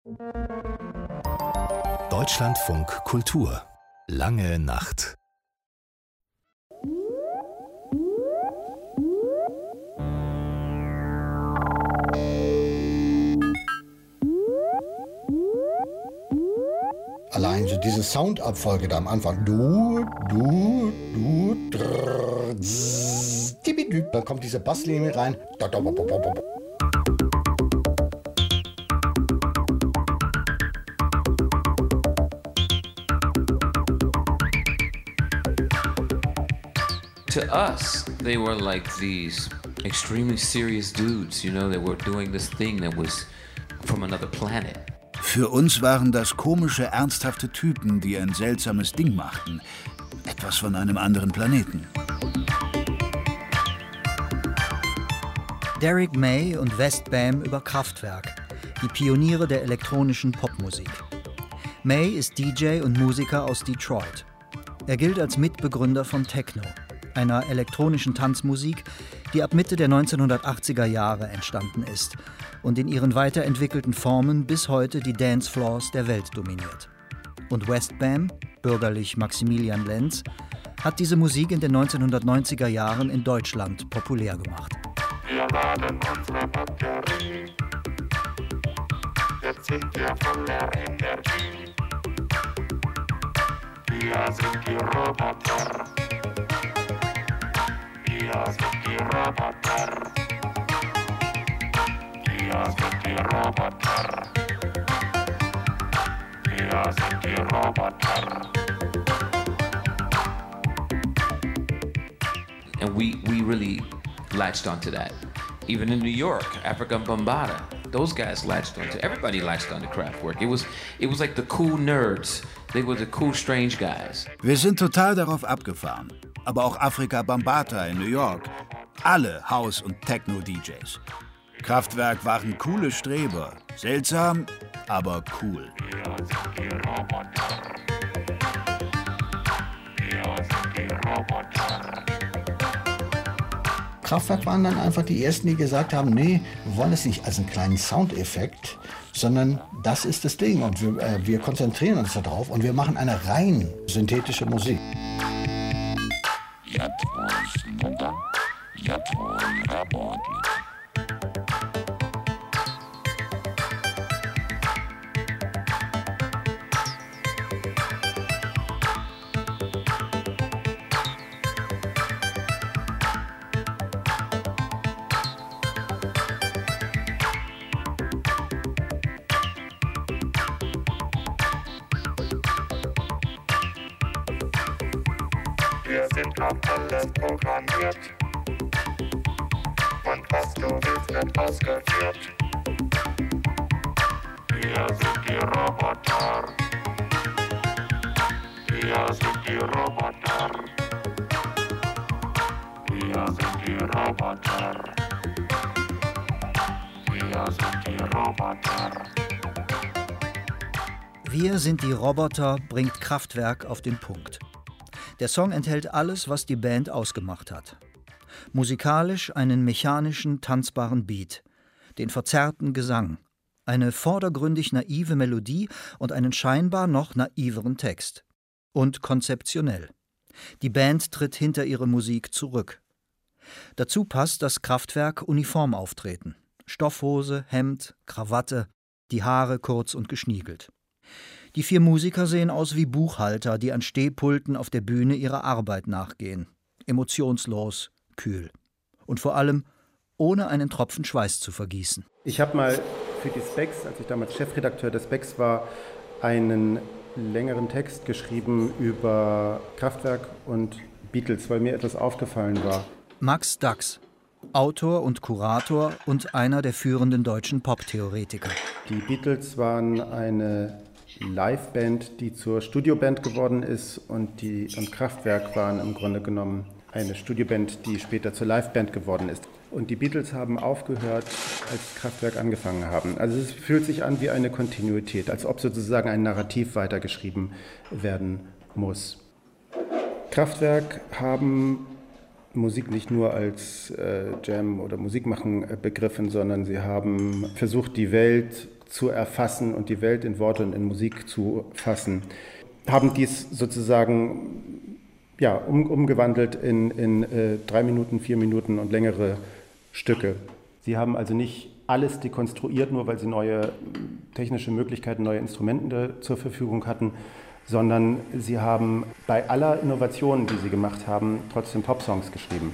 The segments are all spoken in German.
Deutschlandfunk Kultur. Lange Nacht. Allein so diese Soundabfolge da am Anfang. Du, drrr, zzz, dibidü. Dann kommt diese Basslinie rein. To us, they were like these extremely serious dudes, you know, they were doing this thing that was from another planet. Für uns waren das komische, ernsthafte Typen, die ein seltsames Ding machten. Etwas von einem anderen Planeten. Derrick May und Westbam über Kraftwerk, die Pioniere der elektronischen Popmusik. May ist DJ und Musiker aus Detroit. Er gilt als Mitbegründer von Techno, einer elektronischen Tanzmusik, die ab Mitte der 1980er Jahre entstanden ist und in ihren weiterentwickelten Formen bis heute die Dancefloors der Welt dominiert. Und Westbam, bürgerlich Maximilian Lenz, hat diese Musik in den 1990er Jahren in Deutschland populär gemacht. Wir laden unsere Batterie, jetzt sind wir voller Energie. Wir sind die Roboter. Wir sind die Roboter. Wir sind die Roboter. Wir sind die Roboter. And we really latched onto that. Even in New York, Afrika Bambaataa, those guys latched onto. Everybody latched onto Kraftwerk. It was like the cool nerds. They were the cool strange guys. Wir sind total darauf abgefahren. Aber auch Afrika Bambaataa in New York. Alle House- und Techno-DJs. Kraftwerk waren coole Streber. Seltsam, aber cool. Wir sind die Roboter. Wir sind die Roboter. Kraftwerk waren dann einfach die Ersten, die gesagt haben, nee, wir wollen es nicht als einen kleinen Soundeffekt, sondern das ist das Ding und wir konzentrieren uns darauf und wir machen eine rein synthetische Musik. Wir sind auf alles programmiert. Und was du willst, wird ausgeführt. Wir sind die Roboter. Wir sind die Roboter. Wir sind die Roboter. Wir sind die Roboter. Wir sind die Roboter bringt Kraftwerk auf den Punkt. Der Song enthält alles, was die Band ausgemacht hat. Musikalisch einen mechanischen, tanzbaren Beat, den verzerrten Gesang, eine vordergründig naive Melodie und einen scheinbar noch naiveren Text. Und konzeptionell. Die Band tritt hinter ihre Musik zurück. Dazu passt das Kraftwerk uniform auftreten. Stoffhose, Hemd, Krawatte, die Haare kurz und geschniegelt. Die 4 Musiker sehen aus wie Buchhalter, die an Stehpulten auf der Bühne ihrer Arbeit nachgehen. Emotionslos, kühl. Und vor allem ohne einen Tropfen Schweiß zu vergießen. Ich habe mal für die Spex, als ich damals Chefredakteur der Spex war, einen längeren Text geschrieben über Kraftwerk und Beatles, weil mir etwas aufgefallen war. Max Dachs, Autor und Kurator und einer der führenden deutschen Pop-Theoretiker. Die Beatles waren eine Liveband, die zur Studioband geworden ist und Kraftwerk waren im Grunde genommen eine Studioband, die später zur Liveband geworden ist. Und die Beatles haben aufgehört, als Kraftwerk angefangen haben. Also es fühlt sich an wie eine Kontinuität, als ob sozusagen ein Narrativ weitergeschrieben werden muss. Kraftwerk haben Musik nicht nur als Jam oder Musikmachen begriffen, sondern sie haben versucht, die Welt zu erfassen und die Welt in Worte und in Musik zu fassen, haben dies sozusagen umgewandelt in 3 Minuten, 4 Minuten und längere Stücke. Sie haben also nicht alles dekonstruiert, nur weil sie neue technische Möglichkeiten, neue Instrumente zur Verfügung hatten, sondern sie haben bei aller Innovation, die sie gemacht haben, trotzdem Popsongs geschrieben.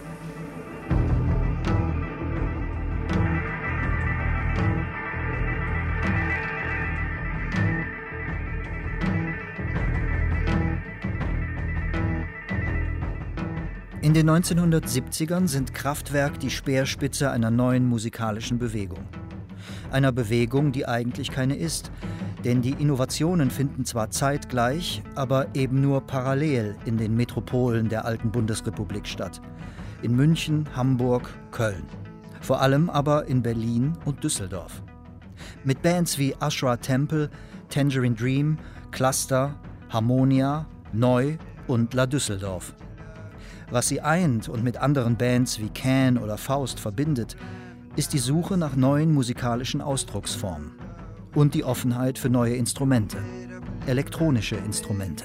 In den 1970ern sind Kraftwerk die Speerspitze einer neuen musikalischen Bewegung. Einer Bewegung, die eigentlich keine ist, denn die Innovationen finden zwar zeitgleich, aber eben nur parallel in den Metropolen der alten Bundesrepublik statt. In München, Hamburg, Köln. Vor allem aber in Berlin und Düsseldorf. Mit Bands wie Ashra Temple, Tangerine Dream, Cluster, Harmonia, Neu und La Düsseldorf. Was sie eint und mit anderen Bands wie Can oder Faust verbindet, ist die Suche nach neuen musikalischen Ausdrucksformen und die Offenheit für neue Instrumente, elektronische Instrumente.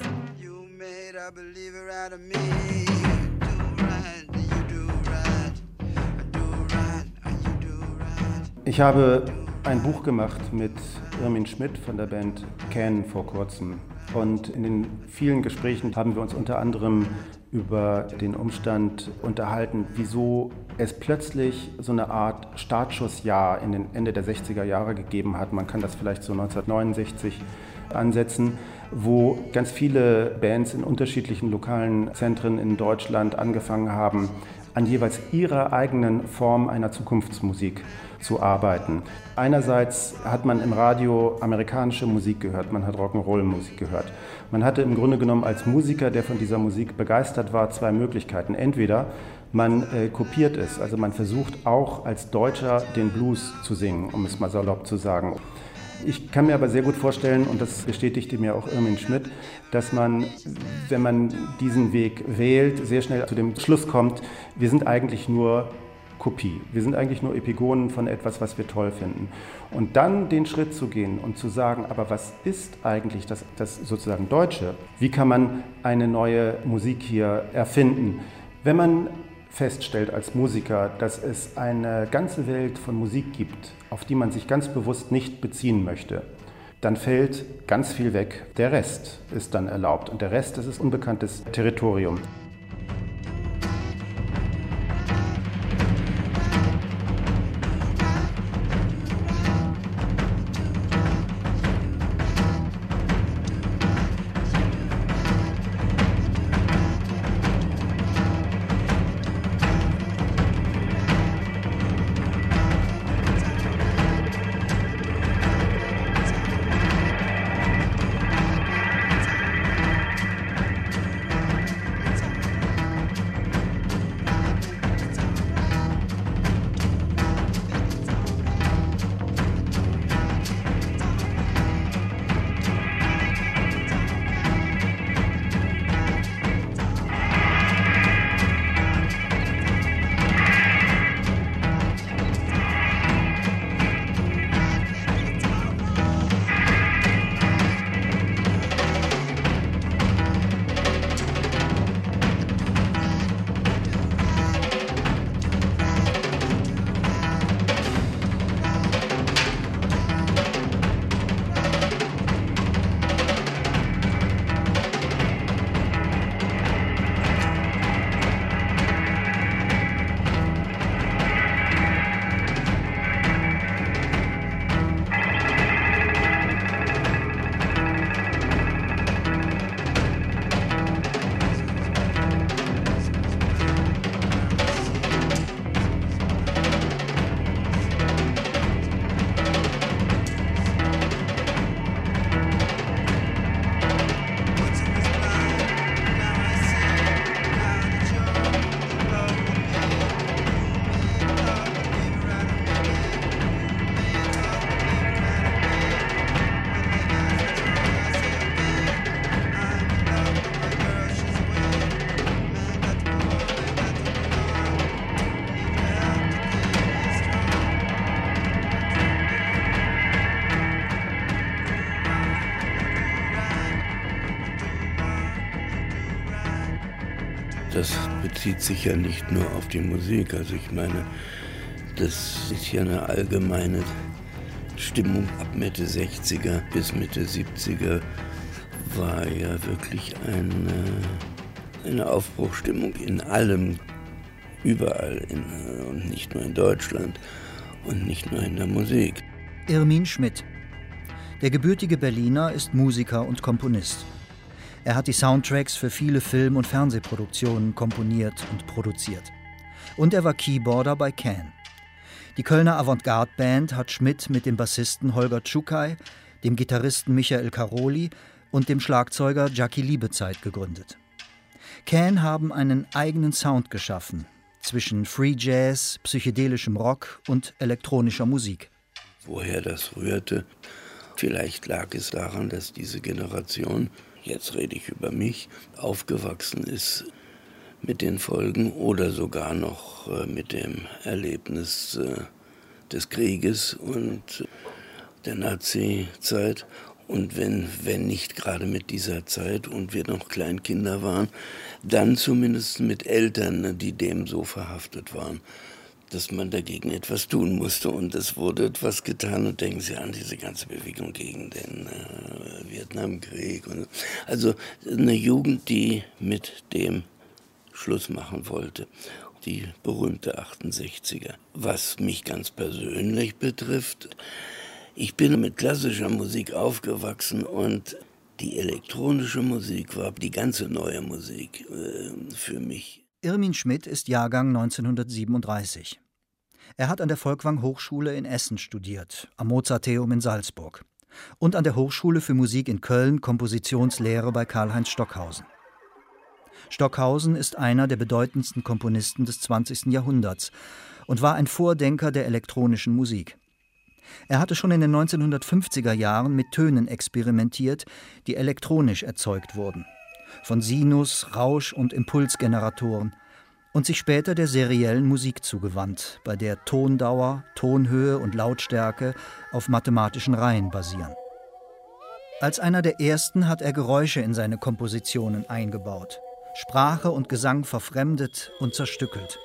Ich habe ein Buch gemacht mit Irmin Schmidt von der Band Can vor kurzem. Und in den vielen Gesprächen haben wir uns unter anderem über den Umstand unterhalten, wieso es plötzlich so eine Art Startschussjahr in den Ende der 60er Jahre gegeben hat. Man kann das vielleicht so 1969 ansetzen, wo ganz viele Bands in unterschiedlichen lokalen Zentren in Deutschland angefangen haben, an jeweils ihrer eigenen Form einer Zukunftsmusik zu arbeiten. Einerseits hat man im Radio amerikanische Musik gehört, man hat Rock'n'Roll-Musik gehört. Man hatte im Grunde genommen als Musiker, der von dieser Musik begeistert war, 2 Möglichkeiten. Entweder man kopiert es, also man versucht auch als Deutscher den Blues zu singen, um es mal salopp zu sagen. Ich kann mir aber sehr gut vorstellen, und das bestätigte mir auch Irmin Schmidt, dass man, wenn man diesen Weg wählt, sehr schnell zu dem Schluss kommt, wir sind eigentlich nur Kopie. Wir sind eigentlich nur Epigonen von etwas, was wir toll finden. Und dann den Schritt zu gehen und zu sagen, aber was ist eigentlich das sozusagen Deutsche? Wie kann man eine neue Musik hier erfinden? Wenn man feststellt als Musiker, dass es eine ganze Welt von Musik gibt, auf die man sich ganz bewusst nicht beziehen möchte, dann fällt ganz viel weg. Der Rest ist dann erlaubt und der Rest, das ist unbekanntes Territorium. das bezieht sich ja nicht nur auf die Musik. Also ich meine, das ist ja eine allgemeine Stimmung ab Mitte 60er bis Mitte 70er war ja wirklich eine Aufbruchstimmung in allem, überall und nicht nur in Deutschland und nicht nur in der Musik. Irmin Schmidt. Der gebürtige Berliner ist Musiker und Komponist. Er hat die Soundtracks für viele Film- und Fernsehproduktionen komponiert und produziert. Und er war Keyboarder bei Can. Die Kölner Avantgarde-Band hat Schmidt mit dem Bassisten Holger Czukay, dem Gitarristen Michael Karoli und dem Schlagzeuger Jackie Liebezeit gegründet. Can haben einen eigenen Sound geschaffen, zwischen Free Jazz, psychedelischem Rock und elektronischer Musik. Woher das rührte? Vielleicht lag es daran, dass diese Generation, jetzt rede ich über mich, aufgewachsen ist mit den Folgen oder sogar noch mit dem Erlebnis des Krieges und der Nazi-Zeit. Und wenn nicht gerade mit dieser Zeit und wir noch Kleinkinder waren, dann zumindest mit Eltern, die dem so verhaftet waren, dass man dagegen etwas tun musste. Und es wurde etwas getan. Und denken Sie an diese ganze Bewegung gegen den Vietnamkrieg. Also eine Jugend, die mit dem Schluss machen wollte. Die berühmte 68er. Was mich ganz persönlich betrifft, ich bin mit klassischer Musik aufgewachsen und die elektronische Musik war die ganze neue Musik für mich. Irmin Schmidt ist Jahrgang 1937. Er hat an der Folkwang-Hochschule in Essen studiert, am Mozarteum in Salzburg und an der Hochschule für Musik in Köln Kompositionslehre bei Karlheinz Stockhausen. Stockhausen ist einer der bedeutendsten Komponisten des 20. Jahrhunderts und war ein Vordenker der elektronischen Musik. Er hatte schon in den 1950er Jahren mit Tönen experimentiert, die elektronisch erzeugt wurden, von Sinus-, Rausch- und Impulsgeneratoren, und sich später der seriellen Musik zugewandt, bei der Tondauer, Tonhöhe und Lautstärke auf mathematischen Reihen basieren. Als einer der ersten hat er Geräusche in seine Kompositionen eingebaut, Sprache und Gesang verfremdet und zerstückelt.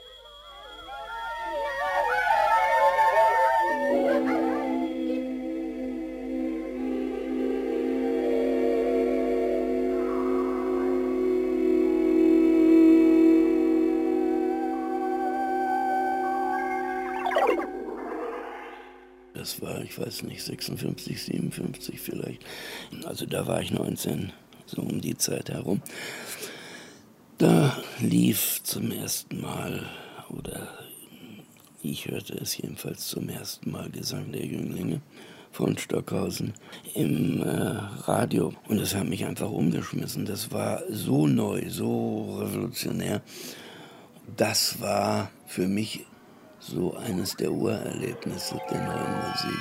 Das war, ich weiß nicht, 56, 57 vielleicht. Also da war ich 19, so um die Zeit herum. Da lief zum ersten Mal, oder ich hörte es jedenfalls zum ersten Mal, Gesang der Jünglinge von Stockhausen im Radio. Und das hat mich einfach umgeschmissen. Das war so neu, so revolutionär. Das war für mich so eines der Urerlebnisse der neuen Musik.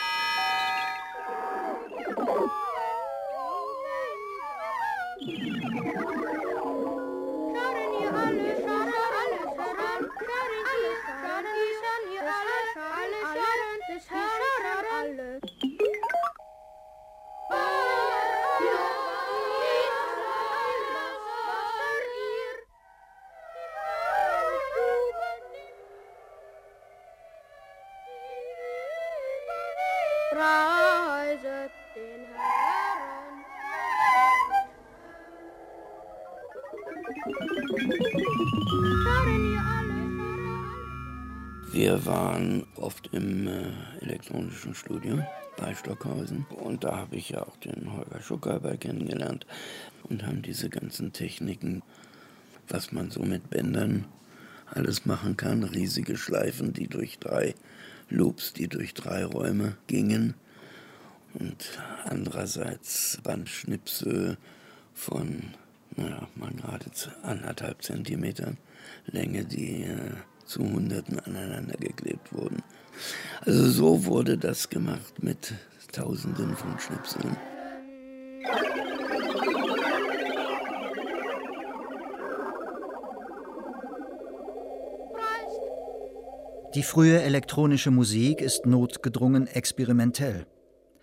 Preiset den Herrn. Wir waren oft im elektronischen Studio bei Stockhausen und da habe ich ja auch den Holger Czukay kennengelernt und haben diese ganzen Techniken, was man so mit Bändern alles machen kann, riesige Schleifen, die durch 3 Loops, die durch 3 Räume gingen und andererseits Bandschnipsel von, mal gerade 1,5 Zentimetern Länge, die zu Hunderten aneinander geklebt wurden. Also so wurde das gemacht mit Tausenden von Schnipseln. Die frühe elektronische Musik ist notgedrungen experimentell.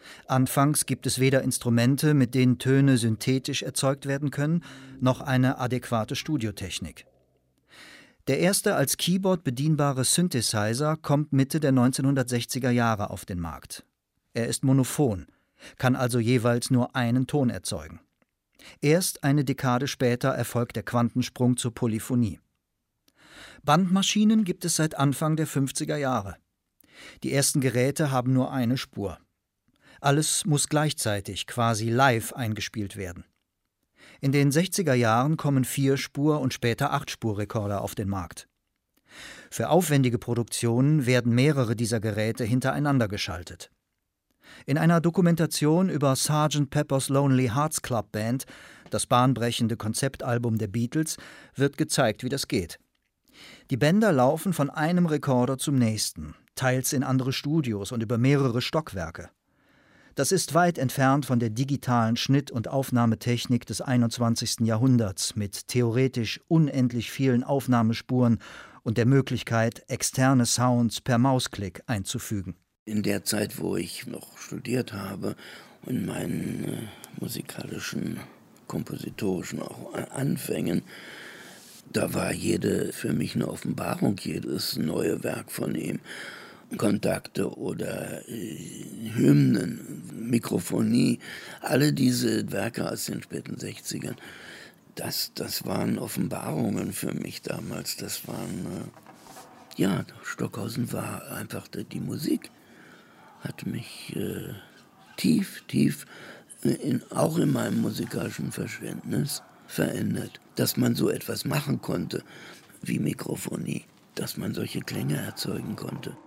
Anfangs gibt es weder Instrumente, mit denen Töne synthetisch erzeugt werden können, noch eine adäquate Studiotechnik. Der erste als Keyboard bedienbare Synthesizer kommt Mitte der 1960er Jahre auf den Markt. Er ist monophon, kann also jeweils nur einen Ton erzeugen. Erst eine Dekade später erfolgt der Quantensprung zur Polyphonie. Bandmaschinen gibt es seit Anfang der 50er Jahre. Die ersten Geräte haben nur eine Spur. Alles muss gleichzeitig, quasi live, eingespielt werden. In den 60er Jahren kommen 4-Spur- und später 8-Spur-Rekorder auf den Markt. Für aufwendige Produktionen werden mehrere dieser Geräte hintereinander geschaltet. In einer Dokumentation über Sgt. Pepper's Lonely Hearts Club Band, das bahnbrechende Konzeptalbum der Beatles, wird gezeigt, wie das geht. Die Bänder laufen von einem Rekorder zum nächsten, teils in andere Studios und über mehrere Stockwerke. Das ist weit entfernt von der digitalen Schnitt- und Aufnahmetechnik des 21. Jahrhunderts mit theoretisch unendlich vielen Aufnahmespuren und der Möglichkeit, externe Sounds per Mausklick einzufügen. In der Zeit, wo ich noch studiert habe und meinen musikalischen, kompositorischen auch Anfängen, da war für mich eine Offenbarung, jedes neue Werk von ihm. Kontakte oder Hymnen, Mikrofonie, alle diese Werke aus den späten 60ern, das waren Offenbarungen für mich damals. Das waren, Stockhausen war einfach die Musik, hat mich tief, auch in meinem musikalischen Verständnis verändert. Dass man so etwas machen konnte wie Mikrofonie, dass man solche Klänge erzeugen konnte.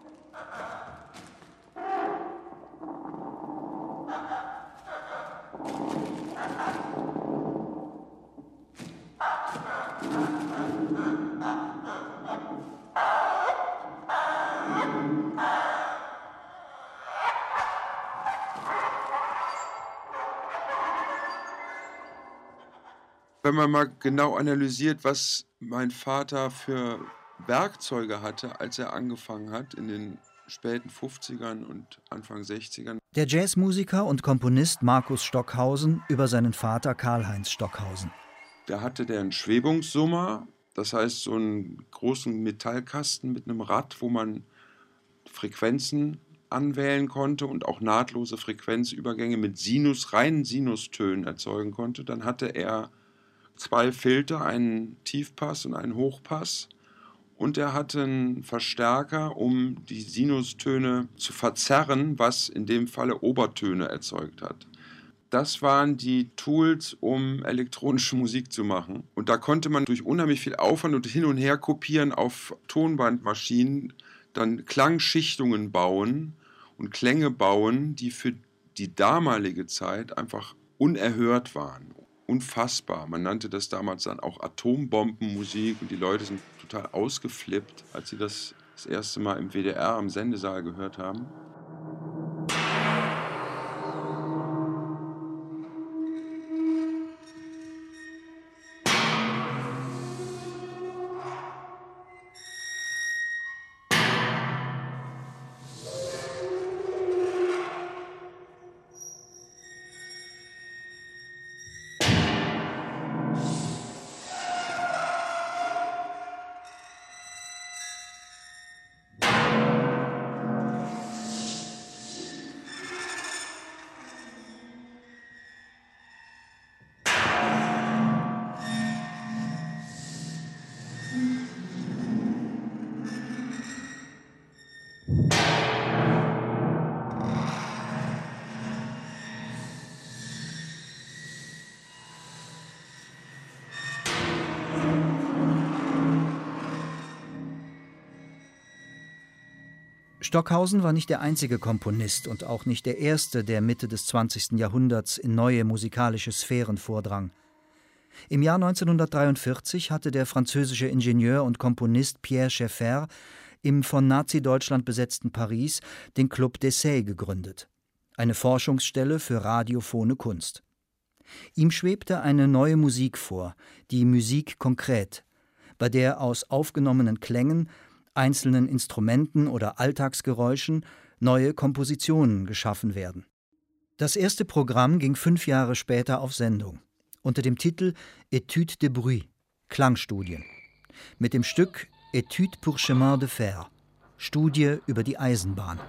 Wenn man mal genau analysiert, was mein Vater für Werkzeuge hatte, als er angefangen hat, in den späten 50ern und Anfang 60ern. Der Jazzmusiker und Komponist Markus Stockhausen über seinen Vater Karl-Heinz Stockhausen. Da hatte der einen Schwebungssummer, das heißt so einen großen Metallkasten mit einem Rad, wo man Frequenzen anwählen konnte und auch nahtlose Frequenzübergänge mit reinen Sinustönen erzeugen konnte. Dann hatte er 2 Filter, einen Tiefpass und einen Hochpass. Und er hatte einen Verstärker, um die Sinustöne zu verzerren, was in dem Falle Obertöne erzeugt hat. Das waren die Tools, um elektronische Musik zu machen. Und da konnte man durch unheimlich viel Aufwand und hin und her kopieren auf Tonbandmaschinen dann Klangschichtungen bauen und Klänge bauen, die für die damalige Zeit einfach unerhört waren. Unfassbar. Man nannte das damals dann auch Atombombenmusik und die Leute sind total ausgeflippt, als sie das erste Mal im WDR am Sendesaal gehört haben. Stockhausen war nicht der einzige Komponist und auch nicht der erste, der Mitte des 20. Jahrhunderts in neue musikalische Sphären vordrang. Im Jahr 1943 hatte der französische Ingenieur und Komponist Pierre Schaeffer im von Nazi-Deutschland besetzten Paris den Club d'Essai gegründet, eine Forschungsstelle für radiophone Kunst. Ihm schwebte eine neue Musik vor, die Musique concrète, bei der aus aufgenommenen Klängen, einzelnen Instrumenten oder Alltagsgeräuschen neue Kompositionen geschaffen werden. Das erste Programm ging 5 Jahre später auf Sendung, unter dem Titel Études de bruit, Klangstudien, mit dem Stück Études pour chemin de fer, Studie über die Eisenbahn.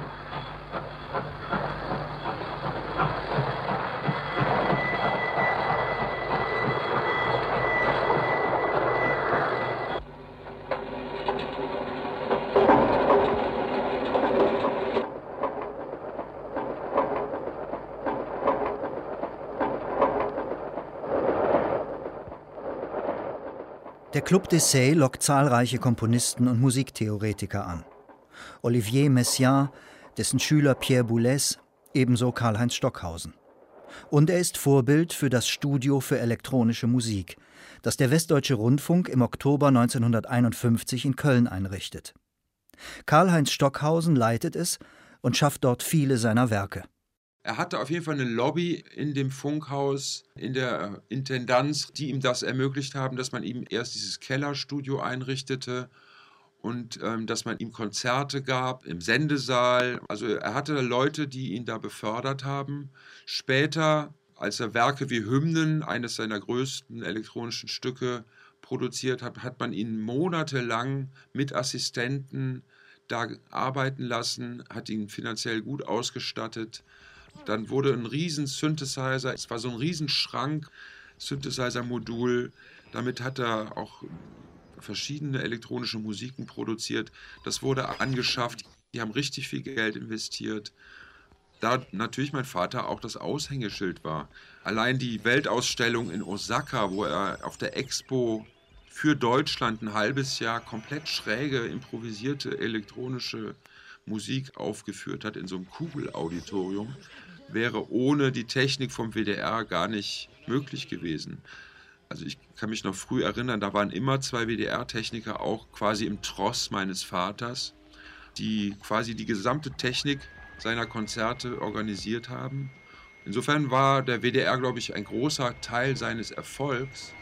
Der Club d'Essai lockt zahlreiche Komponisten und Musiktheoretiker an. Olivier Messiaen, dessen Schüler Pierre Boulez, ebenso Karl-Heinz Stockhausen. Und er ist Vorbild für das Studio für elektronische Musik, das der Westdeutsche Rundfunk im Oktober 1951 in Köln einrichtet. Karl-Heinz Stockhausen leitet es und schafft dort viele seiner Werke. Er hatte auf jeden Fall eine Lobby in dem Funkhaus, in der Intendanz, die ihm das ermöglicht haben, dass man ihm erst dieses Kellerstudio einrichtete und dass man ihm Konzerte gab im Sendesaal. Also er hatte Leute, die ihn da befördert haben. Später, als er Werke wie Hymnen, eines seiner größten elektronischen Stücke, produziert hat, hat man ihn monatelang mit Assistenten da arbeiten lassen, hat ihn finanziell gut ausgestattet. Dann wurde ein riesen Synthesizer, es war so ein riesen Schrank, Synthesizer-Modul. Damit hat er auch verschiedene elektronische Musiken produziert. Das wurde angeschafft, die haben richtig viel Geld investiert. Da natürlich mein Vater auch das Aushängeschild war. Allein die Weltausstellung in Osaka, wo er auf der Expo für Deutschland ein halbes Jahr komplett schräge, improvisierte elektronische Musik aufgeführt hat in so einem Kugelauditorium, wäre ohne die Technik vom WDR gar nicht möglich gewesen. Also ich kann mich noch früh erinnern, da waren immer 2 WDR-Techniker auch quasi im Tross meines Vaters, die quasi die gesamte Technik seiner Konzerte organisiert haben. Insofern war der WDR, glaube ich, ein großer Teil seines Erfolgs.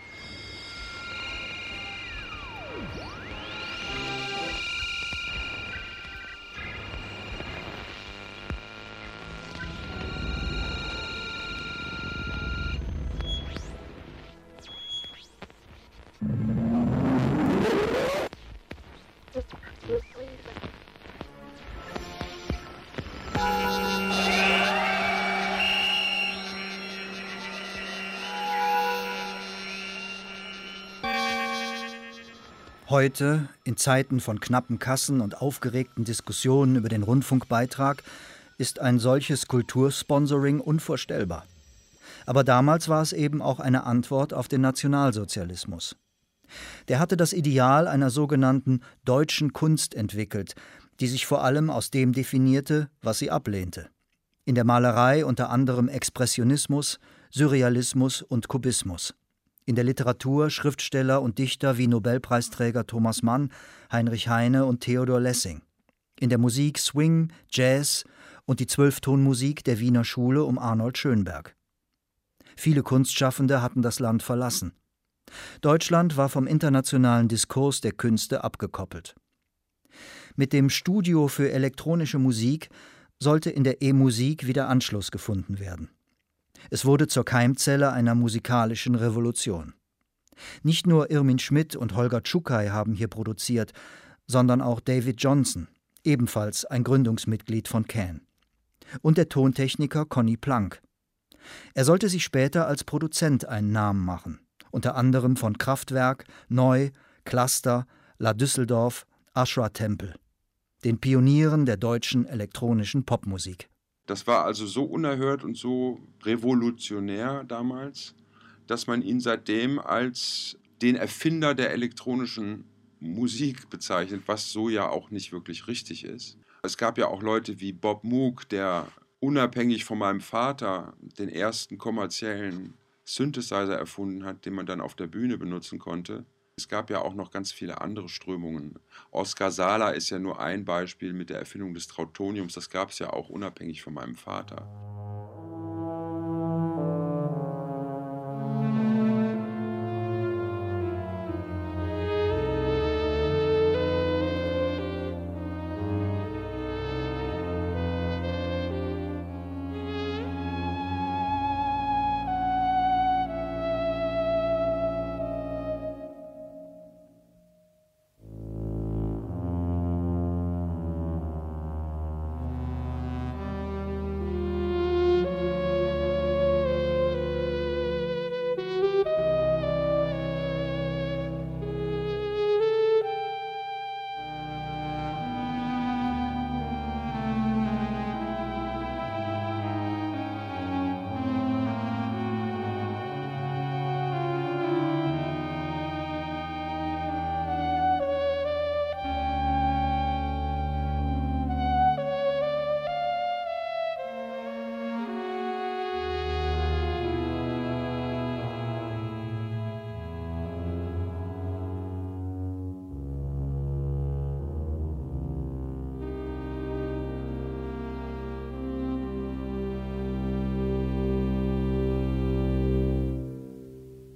Heute, in Zeiten von knappen Kassen und aufgeregten Diskussionen über den Rundfunkbeitrag, ist ein solches Kultursponsoring unvorstellbar. Aber damals war es eben auch eine Antwort auf den Nationalsozialismus. Der hatte das Ideal einer sogenannten deutschen Kunst entwickelt, die sich vor allem aus dem definierte, was sie ablehnte. In der Malerei unter anderem Expressionismus, Surrealismus und Kubismus. In der Literatur Schriftsteller und Dichter wie Nobelpreisträger Thomas Mann, Heinrich Heine und Theodor Lessing. In der Musik Swing, Jazz und die 12-Ton-Musik der Wiener Schule um Arnold Schönberg. Viele Kunstschaffende hatten das Land verlassen. Deutschland war vom internationalen Diskurs der Künste abgekoppelt. Mit dem Studio für elektronische Musik sollte in der E-Musik wieder Anschluss gefunden werden. Es wurde zur Keimzelle einer musikalischen Revolution. Nicht nur Irmin Schmidt und Holger Czukay haben hier produziert, sondern auch David Johnson, ebenfalls ein Gründungsmitglied von Can. Und der Tontechniker Conny Plank. Er sollte sich später als Produzent einen Namen machen, unter anderem von Kraftwerk, Neu, Cluster, La Düsseldorf, Ashra Temple, den Pionieren der deutschen elektronischen Popmusik. Das war also so unerhört und so revolutionär damals, dass man ihn seitdem als den Erfinder der elektronischen Musik bezeichnet, was so ja auch nicht wirklich richtig ist. Es gab ja auch Leute wie Bob Moog, der unabhängig von meinem Vater den ersten kommerziellen Synthesizer erfunden hat, den man dann auf der Bühne benutzen konnte. Es gab ja auch noch ganz viele andere Strömungen. Oskar Sala ist ja nur ein Beispiel mit der Erfindung des Trautoniums. Das gab es ja auch unabhängig von meinem Vater.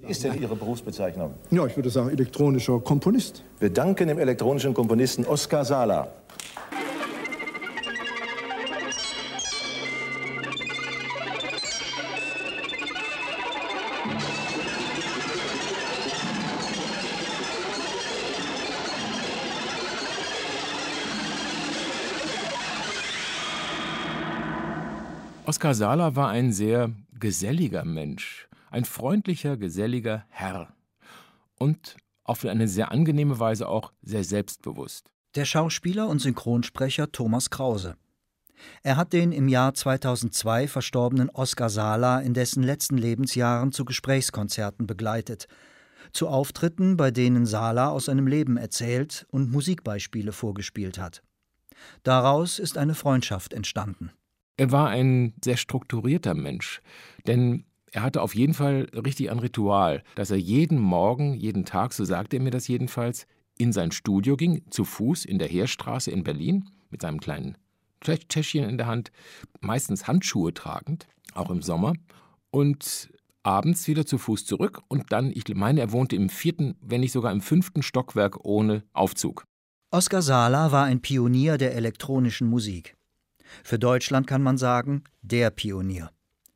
ist denn Ihre Berufsbezeichnung? Ja, ich würde sagen elektronischer Komponist. Wir danken dem elektronischen Komponisten Oskar Sala. Oskar Sala war ein sehr geselliger Mensch, ein freundlicher, geselliger Herr und auf eine sehr angenehme Weise auch sehr selbstbewusst. Der Schauspieler und Synchronsprecher Thomas Krause. Er hat den im Jahr 2002 verstorbenen Oskar Sala in dessen letzten Lebensjahren zu Gesprächskonzerten begleitet, zu Auftritten, bei denen Sala aus seinem Leben erzählt und Musikbeispiele vorgespielt hat. Daraus ist eine Freundschaft entstanden. Er war ein sehr strukturierter Mensch, denn er hatte auf jeden Fall richtig ein Ritual, dass er jeden Morgen, jeden Tag, so sagte er mir das jedenfalls, in sein Studio ging, zu Fuß in der Heerstraße in Berlin, mit seinem kleinen Täschchen in der Hand, meistens Handschuhe tragend, auch im Sommer, und abends wieder zu Fuß zurück und dann, ich meine, er wohnte im 4., wenn nicht sogar im 5. Stockwerk ohne Aufzug. Oskar Sala war ein Pionier der elektronischen Musik. Für Deutschland kann man sagen, der Pionier.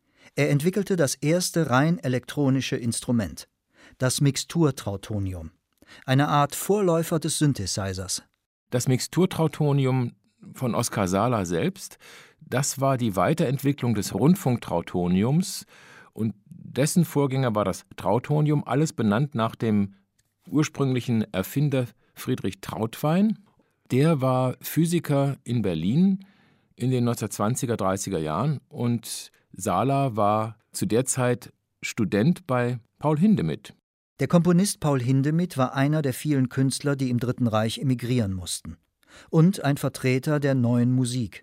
Er entwickelte das erste rein elektronische Instrument, das Mixturtrautonium, eine Art Vorläufer des Synthesizers. Das Mixturtrautonium von Oskar Sala selbst, das war die Weiterentwicklung des Rundfunktrautoniums und dessen Vorgänger war das Trautonium, alles benannt nach dem ursprünglichen Erfinder Friedrich Trautwein. Der war Physiker in Berlin in den 1920er, 30er Jahren und Sala war zu der Zeit Student bei Paul Hindemith. Der Komponist Paul Hindemith war einer der vielen Künstler, die im Dritten Reich emigrieren mussten. Und ein Vertreter der neuen Musik.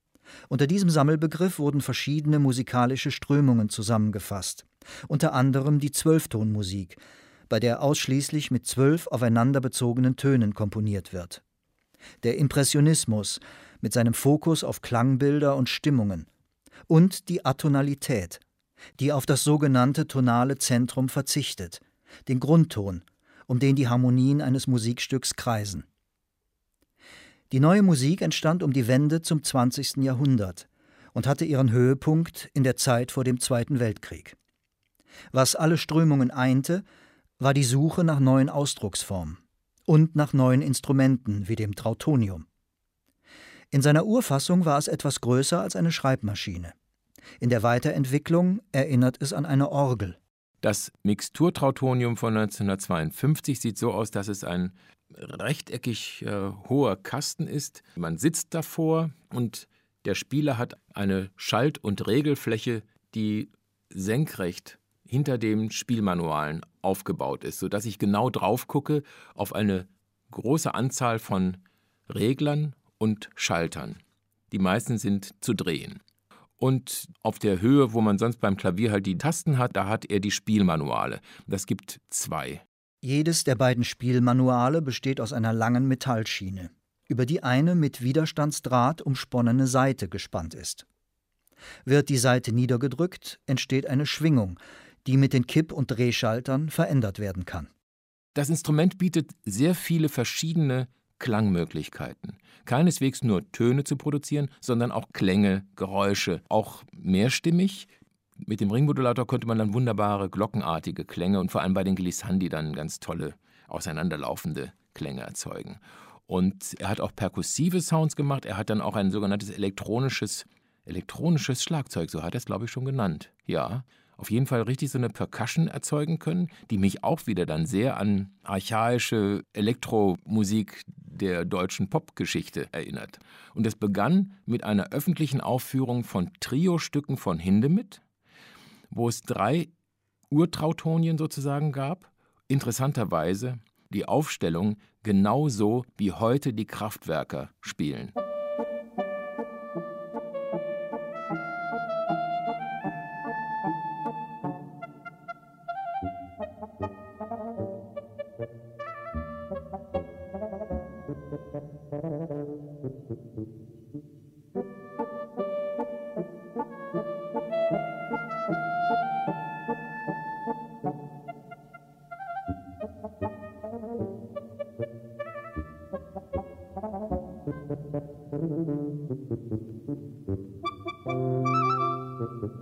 Unter diesem Sammelbegriff wurden verschiedene musikalische Strömungen zusammengefasst. Unter anderem die Zwölftonmusik, bei der ausschließlich mit 12 aufeinander bezogenen Tönen komponiert wird. Der Impressionismus mit seinem Fokus auf Klangbilder und Stimmungen. Und die Atonalität, die auf das sogenannte tonale Zentrum verzichtet, den Grundton, um den die Harmonien eines Musikstücks kreisen. Die neue Musik entstand um die Wende zum 20. Jahrhundert und hatte ihren Höhepunkt in der Zeit vor dem Zweiten Weltkrieg. Was alle Strömungen einte, war die Suche nach neuen Ausdrucksformen und nach neuen Instrumenten wie dem Trautonium. In seiner Urfassung war es etwas größer als eine Schreibmaschine. In der Weiterentwicklung erinnert es an eine Orgel. Das Mixturtrautonium von 1952 sieht so aus, dass es ein rechteckig hoher Kasten ist. Man sitzt davor und der Spieler hat eine Schalt- und Regelfläche, die senkrecht hinter den Spielmanualen aufgebaut ist, sodass ich genau drauf gucke auf eine große Anzahl von Reglern und Schaltern. Die meisten sind zu drehen. Und auf der Höhe, wo man sonst beim Klavier halt die Tasten hat, da hat er die Spielmanuale. Das gibt 2. Jedes der beiden Spielmanuale besteht aus einer langen Metallschiene, über die eine mit Widerstandsdraht umsponnene Saite gespannt ist. Wird die Saite niedergedrückt, entsteht eine Schwingung, die mit den Kipp- und Drehschaltern verändert werden kann. Das Instrument bietet sehr viele verschiedene Klangmöglichkeiten. Keineswegs nur Töne zu produzieren, sondern auch Klänge, Geräusche, auch mehrstimmig. Mit dem Ringmodulator konnte man dann wunderbare glockenartige Klänge und vor allem bei den Glissandi dann ganz tolle, auseinanderlaufende Klänge erzeugen. Und er hat auch perkussive Sounds gemacht. Er hat dann auch ein sogenanntes elektronisches Schlagzeug, so hat er es, glaube ich, schon genannt. Ja, auf jeden Fall richtig so eine Percussion erzeugen können, die mich auch wieder dann sehr an archaische Elektromusik der deutschen Popgeschichte erinnert. Und es begann mit einer öffentlichen Aufführung von Trio-Stücken von Hindemith, wo es 3 Urtrautonien sozusagen gab. Interessanterweise die Aufstellung genauso wie heute die Kraftwerker spielen.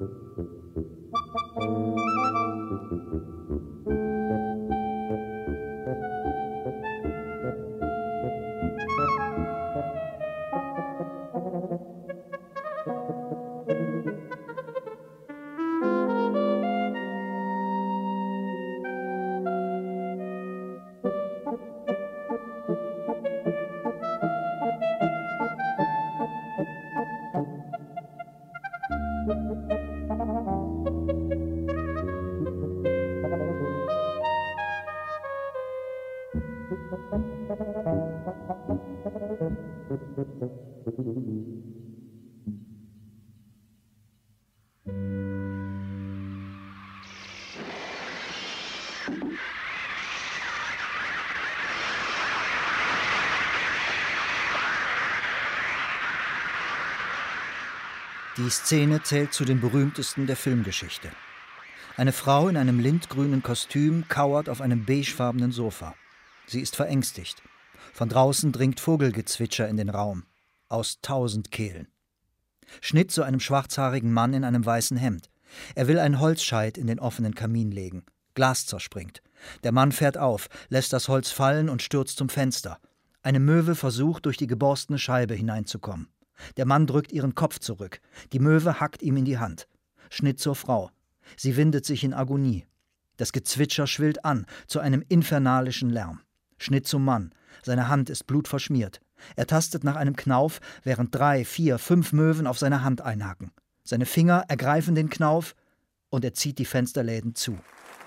Die Szene zählt zu den berühmtesten der Filmgeschichte. Eine Frau in einem lindgrünen Kostüm kauert auf einem beigefarbenen Sofa. Sie ist verängstigt. Von draußen dringt Vogelgezwitscher in den Raum. Aus 1000 Kehlen. Schnitt zu einem schwarzhaarigen Mann in einem weißen Hemd. Er will einen Holzscheit in den offenen Kamin legen. Glas zerspringt. Der Mann fährt auf, lässt das Holz fallen und stürzt zum Fenster. Eine Möwe versucht, durch die geborstene Scheibe hineinzukommen. Der Mann drückt ihren Kopf zurück. Die Möwe hackt ihm in die Hand. Schnitt zur Frau. Sie windet sich in Agonie. Das Gezwitscher schwillt an, zu einem infernalischen Lärm. Schnitt zum Mann. Seine Hand ist blutverschmiert. Er tastet nach einem Knauf, während 3, 4, 5 Möwen auf seine Hand einhaken. Seine Finger ergreifen den Knauf und er zieht die Fensterläden zu.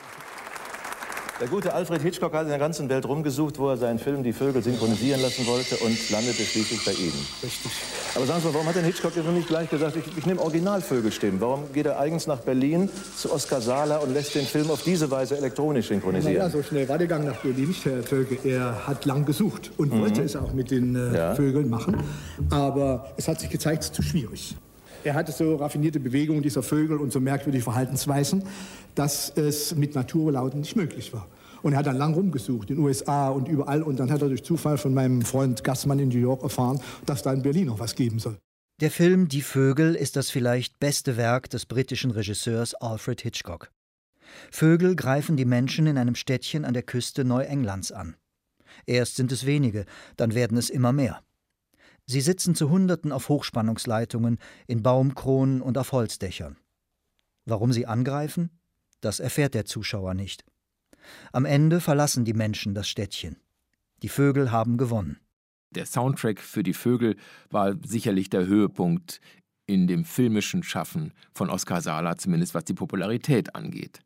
Der gute Alfred Hitchcock hat in der ganzen Welt rumgesucht, wo er seinen Film Die Vögel synchronisieren lassen wollte und landete schließlich bei Ihnen. Richtig. Aber sagen Sie mal, warum hat denn Hitchcock jetzt noch nicht gleich gesagt, ich nehme Originalvögelstimmen? Warum geht er eigens nach Berlin zu Oskar Sala und lässt den Film auf diese Weise elektronisch synchronisieren? Ja, so schnell war der Gang nach Berlin nicht, Herr Tölke. Er hat lang gesucht und wollte es auch mit den Vögeln machen. Aber es hat sich gezeigt, es ist zu schwierig. Er hatte so raffinierte Bewegungen dieser Vögel und so merkwürdige Verhaltensweisen, dass es mit Naturlauten nicht möglich war. Und er hat dann lang rumgesucht, in den USA und überall. Und dann hat er durch Zufall von meinem Freund Gassmann in New York erfahren, dass da in Berlin noch was geben soll. Der Film Die Vögel ist das vielleicht beste Werk des britischen Regisseurs Alfred Hitchcock. Vögel greifen die Menschen in einem Städtchen an der Küste Neuenglands an. Erst sind es wenige, dann werden es immer mehr. Sie sitzen zu Hunderten auf Hochspannungsleitungen, in Baumkronen und auf Holzdächern. Warum sie angreifen? Das erfährt der Zuschauer nicht. Am Ende verlassen die Menschen das Städtchen. Die Vögel haben gewonnen. Der Soundtrack für Die Vögel war sicherlich der Höhepunkt in dem filmischen Schaffen von Oskar Sala, zumindest was die Popularität angeht.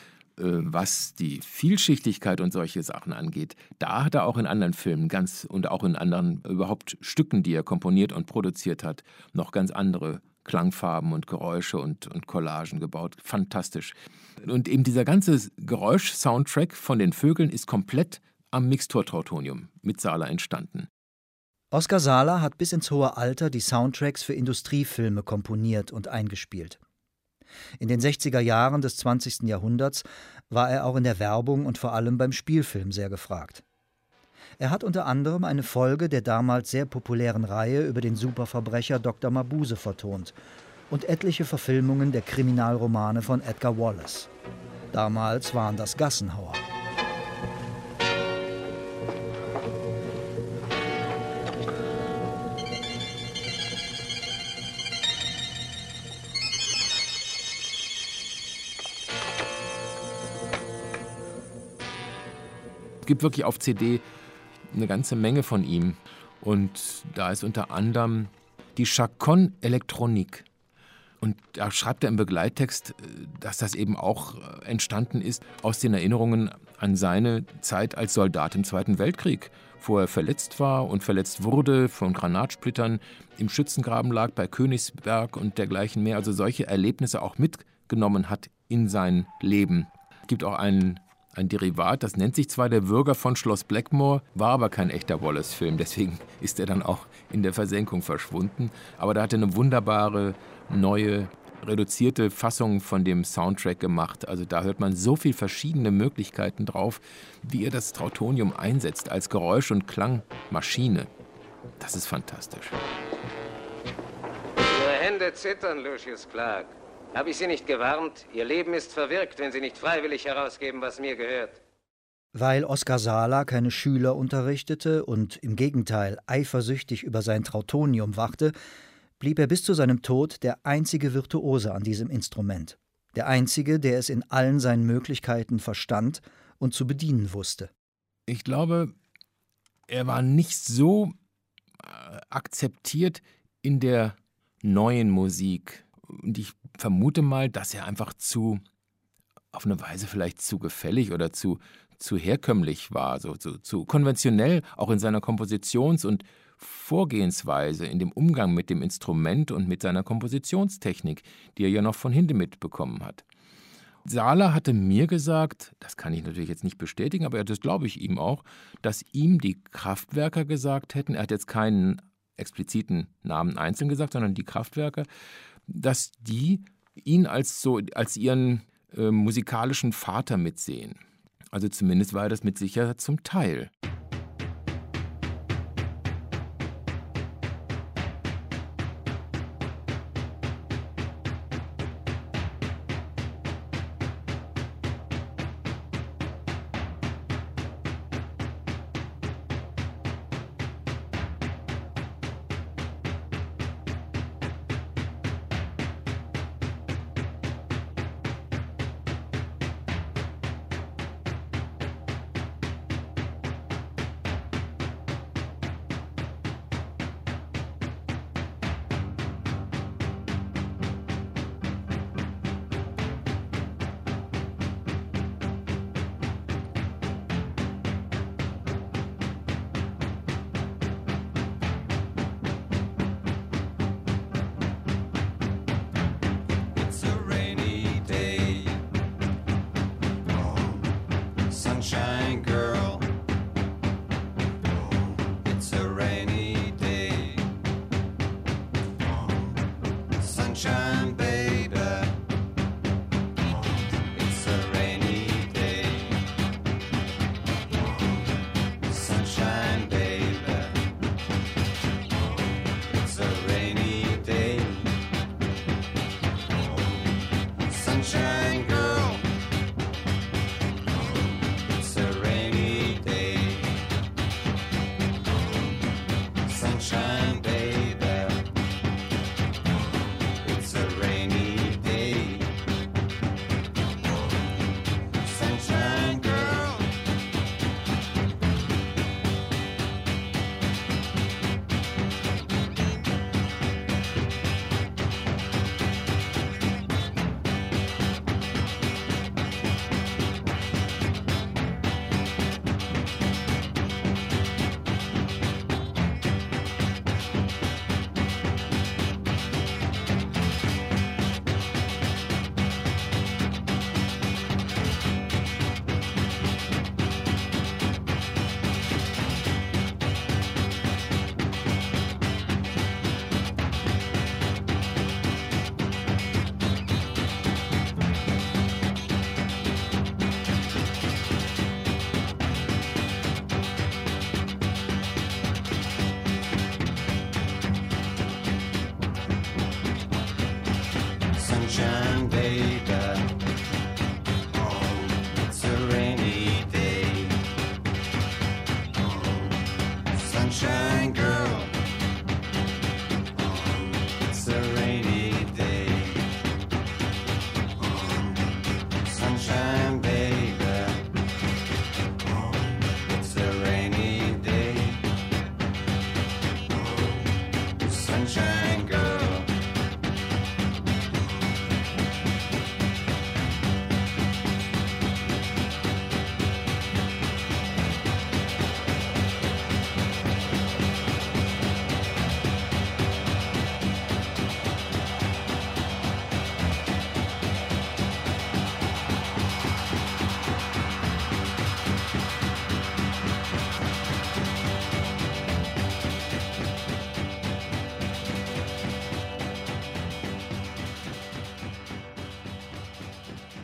Was die Vielschichtigkeit und solche Sachen angeht, da hat er auch in anderen Filmen und auch in anderen überhaupt Stücken, die er komponiert und produziert hat, noch ganz andere Klangfarben und Geräusche und Collagen gebaut. Fantastisch. Und eben dieser ganze Geräusch-Soundtrack von den Vögeln ist komplett am Mixtur-Trautonium mit Sala entstanden. Oskar Sala hat bis ins hohe Alter die Soundtracks für Industriefilme komponiert und eingespielt. In den 60er Jahren des 20. Jahrhunderts war er auch in der Werbung und vor allem beim Spielfilm sehr gefragt. Er hat unter anderem eine Folge der damals sehr populären Reihe über den Superverbrecher Dr. Mabuse vertont und etliche Verfilmungen der Kriminalromane von Edgar Wallace. Damals waren das Gassenhauer. Es gibt wirklich auf CD eine ganze Menge von ihm. Und da ist unter anderem die Chaconne Electronique. Und da schreibt er im Begleittext, dass das eben auch entstanden ist aus den Erinnerungen an seine Zeit als Soldat im Zweiten Weltkrieg, wo er verletzt war und verletzt wurde, von Granatsplittern im Schützengraben lag, bei Königsberg und dergleichen mehr. Also solche Erlebnisse auch mitgenommen hat in sein Leben. Es gibt auch ein Derivat, das nennt sich zwar Der Würger von Schloss Blackmore, war aber kein echter Wallace-Film, deswegen ist er dann auch in der Versenkung verschwunden. Aber da hat er eine wunderbare, neue, reduzierte Fassung von dem Soundtrack gemacht. Also da hört man so viele verschiedene Möglichkeiten drauf, wie er das Trautonium einsetzt als Geräusch- und Klangmaschine. Das ist fantastisch. Ihre Hände zittern, Lucius Clark. Habe ich Sie nicht gewarnt? Ihr Leben ist verwirkt, wenn Sie nicht freiwillig herausgeben, was mir gehört. Weil Oskar Sala keine Schüler unterrichtete und im Gegenteil eifersüchtig über sein Trautonium wachte, blieb er bis zu seinem Tod der einzige Virtuose an diesem Instrument. Der einzige, der es in allen seinen Möglichkeiten verstand und zu bedienen wusste. Ich glaube, er war nicht so akzeptiert in der neuen Musik. Und ich vermute mal, dass er einfach auf eine Weise vielleicht zu gefällig oder zu herkömmlich war, zu konventionell, auch in seiner Kompositions- und Vorgehensweise, in dem Umgang mit dem Instrument und mit seiner Kompositionstechnik, die er ja noch von Hindemith bekommen hat. Sala hatte mir gesagt, das kann ich natürlich jetzt nicht bestätigen, aber das glaube ich ihm auch, dass ihm die Kraftwerker gesagt hätten, er hat jetzt keinen expliziten Namen einzeln gesagt, sondern die Kraftwerker, dass die ihn als ihren musikalischen Vater mitsehen. Also zumindest war er das mit Sicherheit zum Teil.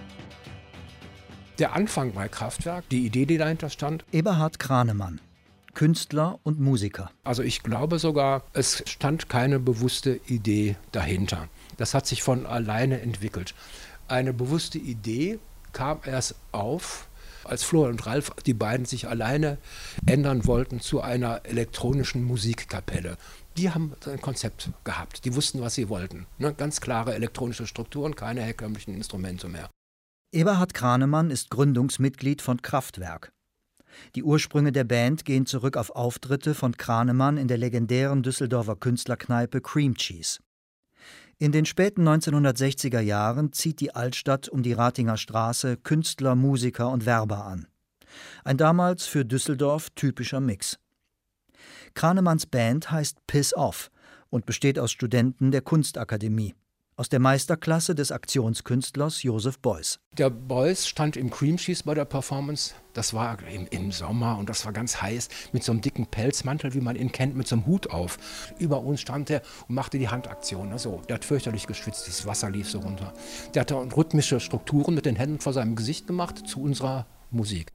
Der Anfang bei Kraftwerk, die Idee, die dahinter stand. Eberhard Kranemann. Künstler und Musiker. Also ich glaube sogar, es stand keine bewusste Idee dahinter. Das hat sich von alleine entwickelt. Eine bewusste Idee kam erst auf, als Florian und Ralf, die beiden sich alleine ändern wollten zu einer elektronischen Musikkapelle. Die haben ein Konzept gehabt, die wussten, was sie wollten. Ne? Ganz klare elektronische Strukturen, keine herkömmlichen Instrumente mehr. Eberhard Kranemann ist Gründungsmitglied von Kraftwerk. Die Ursprünge der Band gehen zurück auf Auftritte von Kranemann in der legendären Düsseldorfer Künstlerkneipe Cream Cheese. In den späten 1960er Jahren zieht die Altstadt um die Ratinger Straße Künstler, Musiker und Werber an. Ein damals für Düsseldorf typischer Mix. Kranemanns Band heißt Piss Off und besteht aus Studenten der Kunstakademie, aus der Meisterklasse des Aktionskünstlers Joseph Beuys. Der Beuys stand im Cream Cheese bei der Performance. Das war im Sommer und das war ganz heiß, mit so einem dicken Pelzmantel, wie man ihn kennt, mit so einem Hut auf. Über uns stand er und machte die Handaktion. So. Der hat fürchterlich geschwitzt, das Wasser lief so runter. Der hat rhythmische Strukturen mit den Händen vor seinem Gesicht gemacht zu unserer Musik.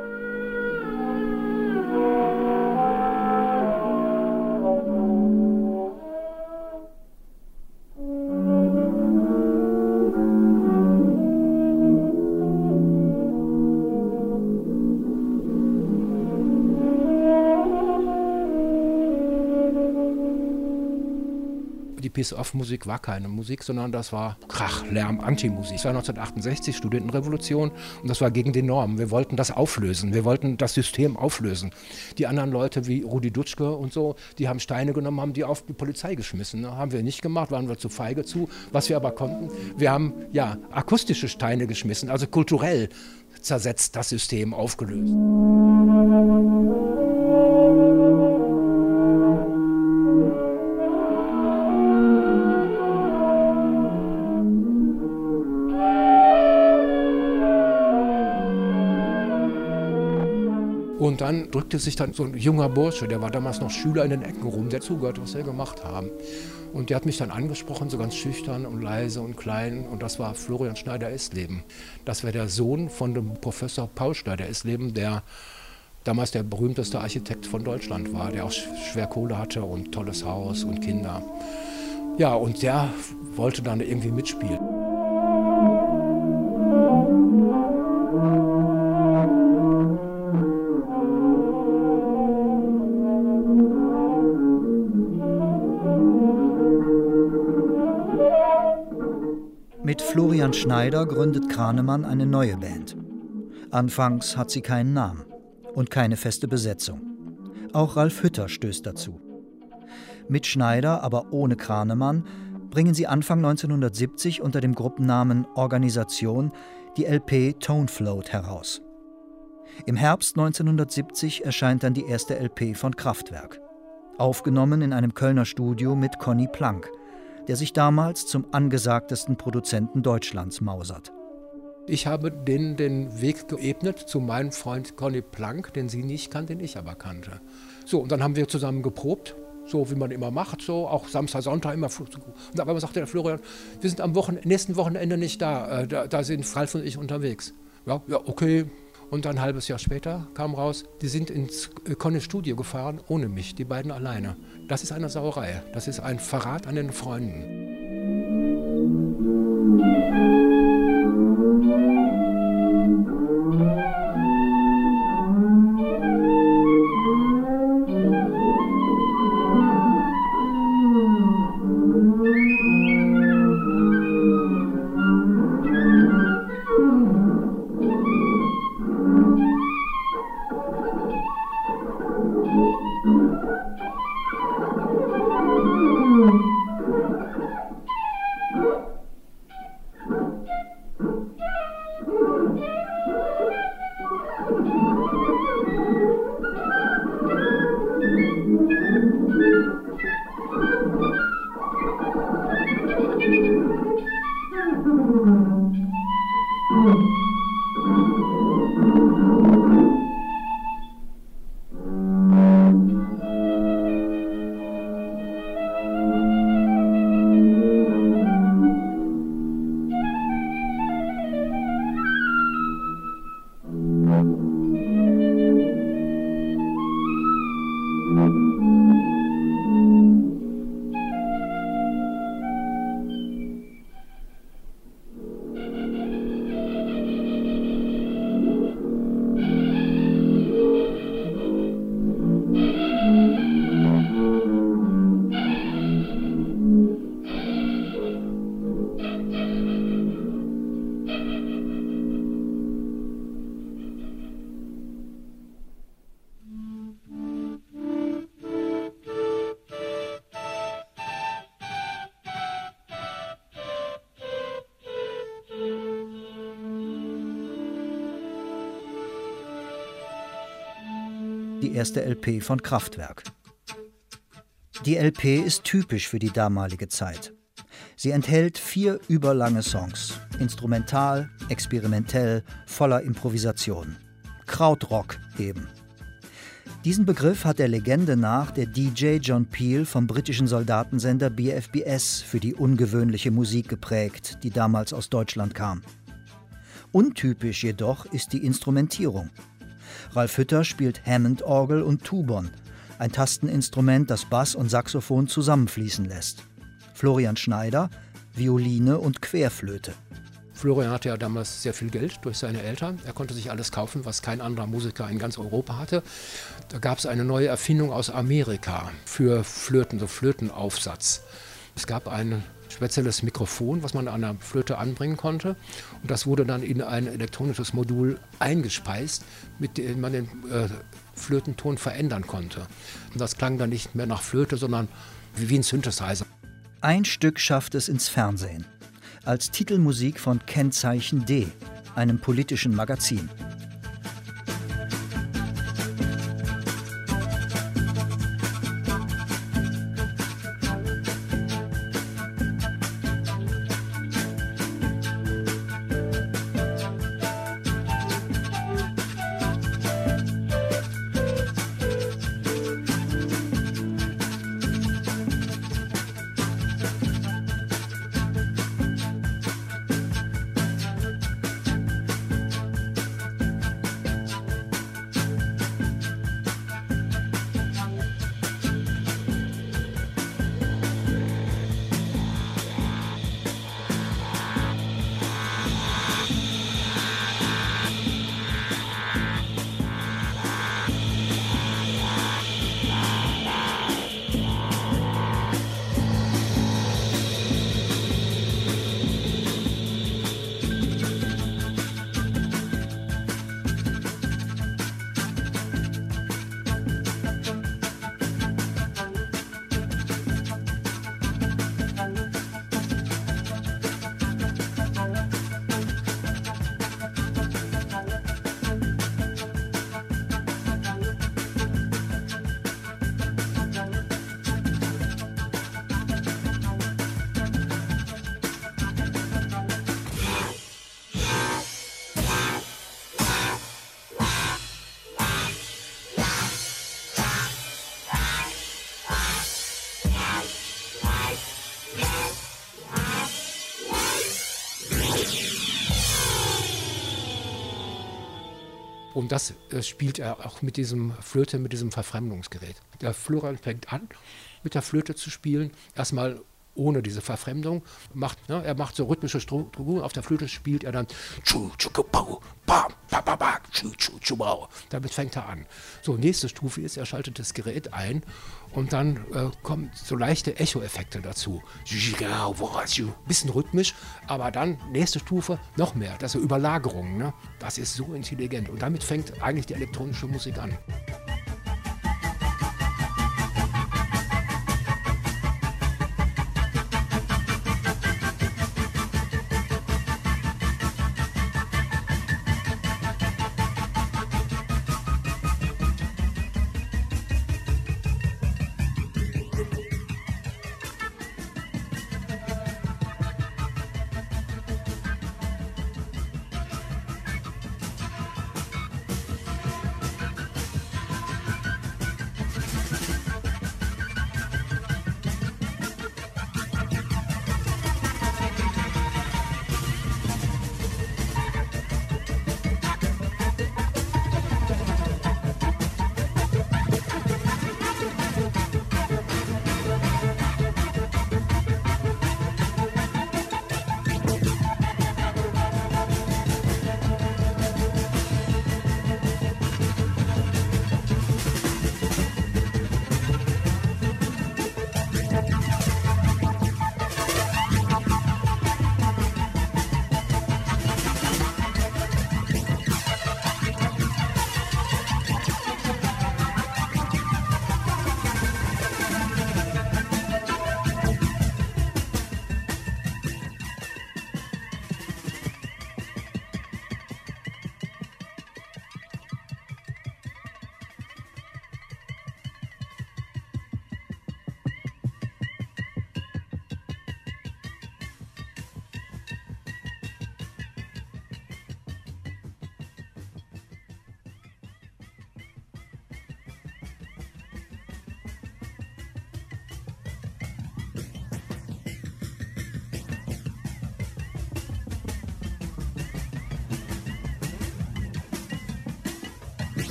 Die Piss-Off-Musik war keine Musik, sondern das war Krach, Lärm, Antimusik. Es war 1968, Studentenrevolution, und das war gegen die Normen. Wir wollten das auflösen, wir wollten das System auflösen. Die anderen Leute wie Rudi Dutschke und so, die haben Steine genommen, haben die auf die Polizei geschmissen. Haben wir nicht gemacht, waren wir zu feige zu. Was wir aber konnten, wir haben ja akustische Steine geschmissen, also kulturell zersetzt, das System aufgelöst. Und dann drückte sich dann so ein junger Bursche, der war damals noch Schüler, in den Ecken rum, der zugehört, was wir gemacht haben. Und der hat mich dann angesprochen, so ganz schüchtern und leise und klein. Und das war Florian Schneider-Esleben. Das war der Sohn von dem Professor Paul Schneider-Esleben, der damals der berühmteste Architekt von Deutschland war, der auch schwer Kohle hatte und tolles Haus und Kinder. Ja, und der wollte dann irgendwie mitspielen. Mit Florian Schneider gründet Kranemann eine neue Band. Anfangs hat sie keinen Namen und keine feste Besetzung. Auch Ralf Hütter stößt dazu. Mit Schneider, aber ohne Kranemann, bringen sie Anfang 1970 unter dem Gruppennamen Organisation die LP Tone Float heraus. Im Herbst 1970 erscheint dann die erste LP von Kraftwerk. Aufgenommen in einem Kölner Studio mit Conny Plank, der sich damals zum angesagtesten Produzenten Deutschlands mausert. Ich habe denen den Weg geebnet zu meinem Freund Conny Plank, den sie nicht kannte, den ich aber kannte. So, und dann haben wir zusammen geprobt, so wie man immer macht, so auch Samstag, Sonntag immer. Und auf einmal sagte der Florian, wir sind am nächsten Wochenende nicht da, da sind Ralf und ich unterwegs. Ja, okay. Und dann ein halbes Jahr später kam raus, die sind ins Conny Studio gefahren, ohne mich, die beiden alleine. Das ist eine Sauerei, das ist ein Verrat an den Freunden. die erste LP von Kraftwerk. Die LP ist typisch für die damalige Zeit. Sie enthält 4 überlange Songs, instrumental, experimentell, voller Improvisation. Krautrock eben. Diesen Begriff hat der Legende nach der DJ John Peel vom britischen Soldatensender BFBS für die ungewöhnliche Musik geprägt, die damals aus Deutschland kam. Untypisch jedoch ist die Instrumentierung. Ralf Hütter spielt Hammond-Orgel und Tubon, ein Tasteninstrument, das Bass und Saxophon zusammenfließen lässt. Florian Schneider, Violine und Querflöte. Florian hatte ja damals sehr viel Geld durch seine Eltern. Er konnte sich alles kaufen, was kein anderer Musiker in ganz Europa hatte. Da gab es eine neue Erfindung aus Amerika für Flöten, so Flötenaufsatz. Es gab ein spezielles Mikrofon, was man an der Flöte anbringen konnte. Und das wurde dann in ein elektronisches Modul eingespeist, mit dem man den Flötenton verändern konnte. Und das klang dann nicht mehr nach Flöte, sondern wie ein Synthesizer. Ein Stück schafft es ins Fernsehen. Als Titelmusik von Kennzeichen D, einem politischen Magazin. Und das spielt er auch mit diesem Flöte, mit diesem Verfremdungsgerät. Der Florian fängt an, mit der Flöte zu spielen, erstmal ohne diese Verfremdung. Er macht so rhythmische Strukturen. Auf der Flöte spielt er dann. Damit fängt er an. So, nächste Stufe ist, er schaltet das Gerät ein und dann kommen so leichte Echo-Effekte dazu. Bisschen rhythmisch, aber dann nächste Stufe noch mehr. Das ist so Überlagerungen. Ne? Das ist so intelligent. Und damit fängt eigentlich die elektronische Musik an.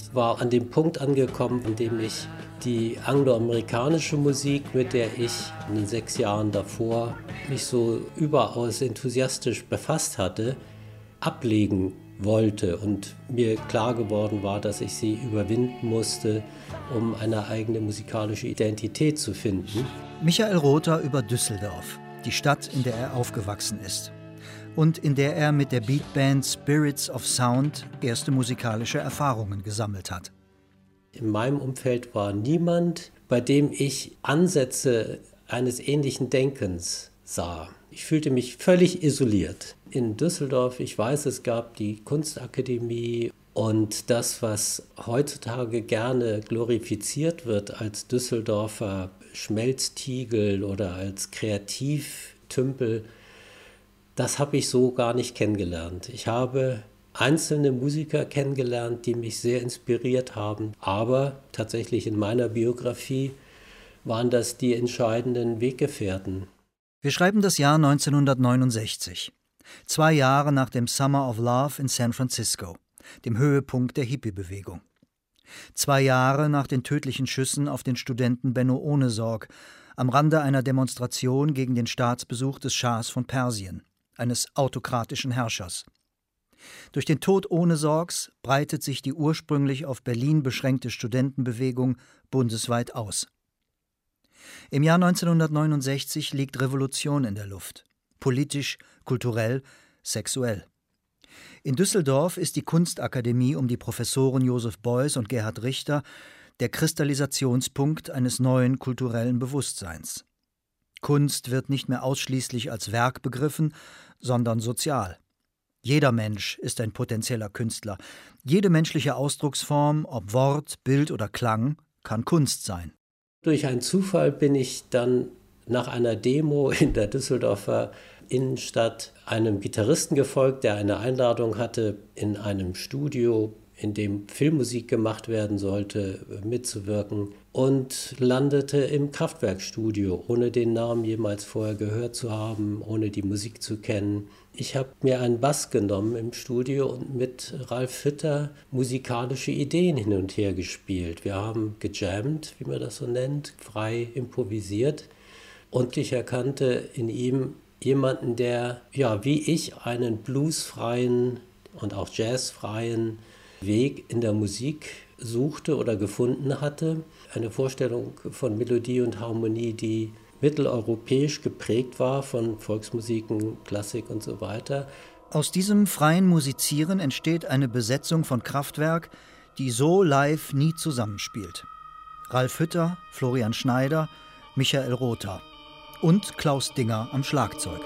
war an dem Punkt angekommen, an dem ich die angloamerikanische Musik, mit der ich in den 6 Jahren davor mich so überaus enthusiastisch befasst hatte, ablegen wollte und mir klar geworden war, dass ich sie überwinden musste, um eine eigene musikalische Identität zu finden. Michael Rother über Düsseldorf, die Stadt, in der er aufgewachsen ist und in der er mit der Beatband Spirits of Sound erste musikalische Erfahrungen gesammelt hat. In meinem Umfeld war niemand, bei dem ich Ansätze eines ähnlichen Denkens sah. Ich fühlte mich völlig isoliert. In Düsseldorf, ich weiß, es gab die Kunstakademie und das, was heutzutage gerne glorifiziert wird als Düsseldorfer Schmelztiegel oder als Kreativtümpel, das habe ich so gar nicht kennengelernt. Ich habe einzelne Musiker kennengelernt, die mich sehr inspiriert haben, aber tatsächlich in meiner Biografie waren das die entscheidenden Weggefährten. Wir schreiben das Jahr 1969, 2 Jahre nach dem Summer of Love in San Francisco, dem Höhepunkt der Hippie-Bewegung. 2 Jahre nach den tödlichen Schüssen auf den Studenten Benno Ohnesorg am Rande einer Demonstration gegen den Staatsbesuch des Schahs von Persien, eines autokratischen Herrschers. Durch den Tod Ohnesorgs breitet sich die ursprünglich auf Berlin beschränkte Studentenbewegung bundesweit aus. Im Jahr 1969 liegt Revolution in der Luft, politisch, kulturell, sexuell. In Düsseldorf ist die Kunstakademie um die Professoren Josef Beuys und Gerhard Richter der Kristallisationspunkt eines neuen kulturellen Bewusstseins. Kunst wird nicht mehr ausschließlich als Werk begriffen, sondern sozial. Jeder Mensch ist ein potenzieller Künstler. Jede menschliche Ausdrucksform, ob Wort, Bild oder Klang, kann Kunst sein. Durch einen Zufall bin ich dann nach einer Demo in der Düsseldorfer Innenstadt einem Gitarristen gefolgt, der eine Einladung hatte, in einem Studio, in dem Filmmusik gemacht werden sollte, mitzuwirken und landete im Kraftwerkstudio, ohne den Namen jemals vorher gehört zu haben, ohne die Musik zu kennen. Ich habe mir einen Bass genommen im Studio und mit Ralf Hütter musikalische Ideen hin und her gespielt. Wir haben gejammt, wie man das so nennt, frei improvisiert. Und ich erkannte in ihm jemanden, der, ja, wie ich, einen bluesfreien und auch jazzfreien Weg in der Musik suchte oder gefunden hatte. Eine Vorstellung von Melodie und Harmonie, die mitteleuropäisch geprägt war von Volksmusiken, Klassik und so weiter. Aus diesem freien Musizieren entsteht eine Besetzung von Kraftwerk, die so live nie zusammenspielt. Ralf Hütter, Florian Schneider, Michael Rother und Klaus Dinger am Schlagzeug.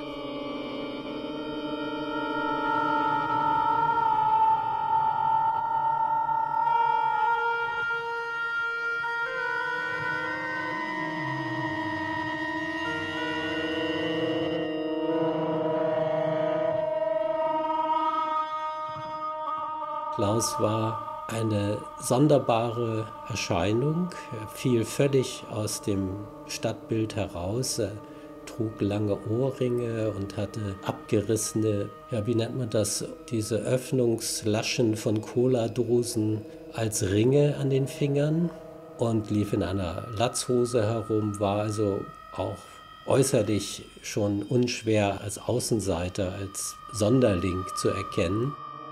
Klaus war eine sonderbare Erscheinung. Er fiel völlig aus dem Stadtbild heraus. Er trug lange Ohrringe und hatte abgerissene, ja, wie nennt man das, diese Öffnungslaschen von Cola-Dosen als Ringe an den Fingern und lief in einer Latzhose herum, war also auch äußerlich schon unschwer als Außenseiter, als Sonderling zu erkennen.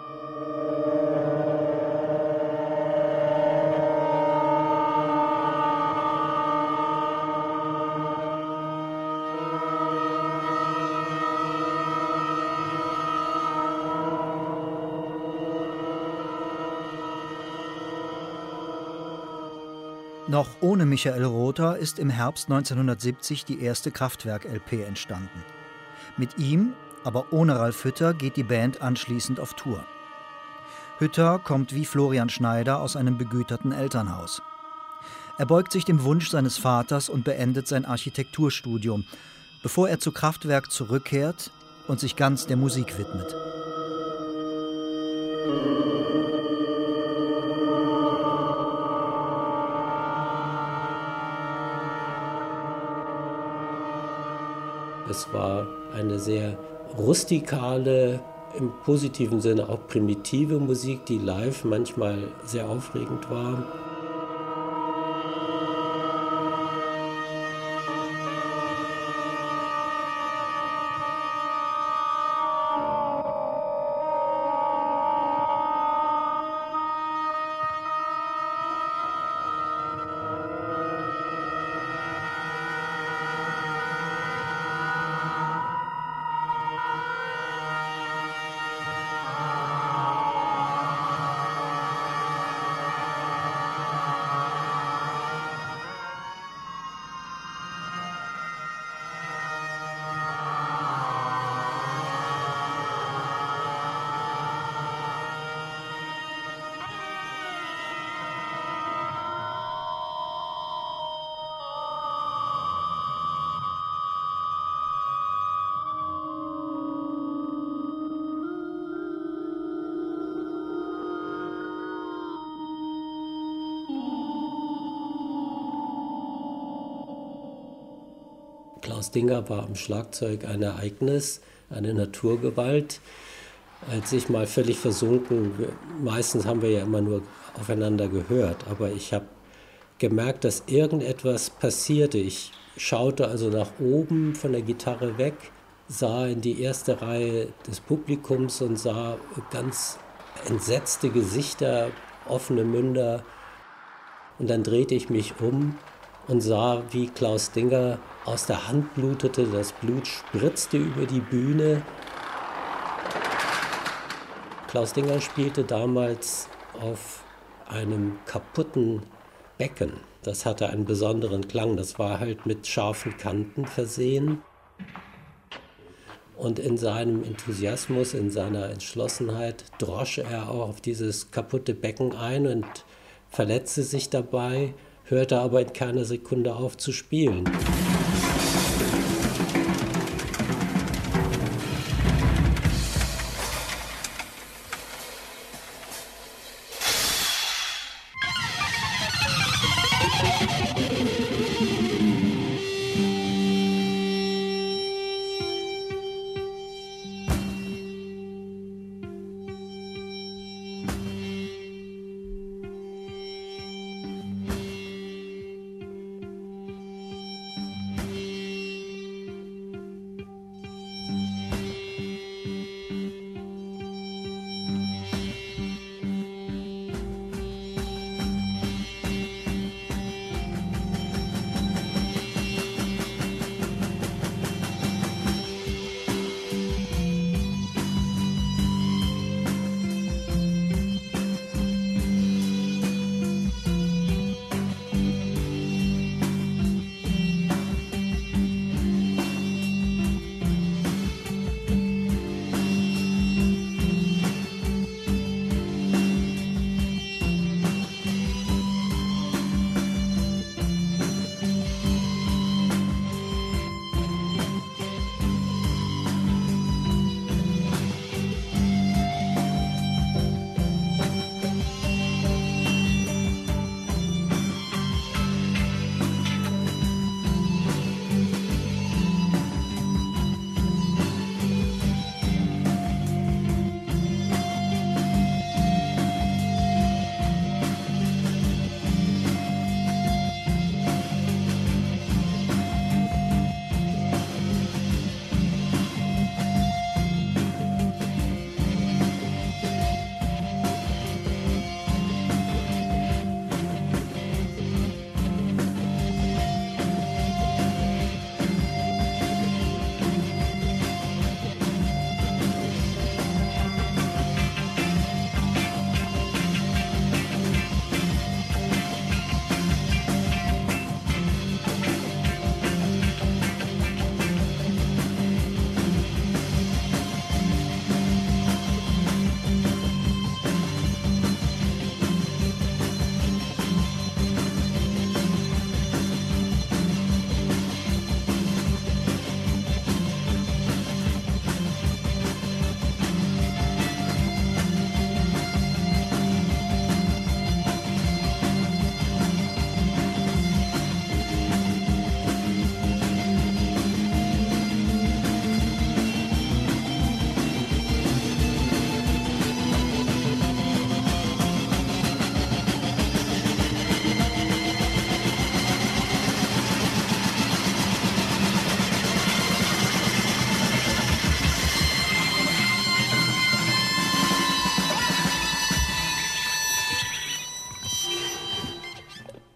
Noch ohne Michael Rother ist im Herbst 1970 die erste Kraftwerk-LP entstanden. Mit ihm, aber ohne Ralf Hütter, geht die Band anschließend auf Tour. Hütter kommt wie Florian Schneider aus einem begüterten Elternhaus. Er beugt sich dem Wunsch seines Vaters und beendet sein Architekturstudium, bevor er zu Kraftwerk zurückkehrt und sich ganz der Musik widmet. Es war eine sehr rustikale im positiven Sinne auch primitive Musik, die live manchmal sehr aufregend war. Klaus Dinger war am Schlagzeug ein Ereignis, eine Naturgewalt. Als ich mal völlig versunken, meistens haben wir ja immer nur aufeinander gehört, aber ich habe gemerkt, dass irgendetwas passierte. Ich schaute also nach oben von der Gitarre weg, sah in die erste Reihe des Publikums und sah ganz entsetzte Gesichter, offene Münder. Und dann drehte ich mich um und sah, wie Klaus Dinger aus der Hand blutete, das Blut spritzte über die Bühne. Klaus Dinger spielte damals auf einem kaputten Becken. Das hatte einen besonderen Klang, das war halt mit scharfen Kanten versehen. Und in seinem Enthusiasmus, in seiner Entschlossenheit drosch er auch auf dieses kaputte Becken ein und verletzte sich dabei, hörte aber in keiner Sekunde auf zu spielen.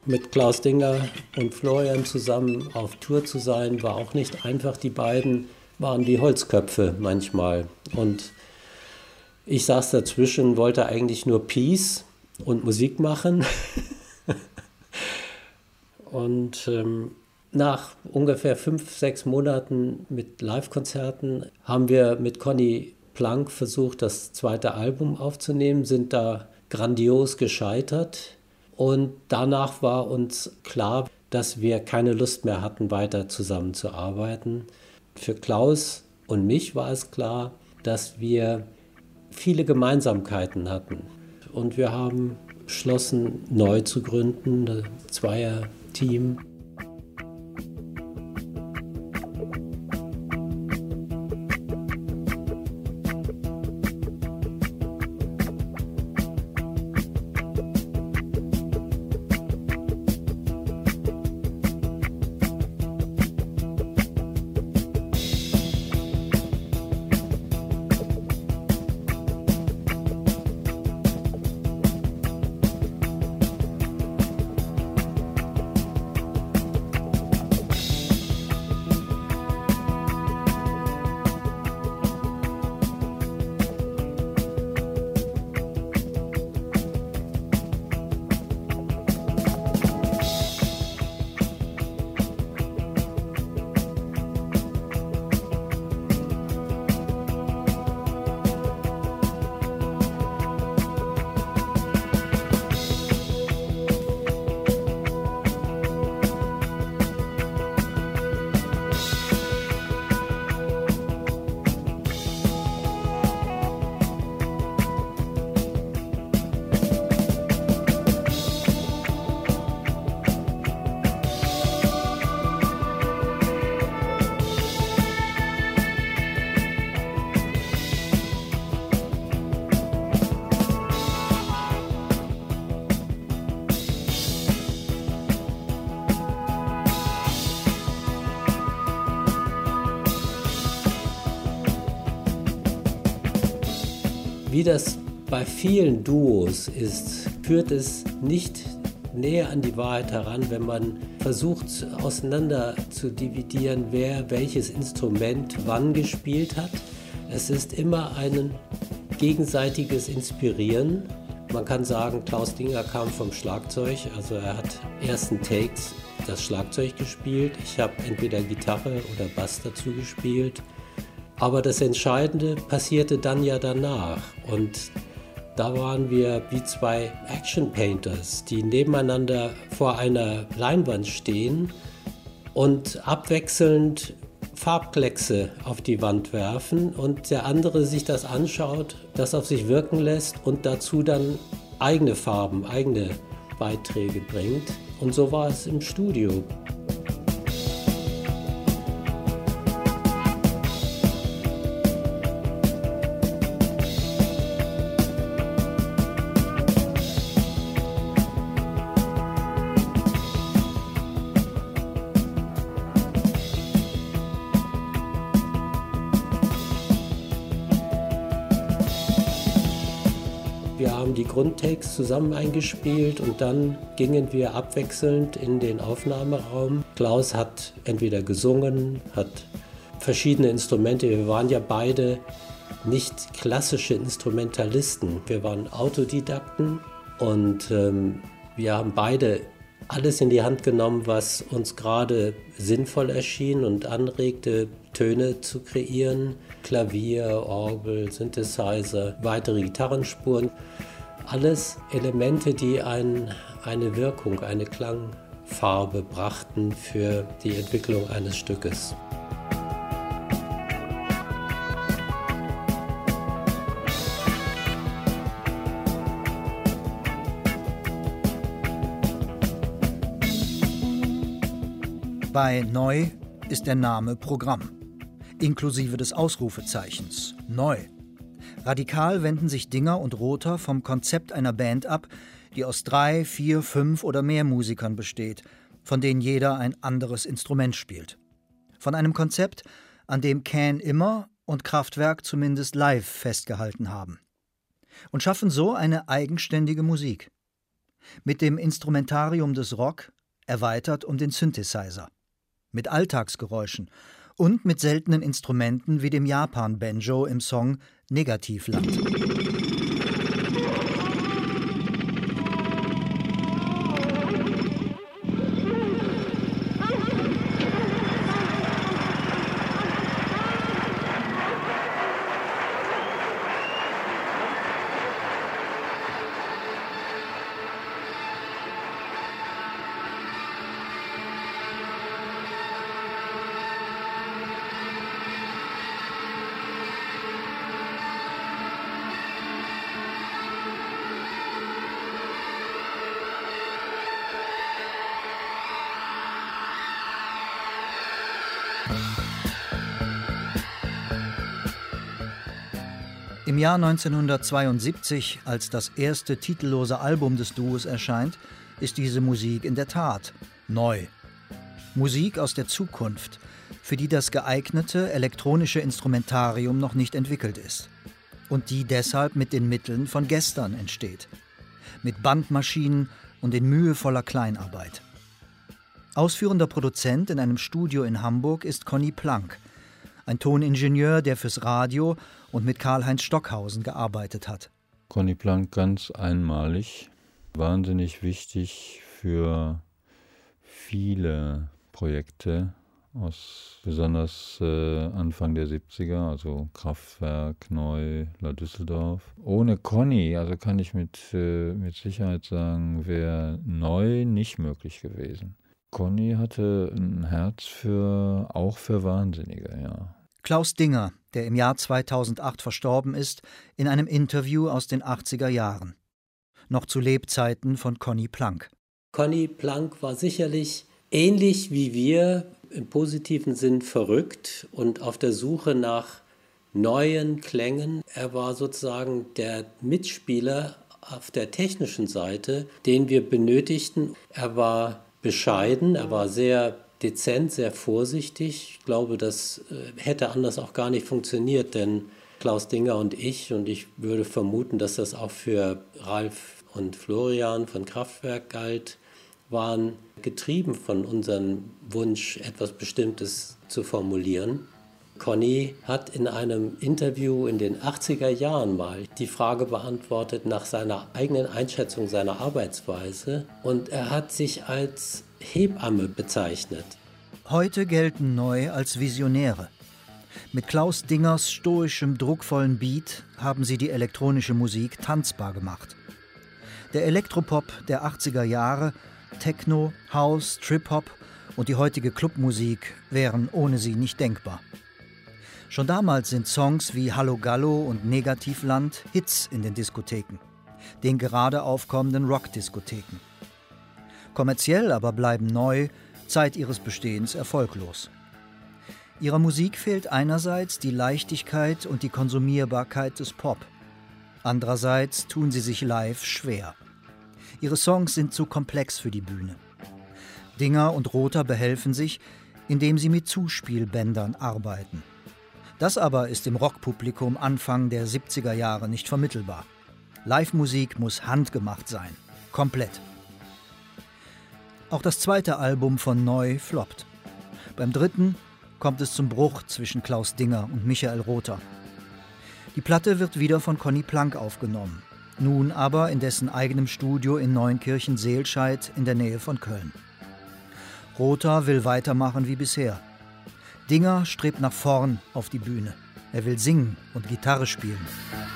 Mit Klaus Dinger und Florian zusammen auf Tour zu sein, war auch nicht einfach. Die beiden waren wie Holzköpfe manchmal. Und ich saß dazwischen, wollte eigentlich nur Peace und Musik machen. Und nach ungefähr 5-6 Monaten mit Live-Konzerten haben wir mit Conny Plank versucht, das zweite Album aufzunehmen, sind da grandios gescheitert. Und danach war uns klar, dass wir keine Lust mehr hatten, weiter zusammenzuarbeiten. Für Klaus und mich war es klar, dass wir viele Gemeinsamkeiten hatten. Und wir haben beschlossen, neu zu gründen, ein Zweier-Team. Wie das bei vielen Duos ist, führt es nicht näher an die Wahrheit heran, wenn man versucht, auseinander zu dividieren, wer welches Instrument wann gespielt hat. Es ist immer ein gegenseitiges Inspirieren. Man kann sagen, Klaus Dinger kam vom Schlagzeug, also er hat ersten Takes das Schlagzeug gespielt. Ich habe entweder Gitarre oder Bass dazu gespielt. Aber das Entscheidende passierte dann ja danach. Und da waren wir wie zwei Action-Painters, die nebeneinander vor einer Leinwand stehen und abwechselnd Farbkleckse auf die Wand werfen und der andere sich das anschaut, das auf sich wirken lässt und dazu dann eigene Farben, eigene Beiträge bringt. Und so war es im Studio. Wir haben die Grundtakes zusammen eingespielt und dann gingen wir abwechselnd in den Aufnahmeraum. Klaus hat entweder gesungen, hat verschiedene Instrumente. Wir waren ja beide nicht klassische Instrumentalisten. Wir waren Autodidakten und wir haben beide alles in die Hand genommen, was uns gerade sinnvoll erschien und anregte, Töne zu kreieren. Klavier, Orgel, Synthesizer, weitere Gitarrenspuren. Alles Elemente, die eine Wirkung, eine Klangfarbe brachten für die Entwicklung eines Stückes. Bei Neu ist der Name Programm, inklusive des Ausrufezeichens Neu. Radikal wenden sich Dinger und Rother vom Konzept einer Band ab, die aus 3, 4, 5 oder mehr Musikern besteht, von denen jeder ein anderes Instrument spielt. Von einem Konzept, an dem Can immer und Kraftwerk zumindest live festgehalten haben. Und schaffen so eine eigenständige Musik. Mit dem Instrumentarium des Rock erweitert um den Synthesizer. Mit Alltagsgeräuschen und mit seltenen Instrumenten wie dem Japan-Banjo im Song Negativland. Im Jahr 1972, als das erste titellose Album des Duos erscheint, ist diese Musik in der Tat neu. Musik aus der Zukunft, für die das geeignete elektronische Instrumentarium noch nicht entwickelt ist. Und die deshalb mit den Mitteln von gestern entsteht. Mit Bandmaschinen und in mühevoller Kleinarbeit. Ausführender Produzent in einem Studio in Hamburg ist Conny Plank, ein Toningenieur, der fürs Radio und mit Karl-Heinz Stockhausen gearbeitet hat. Conny Plank ganz einmalig, wahnsinnig wichtig für viele Projekte aus besonders Anfang der 70er, also Kraftwerk, Neu, La Düsseldorf. Ohne Conny, also kann ich mit Sicherheit sagen, wäre Neu nicht möglich gewesen. Conny hatte ein Herz auch für Wahnsinnige, ja. Klaus Dinger, der im Jahr 2008 verstorben ist, in einem Interview aus den 80er Jahren. Noch zu Lebzeiten von Conny Plank. Conny Plank war sicherlich ähnlich wie wir im positiven Sinn verrückt und auf der Suche nach neuen Klängen. Er war sozusagen der Mitspieler auf der technischen Seite, den wir benötigten. Er war bescheiden, er war sehr dezent, sehr vorsichtig. Ich glaube, das hätte anders auch gar nicht funktioniert, denn Klaus Dinger und ich würde vermuten, dass das auch für Ralf und Florian von Kraftwerk galt, waren getrieben von unserem Wunsch, etwas Bestimmtes zu formulieren. Conny hat in einem Interview in den 80er Jahren mal die Frage beantwortet nach seiner eigenen Einschätzung seiner Arbeitsweise und er hat sich als Hebamme bezeichnet. Heute gelten Neu als Visionäre. Mit Klaus Dingers stoischem, druckvollen Beat haben sie die elektronische Musik tanzbar gemacht. Der Elektropop der 80er Jahre, Techno, House, Trip-Hop und die heutige Clubmusik wären ohne sie nicht denkbar. Schon damals sind Songs wie Hallo Gallo und Negativland Hits in den Diskotheken, den gerade aufkommenden Rockdiskotheken. Kommerziell aber bleiben Neu Zeit ihres Bestehens erfolglos. Ihrer Musik fehlt einerseits die Leichtigkeit und die Konsumierbarkeit des Pop. Andererseits tun sie sich live schwer. Ihre Songs sind zu komplex für die Bühne. Dinger und Rother behelfen sich, indem sie mit Zuspielbändern arbeiten. Das aber ist dem Rockpublikum Anfang der 70er Jahre nicht vermittelbar. Live-Musik muss handgemacht sein. Komplett. Auch das zweite Album von Neu floppt. Beim dritten kommt es zum Bruch zwischen Klaus Dinger und Michael Rother. Die Platte wird wieder von Conny Plank aufgenommen, nun aber in dessen eigenem Studio in Neunkirchen-Seelscheid in der Nähe von Köln. Rother will weitermachen wie bisher. Dinger strebt nach vorn auf die Bühne. Er will singen und Gitarre spielen.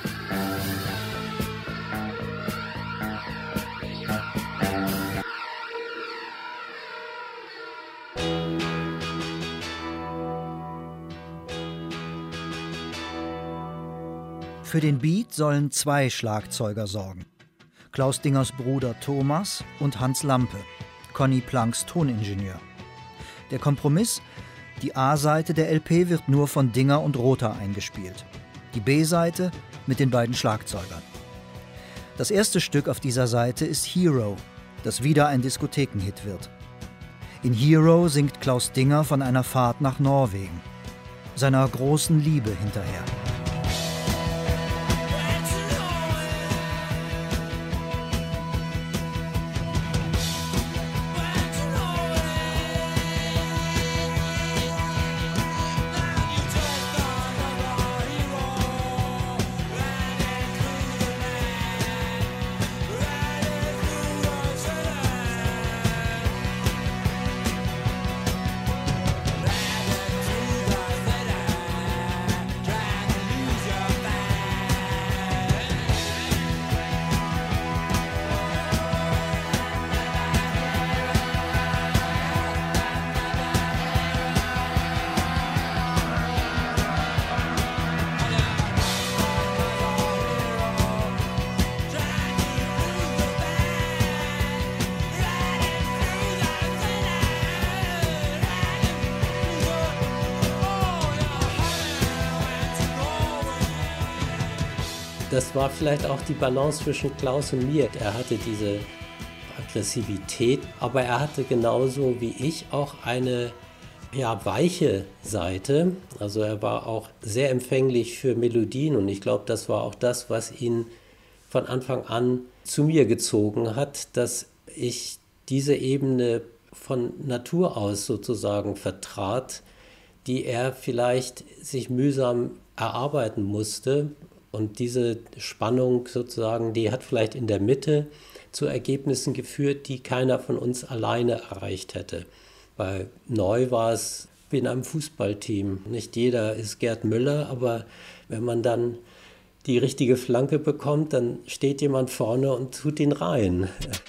Für den Beat sollen zwei Schlagzeuger sorgen. Klaus Dingers Bruder Thomas und Hans Lampe, Conny Planks Toningenieur. Der Kompromiss: die A-Seite der LP wird nur von Dinger und Rother eingespielt. Die B-Seite mit den beiden Schlagzeugern. Das erste Stück auf dieser Seite ist Hero, das wieder ein Diskothekenhit wird. In Hero singt Klaus Dinger von einer Fahrt nach Norwegen, seiner großen Liebe hinterher. Das war vielleicht auch die Balance zwischen Klaus und mir. Er hatte diese Aggressivität, aber er hatte genauso wie ich auch eine weiche Seite. Also er war auch sehr empfänglich für Melodien und ich glaube, das war auch das, was ihn von Anfang an zu mir gezogen hat, dass ich diese Ebene von Natur aus sozusagen vertrat, die er vielleicht sich mühsam erarbeiten musste. Und diese Spannung sozusagen, die hat vielleicht in der Mitte zu Ergebnissen geführt, die keiner von uns alleine erreicht hätte. Weil neu war es wie in einem Fußballteam. Nicht jeder ist Gerd Müller, aber wenn man dann die richtige Flanke bekommt, dann steht jemand vorne und tut ihn rein.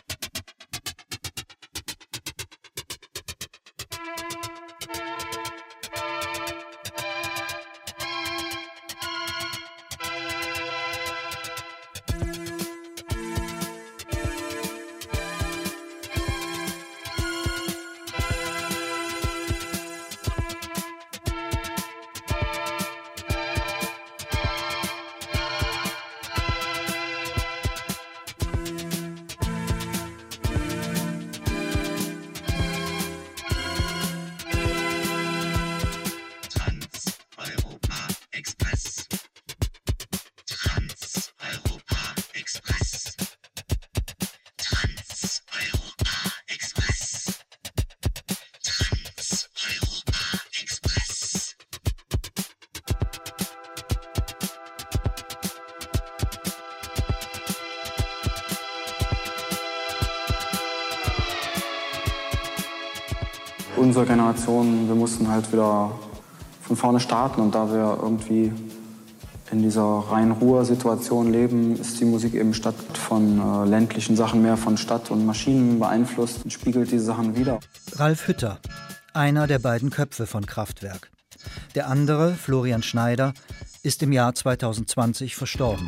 Unsere Generation, wir mussten halt wieder von vorne starten und da wir irgendwie in dieser reinen Ruhrsituation leben, ist die Musik eben statt von ländlichen Sachen mehr von Stadt und Maschinen beeinflusst und spiegelt diese Sachen wider. Ralf Hütter, einer der beiden Köpfe von Kraftwerk. Der andere, Florian Schneider, ist im Jahr 2020 verstorben.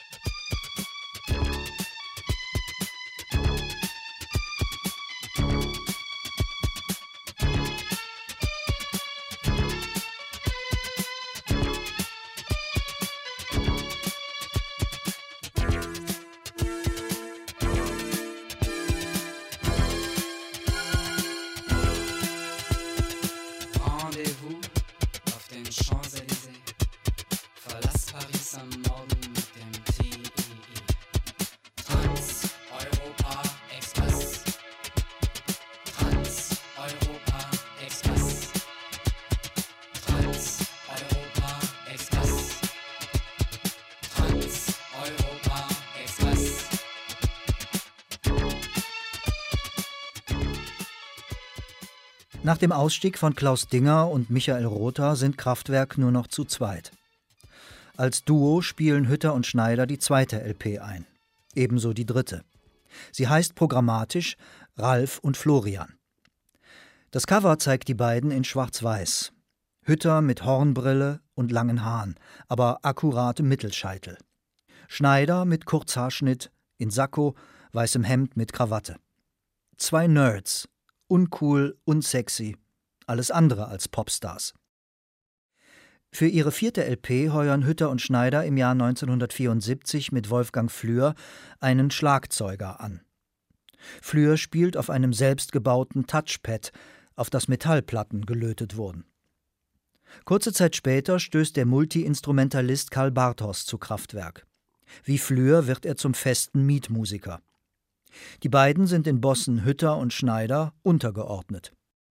Nach dem Ausstieg von Klaus Dinger und Michael Rother sind Kraftwerk nur noch zu zweit. Als Duo spielen Hütter und Schneider die zweite LP ein, ebenso die dritte. Sie heißt programmatisch Ralf und Florian. Das Cover zeigt die beiden in Schwarz-Weiß. Hütter mit Hornbrille und langen Haaren, aber akkuratem Mittelscheitel. Schneider mit Kurzhaarschnitt, in Sakko, weißem Hemd mit Krawatte. Zwei Nerds, uncool, unsexy, alles andere als Popstars. Für ihre vierte LP heuern Hütter und Schneider im Jahr 1974 mit Wolfgang Flür einen Schlagzeuger an. Flür spielt auf einem selbstgebauten Touchpad, auf das Metallplatten gelötet wurden. Kurze Zeit später stößt der Multi-Instrumentalist Karl Bartos zu Kraftwerk. Wie Flür wird er zum festen Mietmusiker. Die beiden sind den Bossen Hütter und Schneider untergeordnet.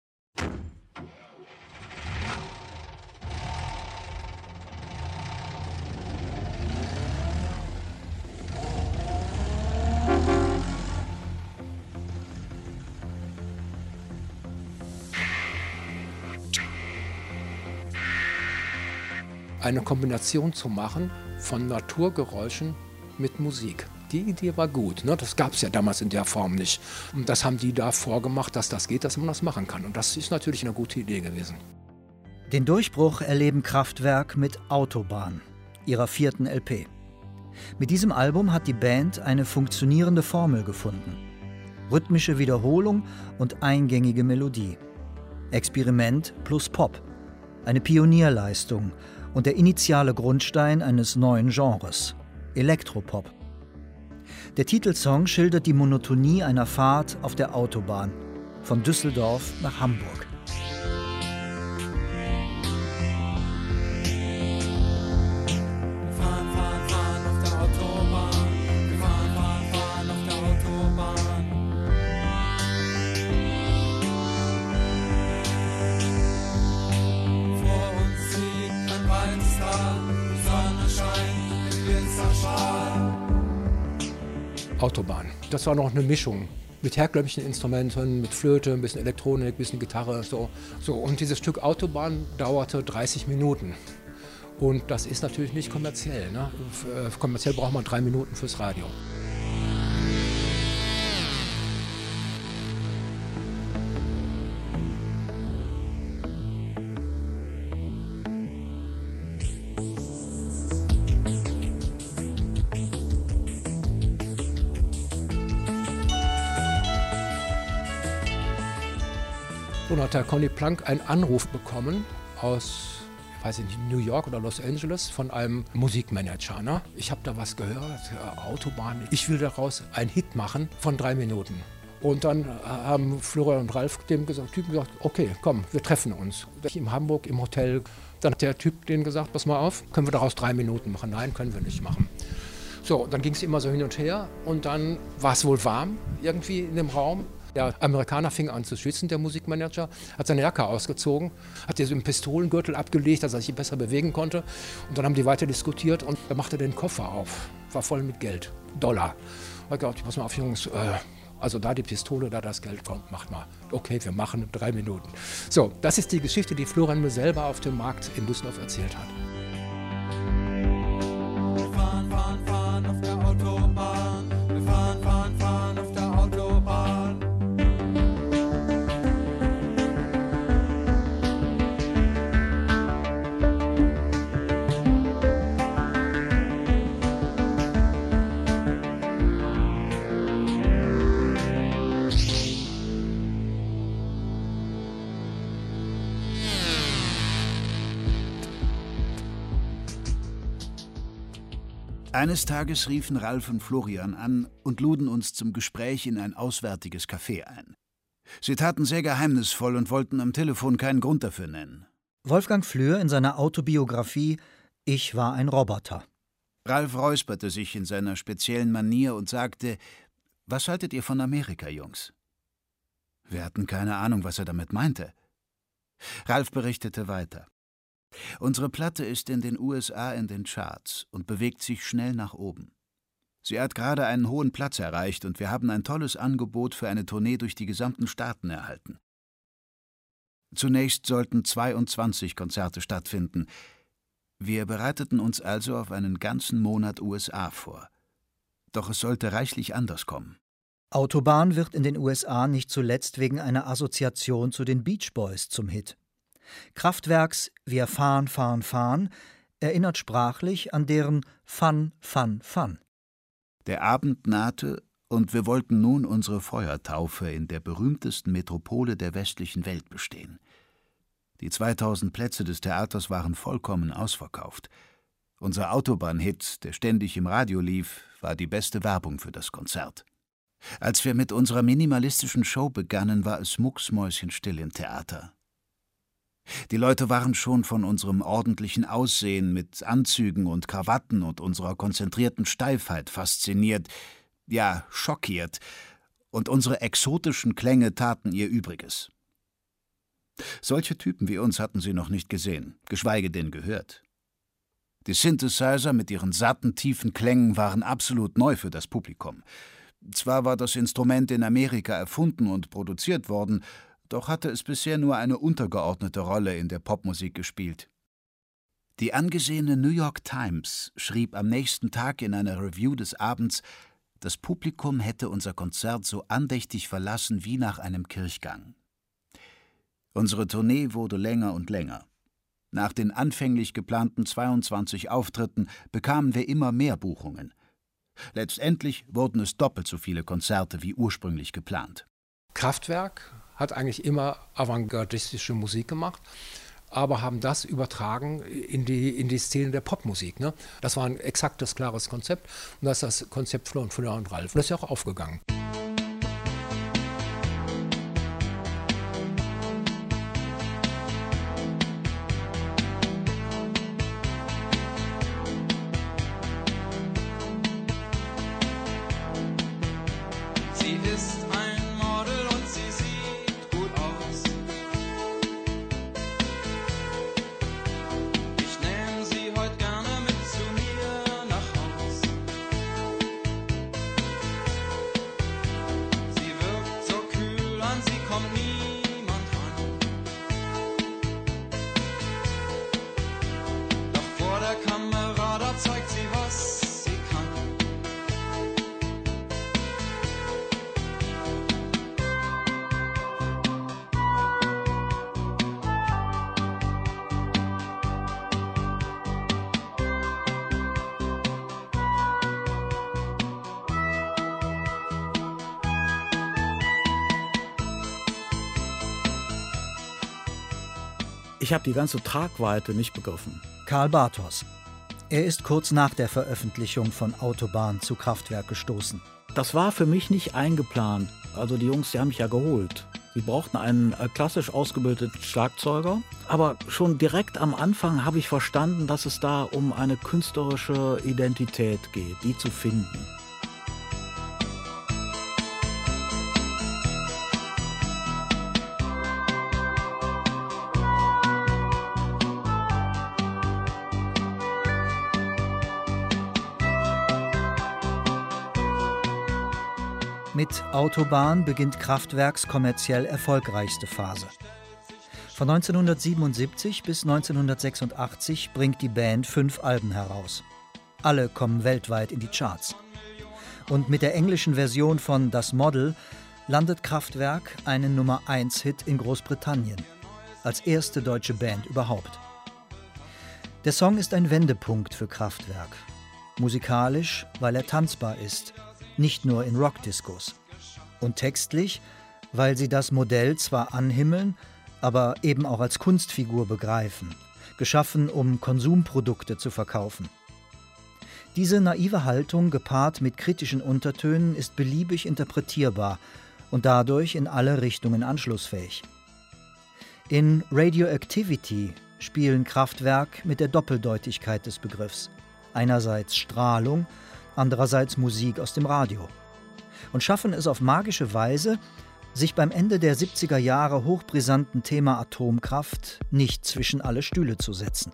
Eine Kombination zu machen von Naturgeräuschen mit Musik. Die Idee war gut, ne? Das gab es ja damals in der Form nicht. Und das haben die da vorgemacht, dass das geht, dass man das machen kann. Und das ist natürlich eine gute Idee gewesen. Den Durchbruch erleben Kraftwerk mit Autobahn, ihrer vierten LP. Mit diesem Album hat die Band eine funktionierende Formel gefunden. Rhythmische Wiederholung und eingängige Melodie. Experiment plus Pop. Eine Pionierleistung und der initiale Grundstein eines neuen Genres. Elektropop. Der Titelsong schildert die Monotonie einer Fahrt auf der Autobahn von Düsseldorf nach Hamburg. Autobahn. Das war noch eine Mischung mit herkömmlichen Instrumenten, mit Flöte, ein bisschen Elektronik, ein bisschen Gitarre. So. Und dieses Stück Autobahn dauerte 30 Minuten. Und das ist natürlich nicht kommerziell. Ne? Kommerziell braucht man 3 Minuten fürs Radio. Und hat der Conny Plank einen Anruf bekommen aus, ich weiß nicht, New York oder Los Angeles von einem Musikmanager. Ne? Ich habe da was gehört, Autobahn, ich will daraus einen Hit machen von 3 Minuten. Und dann haben Florian und Ralf dem Typen gesagt, okay, komm, wir treffen uns. In Hamburg im Hotel. Dann hat der Typ denen gesagt, pass mal auf, können wir daraus 3 Minuten machen? Nein, können wir nicht machen. So, dann ging es immer so hin und her und dann war es wohl warm irgendwie in dem Raum. Der Amerikaner fing an zu schwitzen, der Musikmanager, hat seine Jacke ausgezogen, hat ihr so einen Pistolengürtel abgelegt, dass er sich besser bewegen konnte. Und dann haben die weiter diskutiert und er machte den Koffer auf, war voll mit Geld, Dollar. Er hat gesagt, pass mal auf, Jungs, also da die Pistole, da das Geld kommt, macht mal. Okay, wir machen 3 Minuten. So, das ist die Geschichte, die Florian mir selber auf dem Markt in Düsseldorf erzählt hat. Wir fahren, fahren, fahren auf der Autobahn. Wir fahren, fahren, fahren auf der Autobahn. Eines Tages riefen Ralf und Florian an und luden uns zum Gespräch in ein auswärtiges Café ein. Sie taten sehr geheimnisvoll und wollten am Telefon keinen Grund dafür nennen. Wolfgang Flür in seiner Autobiografie »Ich war ein Roboter«. Ralf räusperte sich in seiner speziellen Manier und sagte, »Was haltet ihr von Amerika, Jungs?« Wir hatten keine Ahnung, was er damit meinte. Ralf berichtete weiter. Unsere Platte ist in den USA in den Charts und bewegt sich schnell nach oben. Sie hat gerade einen hohen Platz erreicht und wir haben ein tolles Angebot für eine Tournee durch die gesamten Staaten erhalten. Zunächst sollten 22 Konzerte stattfinden. Wir bereiteten uns also auf einen ganzen Monat USA vor. Doch es sollte reichlich anders kommen. Autobahn wird in den USA nicht zuletzt wegen einer Assoziation zu den Beach Boys zum Hit. Kraftwerks »Wir fahren, fahren, fahren« erinnert sprachlich an deren »Fun, Fun, Fun«. Der Abend nahte und wir wollten nun unsere Feuertaufe in der berühmtesten Metropole der westlichen Welt bestehen. Die 2000 Plätze des Theaters waren vollkommen ausverkauft. Unser Autobahn-Hit, der ständig im Radio lief, war die beste Werbung für das Konzert. Als wir mit unserer minimalistischen Show begannen, war es mucksmäuschenstill im Theater. Die Leute waren schon von unserem ordentlichen Aussehen mit Anzügen und Krawatten und unserer konzentrierten Steifheit fasziniert, ja, schockiert, und unsere exotischen Klänge taten ihr Übriges. Solche Typen wie uns hatten sie noch nicht gesehen, geschweige denn gehört. Die Synthesizer mit ihren satten, tiefen Klängen waren absolut neu für das Publikum. Zwar war das Instrument in Amerika erfunden und produziert worden, doch hatte es bisher nur eine untergeordnete Rolle in der Popmusik gespielt. Die angesehene New York Times schrieb am nächsten Tag in einer Review des Abends, das Publikum hätte unser Konzert so andächtig verlassen wie nach einem Kirchgang. Unsere Tournee wurde länger und länger. Nach den anfänglich geplanten 22 Auftritten bekamen wir immer mehr Buchungen. Letztendlich wurden es doppelt so viele Konzerte wie ursprünglich geplant. Kraftwerk hat eigentlich immer avantgardistische Musik gemacht. aber haben das übertragen in die Szene der Popmusik. Ne? Das war ein exaktes, klares Konzept und das ist das Konzept von Florian und Ralf. Und das ist ja auch aufgegangen. Sie ist ein Model und sie sieht gut aus. Ich nehme sie heute gerne mit zu mir nach Haus. Sie wirkt so kühl, an sie kommt niemand ran. Doch vor der Kamera, da zeigt sie, was sie kann. Ich habe die ganze Tragweite nicht begriffen. Karl Bartos. Er ist kurz nach der Veröffentlichung von Autobahn zu Kraftwerk gestoßen. Das war für mich nicht eingeplant. Also die Jungs, die haben mich ja geholt. Sie brauchten einen klassisch ausgebildeten Schlagzeuger. Aber schon direkt am Anfang habe ich verstanden, dass es da um eine künstlerische Identität geht, die zu finden. Mit Autobahn beginnt Kraftwerks kommerziell erfolgreichste Phase. Von 1977 bis 1986 bringt die Band 5 Alben heraus. Alle kommen weltweit in die Charts. Und mit der englischen Version von Das Model landet Kraftwerk einen Nummer-1-Hit in Großbritannien. Als erste deutsche Band überhaupt. Der Song ist ein Wendepunkt für Kraftwerk. Musikalisch, weil er tanzbar ist. Nicht nur in Rockdiscos. Und textlich, weil sie das Modell zwar anhimmeln, aber eben auch als Kunstfigur begreifen, geschaffen, um Konsumprodukte zu verkaufen. Diese naive Haltung, gepaart mit kritischen Untertönen, ist beliebig interpretierbar und dadurch in alle Richtungen anschlussfähig. In Radioactivity spielen Kraftwerk mit der Doppeldeutigkeit des Begriffs. Einerseits Strahlung, andererseits Musik aus dem Radio. Und schaffen es auf magische Weise, sich beim Ende der 70er Jahre hochbrisanten Thema Atomkraft nicht zwischen alle Stühle zu setzen.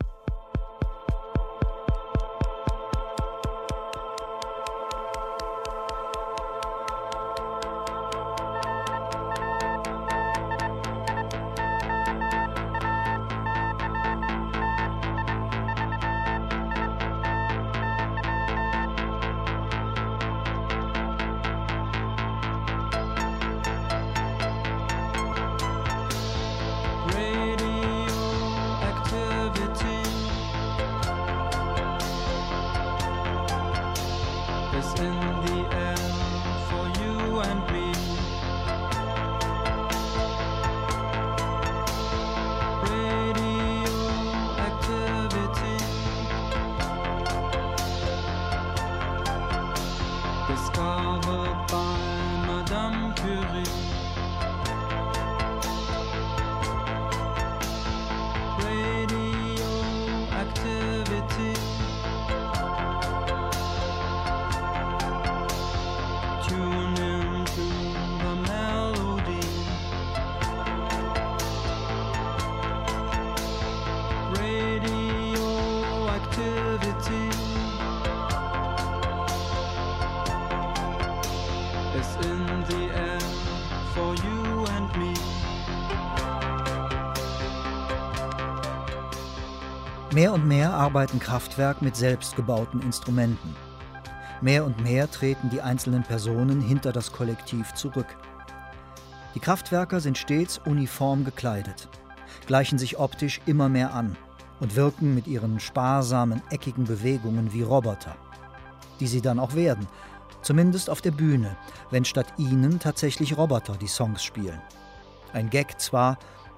Mehr und mehr arbeiten Kraftwerk mit selbstgebauten Instrumenten. Mehr und mehr treten die einzelnen Personen hinter das Kollektiv zurück. Die Kraftwerker sind stets uniform gekleidet, gleichen sich optisch immer mehr an und wirken mit ihren sparsamen, eckigen Bewegungen wie Roboter. Die sie dann auch werden, zumindest auf der Bühne, wenn statt ihnen tatsächlich Roboter die Songs spielen. Ein Gag zwar,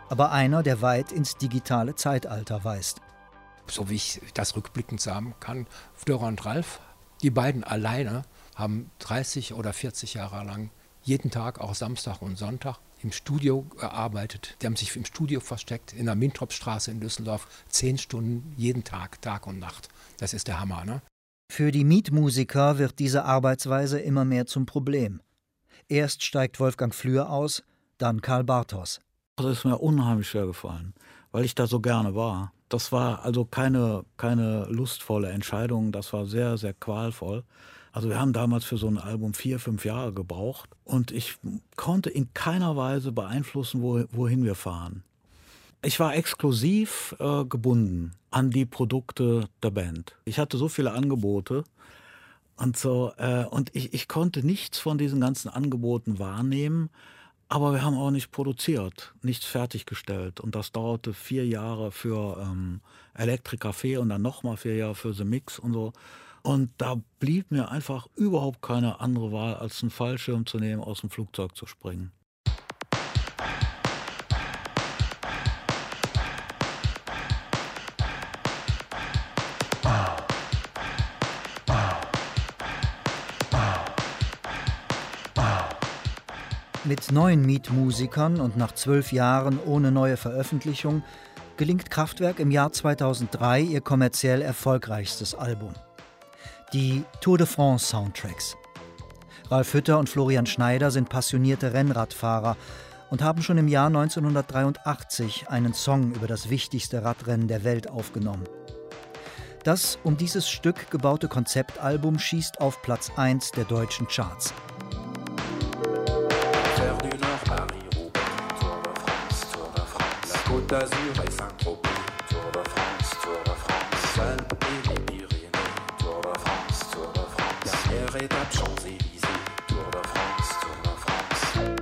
aber einer, der weit ins digitale Zeitalter weist. So wie ich das rückblickend sagen kann, Dörrer und Ralf, die beiden alleine haben 30 oder 40 Jahre lang jeden Tag, auch Samstag und Sonntag, im Studio gearbeitet. Die haben sich im Studio versteckt, in der Mintropstraße in Düsseldorf, 10 Stunden jeden Tag, Tag und Nacht. Das ist der Hammer, ne? Für die Mietmusiker wird diese Arbeitsweise immer mehr zum Problem. Erst steigt Wolfgang Flür aus, dann Karl Bartos. Das ist mir unheimlich schwer gefallen, weil ich da so gerne war. Das war also keine lustvolle Entscheidung, das war sehr, sehr qualvoll. Also wir haben damals für so ein Album 4, 5 Jahre gebraucht und ich konnte in keiner Weise beeinflussen, wohin wir fahren. Ich war exklusiv gebunden an die Produkte der Band. Ich hatte so viele Angebote und so und ich konnte nichts von diesen ganzen Angeboten wahrnehmen, aber wir haben auch nicht produziert, nichts fertiggestellt und das dauerte 4 Jahre für Electric Café und dann nochmal 4 Jahre für The Mix und so. Und da blieb mir einfach überhaupt keine andere Wahl, als einen Fallschirm zu nehmen, aus dem Flugzeug zu springen. Mit 9 Mietmusikern und nach 12 Jahren ohne neue Veröffentlichung gelingt Kraftwerk im Jahr 2003 ihr kommerziell erfolgreichstes Album. Die Tour de France Soundtracks. Ralf Hütter und Florian Schneider sind passionierte Rennradfahrer und haben schon im Jahr 1983 einen Song über das wichtigste Radrennen der Welt aufgenommen. Das um dieses Stück gebaute Konzeptalbum schießt auf Platz 1 der deutschen Charts. Côte d'Azur et Saint-Tropez, Tour de France, Tour de France, Alpes et les Pyrénées, Tour de France, Tour de France, dernière étape Champs-Élysées, Tour de France, Tour de France.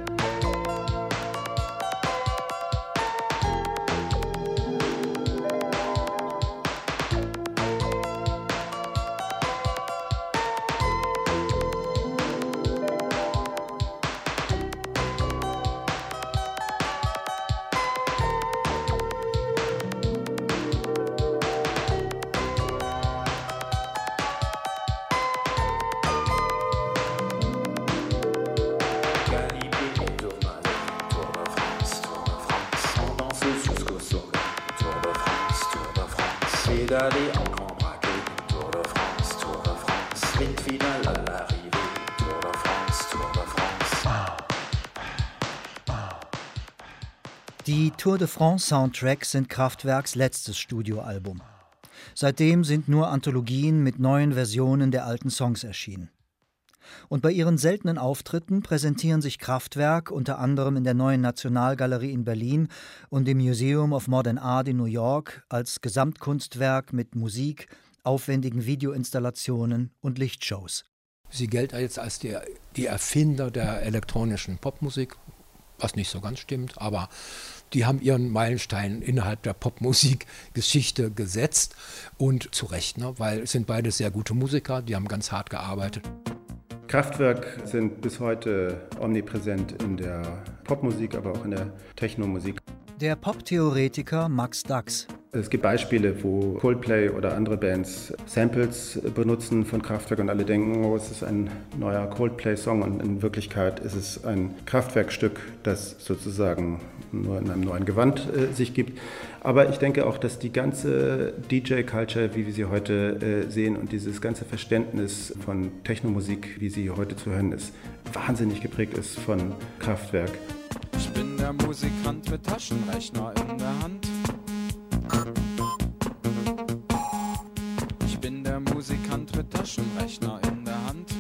Pédaler en grand braquet, Tour de France, Tour de France, sprint final à l'arrivée, Tour de France, Tour de France. Die Tour de France Soundtracks sind Kraftwerks letztes Studioalbum. Seitdem sind nur Anthologien mit neuen Versionen der alten Songs erschienen. Und bei ihren seltenen Auftritten präsentieren sich Kraftwerk unter anderem in der Neuen Nationalgalerie in Berlin und im Museum of Modern Art in New York als Gesamtkunstwerk mit Musik, aufwendigen Videoinstallationen und Lichtshows. Sie gelten jetzt als die Erfinder der elektronischen Popmusik, was nicht so ganz stimmt, aber die haben ihren Meilenstein innerhalb der Popmusikgeschichte gesetzt und zu Recht, ne? Weil es sind beide sehr gute Musiker, die haben ganz hart gearbeitet. Kraftwerk sind bis heute omnipräsent in der Popmusik, aber auch in der Technomusik. Der Pop-Theoretiker Max Dax. Es gibt Beispiele, wo Coldplay oder andere Bands Samples benutzen von Kraftwerk und alle denken, oh, es ist ein neuer Coldplay-Song und in Wirklichkeit ist es ein Kraftwerkstück, das sozusagen nur in einem neuen Gewand sich gibt. Aber ich denke auch, dass die ganze DJ-Culture, wie wir sie heute sehen und dieses ganze Verständnis von Technomusik, wie sie heute zu hören ist, wahnsinnig geprägt ist von Kraftwerk. Ich bin der Musikant mit Taschenrechner in der Hand. Ich bin der Musikant mit Taschenrechner in der Hand.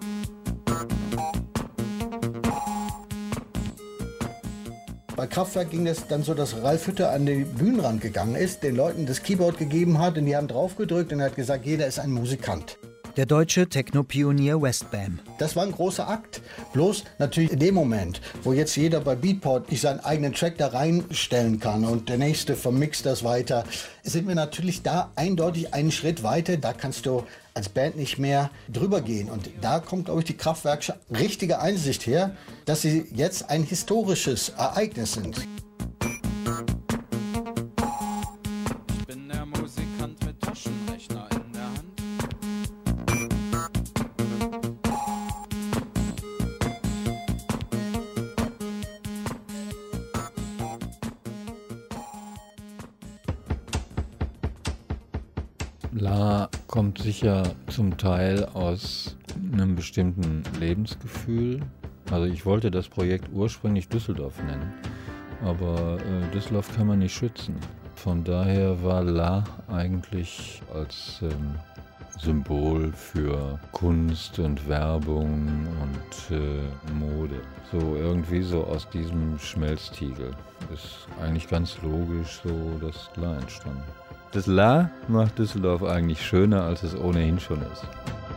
Bei Kraftwerk ging es dann so, dass Ralf Hütter an den Bühnenrand gegangen ist, den Leuten das Keyboard gegeben hat und die haben draufgedrückt und er hat gesagt, jeder ist ein Musikant. Der deutsche Techno-Pionier Westbam. Das war ein großer Akt. Bloß natürlich in dem Moment, wo jetzt jeder bei Beatport seinen eigenen Track da reinstellen kann und der nächste vermixt das weiter, sind wir natürlich da eindeutig einen Schritt weiter. Da kannst du als Band nicht mehr drüber gehen. Und da kommt, glaube ich, die Kraftwerk richtige Einsicht her, dass sie jetzt ein historisches Ereignis sind. La kommt sicher zum Teil aus einem bestimmten Lebensgefühl. Also ich wollte das Projekt ursprünglich Düsseldorf nennen, aber Düsseldorf kann man nicht schützen. Von daher war La eigentlich als Symbol für Kunst und Werbung und Mode. So irgendwie so aus diesem Schmelztiegel. Ist eigentlich ganz logisch so, dass La entstanden. Das La macht Düsseldorf eigentlich schöner, als es ohnehin schon ist.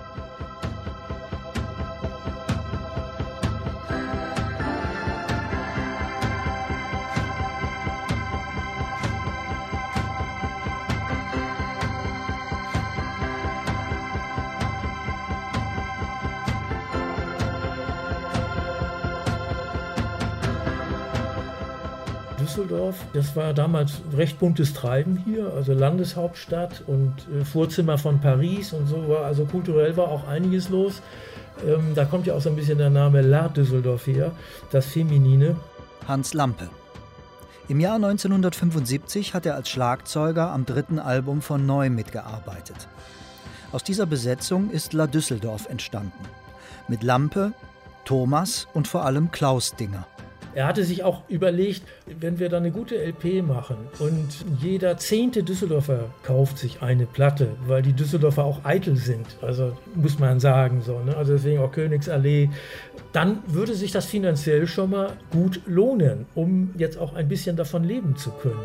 Düsseldorf, das war damals recht buntes Treiben hier, also Landeshauptstadt und Vorzimmer von Paris und so, also kulturell war auch einiges los. Da kommt ja auch so ein bisschen der Name La Düsseldorf her, das Feminine. Hans Lampe. Im Jahr 1975 hat er als Schlagzeuger am 3. Album von Neu mitgearbeitet. Aus dieser Besetzung ist La Düsseldorf entstanden. Mit Lampe, Thomas und vor allem Klaus Dinger. Er hatte sich auch überlegt, wenn wir da eine gute LP machen und jeder 10. Düsseldorfer kauft sich eine Platte, weil die Düsseldorfer auch eitel sind, also muss man sagen, so, ne? Also deswegen auch Königsallee, dann würde sich das finanziell schon mal gut lohnen, um jetzt auch ein bisschen davon leben zu können.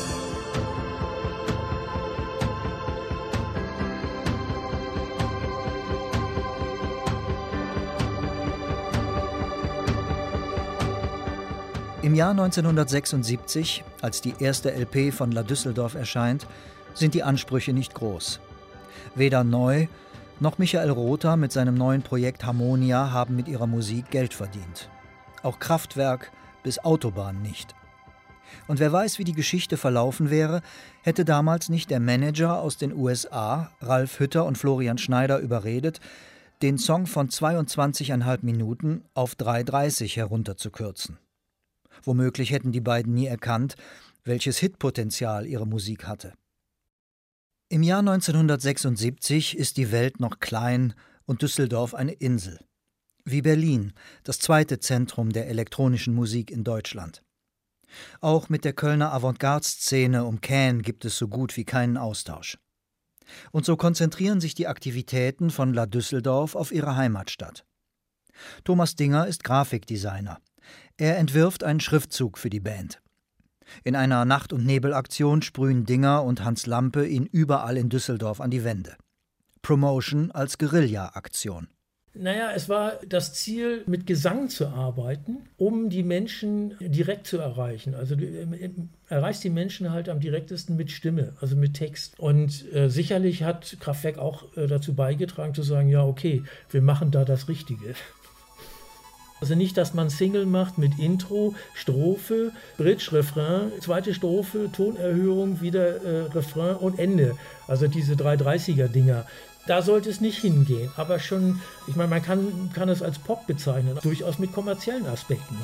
Im Jahr 1976, als die erste LP von La Düsseldorf erscheint, sind die Ansprüche nicht groß. Weder Neu noch Michael Rother mit seinem neuen Projekt Harmonia haben mit ihrer Musik Geld verdient. Auch Kraftwerk bis Autobahn nicht. Und wer weiß, wie die Geschichte verlaufen wäre, hätte damals nicht der Manager aus den USA, Ralf Hütter und Florian Schneider, überredet, den Song von 22,5 Minuten auf 3,30 herunterzukürzen. Womöglich hätten die beiden nie erkannt, welches Hitpotenzial ihre Musik hatte. Im Jahr 1976 ist die Welt noch klein und Düsseldorf eine Insel. Wie Berlin, das zweite Zentrum der elektronischen Musik in Deutschland. Auch mit der Kölner Avantgarde-Szene um Can gibt es so gut wie keinen Austausch. Und so konzentrieren sich die Aktivitäten von La Düsseldorf auf ihre Heimatstadt. Thomas Dinger ist Grafikdesigner. Er entwirft einen Schriftzug für die Band. In einer Nacht- und Nebelaktion sprühen Dinger und Hans Lampe ihn überall in Düsseldorf an die Wände. Promotion als Guerilla-Aktion. Naja, es war das Ziel, mit Gesang zu arbeiten, um die Menschen direkt zu erreichen. Also du erreichst die Menschen halt am direktesten mit Stimme, also mit Text. Und sicherlich hat Kraftwerk auch dazu beigetragen zu sagen, ja okay, wir machen da das Richtige. Also nicht, dass man Single macht mit Intro, Strophe, Bridge, Refrain, zweite Strophe, Tonerhöhung, wieder Refrain und Ende. Also diese 330er-Dinger. Da sollte es nicht hingehen. Aber schon, ich meine, man kann es als Pop bezeichnen, durchaus mit kommerziellen Aspekten.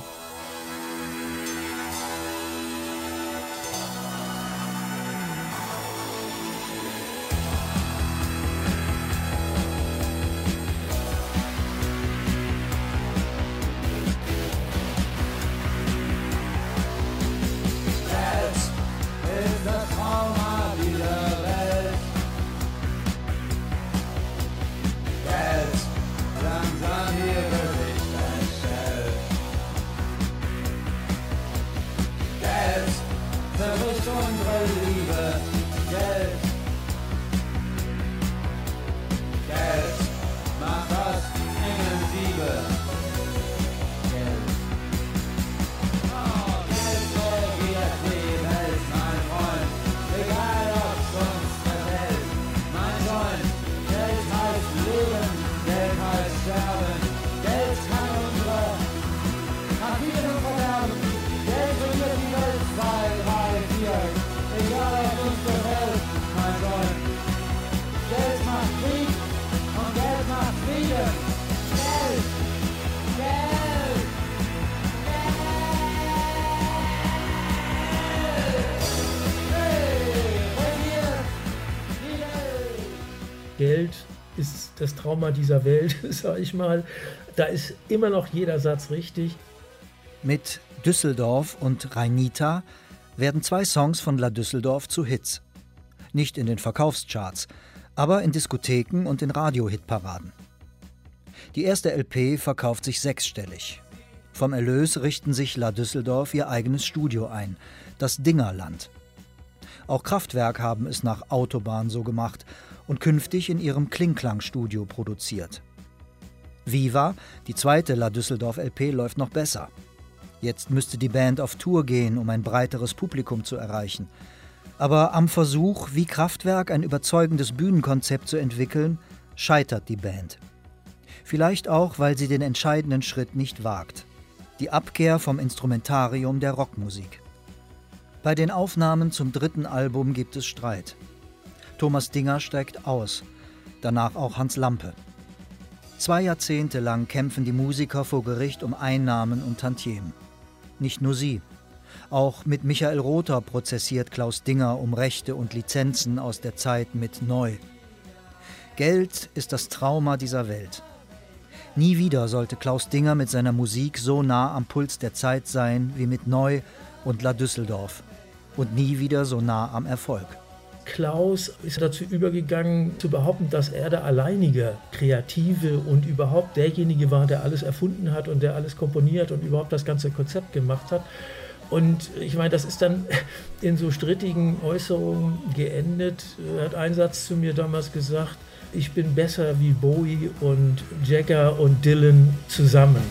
Geld ist das Trauma dieser Welt, sag ich mal. Da ist immer noch jeder Satz richtig. Mit Düsseldorf und Rheinita werden 2 Songs von La Düsseldorf zu Hits. Nicht in den Verkaufscharts, aber in Diskotheken und in Radio-Hitparaden. Die erste LP verkauft sich 6-stellig. Vom Erlös richten sich La Düsseldorf ihr eigenes Studio ein, das Dingerland. Auch Kraftwerk haben es nach Autobahn so gemacht und künftig in ihrem Klingklang-Studio produziert. Viva, die zweite La Düsseldorf LP, läuft noch besser. Jetzt müsste die Band auf Tour gehen, um ein breiteres Publikum zu erreichen. Aber am Versuch, wie Kraftwerk ein überzeugendes Bühnenkonzept zu entwickeln, scheitert die Band. Vielleicht auch, weil sie den entscheidenden Schritt nicht wagt. Die Abkehr vom Instrumentarium der Rockmusik. Bei den Aufnahmen zum 3. Album gibt es Streit. Thomas Dinger steigt aus, danach auch Hans Lampe. 2 Jahrzehnte lang kämpfen die Musiker vor Gericht um Einnahmen und Tantiemen. Nicht nur sie. Auch mit Michael Rother prozessiert Klaus Dinger um Rechte und Lizenzen aus der Zeit mit Neu. Geld ist das Trauma dieser Welt. Nie wieder sollte Klaus Dinger mit seiner Musik so nah am Puls der Zeit sein wie mit Neu und La Düsseldorf. Und nie wieder so nah am Erfolg. Klaus ist dazu übergegangen, zu behaupten, dass er der alleinige Kreative und überhaupt derjenige war, der alles erfunden hat und der alles komponiert und überhaupt das ganze Konzept gemacht hat. Und ich meine, das ist dann in so strittigen Äußerungen geendet. Er hat einen Satz zu mir damals gesagt: Ich bin besser wie Bowie und Jagger und Dylan zusammen.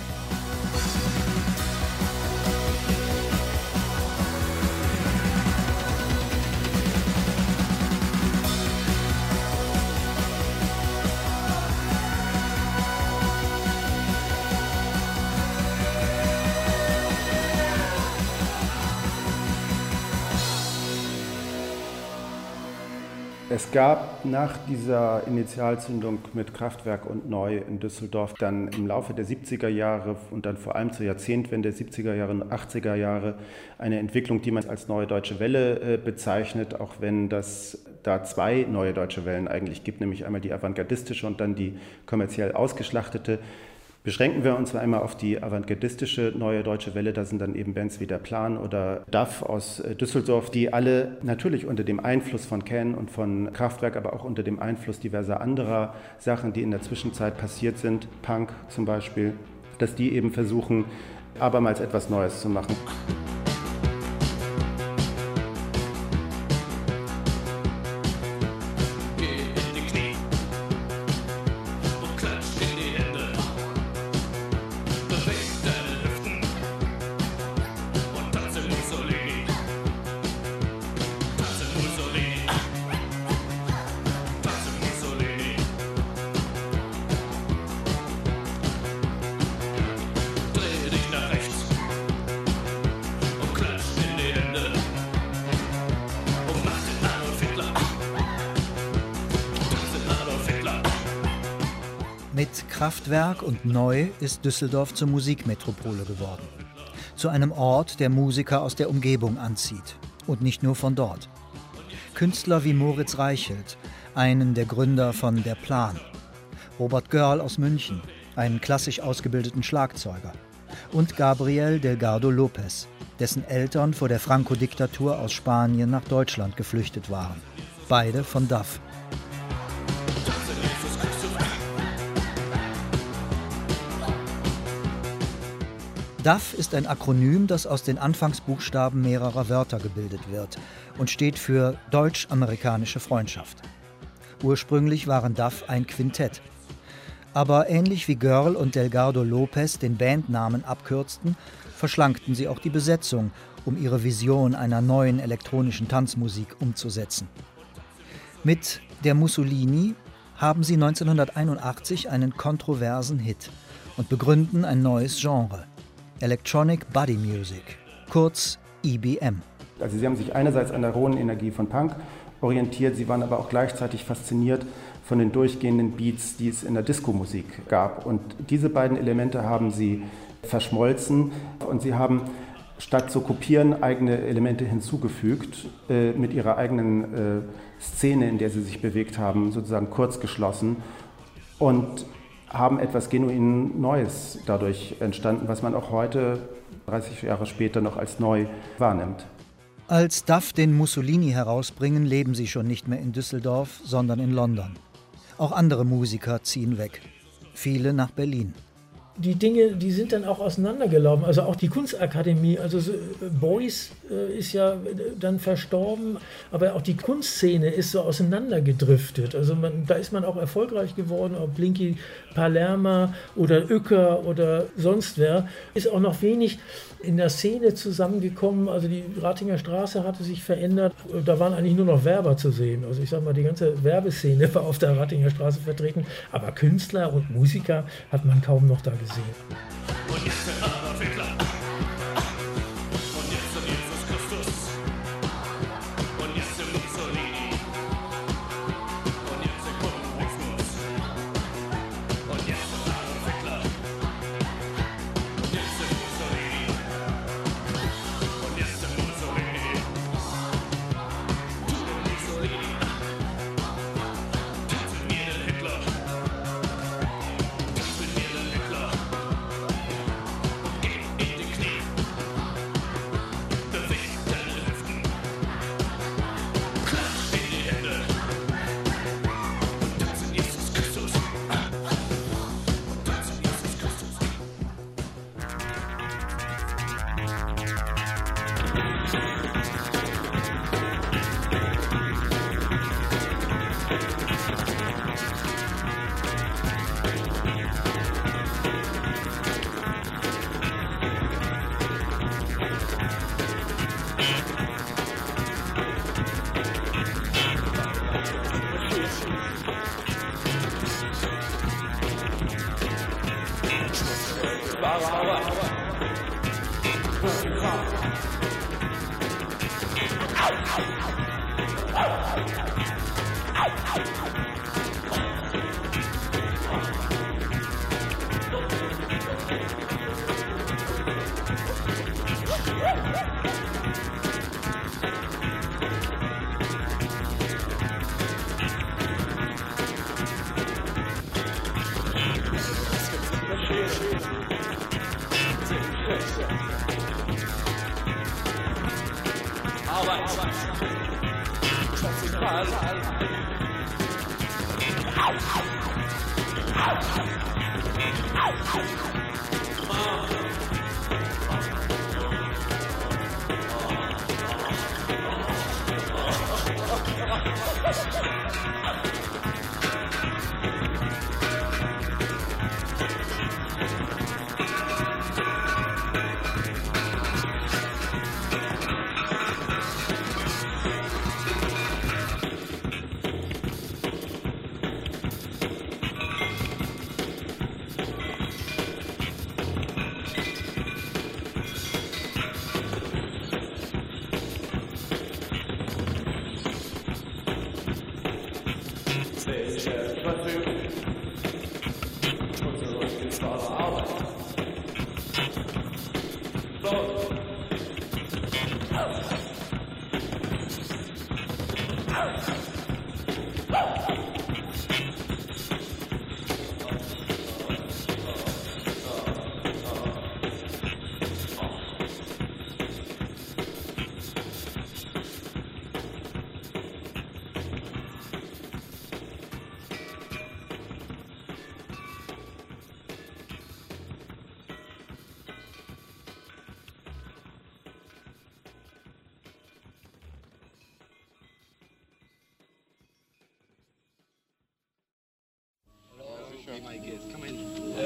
Es gab nach dieser Initialzündung mit Kraftwerk und Neu in Düsseldorf dann im Laufe der 70er Jahre und dann vor allem zur Jahrzehntwende 70er Jahre und 80er Jahre eine Entwicklung, die man als Neue Deutsche Welle bezeichnet, auch wenn das da 2 Neue Deutsche Wellen eigentlich gibt, nämlich einmal die avantgardistische und dann die kommerziell ausgeschlachtete. Beschränken wir uns einmal auf die avantgardistische Neue Deutsche Welle, da sind dann eben Bands wie Der Plan oder DAF aus Düsseldorf, die alle natürlich unter dem Einfluss von Can und von Kraftwerk, aber auch unter dem Einfluss diverser anderer Sachen, die in der Zwischenzeit passiert sind, Punk zum Beispiel, dass die eben versuchen, abermals etwas Neues zu machen. Mit Kraftwerk und Neu ist Düsseldorf zur Musikmetropole geworden. Zu einem Ort, der Musiker aus der Umgebung anzieht. Und nicht nur von dort. Künstler wie Moritz Reichelt, einen der Gründer von Der Plan. Robert Görl aus München, einen klassisch ausgebildeten Schlagzeuger. Und Gabriel Delgado Lopez, dessen Eltern vor der Franco-Diktatur aus Spanien nach Deutschland geflüchtet waren. Beide von DAF. DAF ist ein Akronym, das aus den Anfangsbuchstaben mehrerer Wörter gebildet wird und steht für Deutsch-Amerikanische Freundschaft. Ursprünglich waren DAF ein Quintett. Aber ähnlich wie Görl und Delgado Lopez den Bandnamen abkürzten, verschlankten sie auch die Besetzung, um ihre Vision einer neuen elektronischen Tanzmusik umzusetzen. Mit Der Mussolini haben sie 1981 einen kontroversen Hit und begründen ein neues Genre. Electronic Body Music, kurz EBM. Also sie haben sich einerseits an der rohen Energie von Punk orientiert, sie waren aber auch gleichzeitig fasziniert von den durchgehenden Beats, die es in der Disco-Musik gab. Und diese beiden Elemente haben sie verschmolzen und sie haben statt zu kopieren, eigene Elemente hinzugefügt, mit ihrer eigenen Szene, in der sie sich bewegt haben, sozusagen kurz geschlossen und haben etwas genuin Neues dadurch entstanden, was man auch heute, 30 Jahre später, noch als neu wahrnimmt. Als Duff den Mussolini herausbringen, leben sie schon nicht mehr in Düsseldorf, sondern in London. Auch andere Musiker ziehen weg. Viele nach Berlin. Die Dinge, die sind dann auch auseinandergelaufen. Also auch die Kunstakademie, also Beuys ist ja dann verstorben, aber auch die Kunstszene ist so auseinandergedriftet. Also da ist man auch erfolgreich geworden, ob Blinky Palerma oder Uecker oder sonst wer. Ist auch noch wenig in der Szene zusammengekommen. Also die Ratinger Straße hatte sich verändert. Da waren eigentlich nur noch Werber zu sehen. Also ich sag mal, die ganze Werbeszene war auf der Ratinger Straße vertreten. Aber Künstler und Musiker hat man kaum noch da gesehen. Und jetzt der Adolf Hitler. Und jetzt der Jesus Christus. Und jetzt der Mussolini. Und jetzt der Kommunismus. Und jetzt der Adolf Hitler. Und jetzt der Mussolini. Und jetzt der Mussolini. Du der Mussolini. Tanz mit mir den Hitler. Tanz mit mir den Hitler. Come in.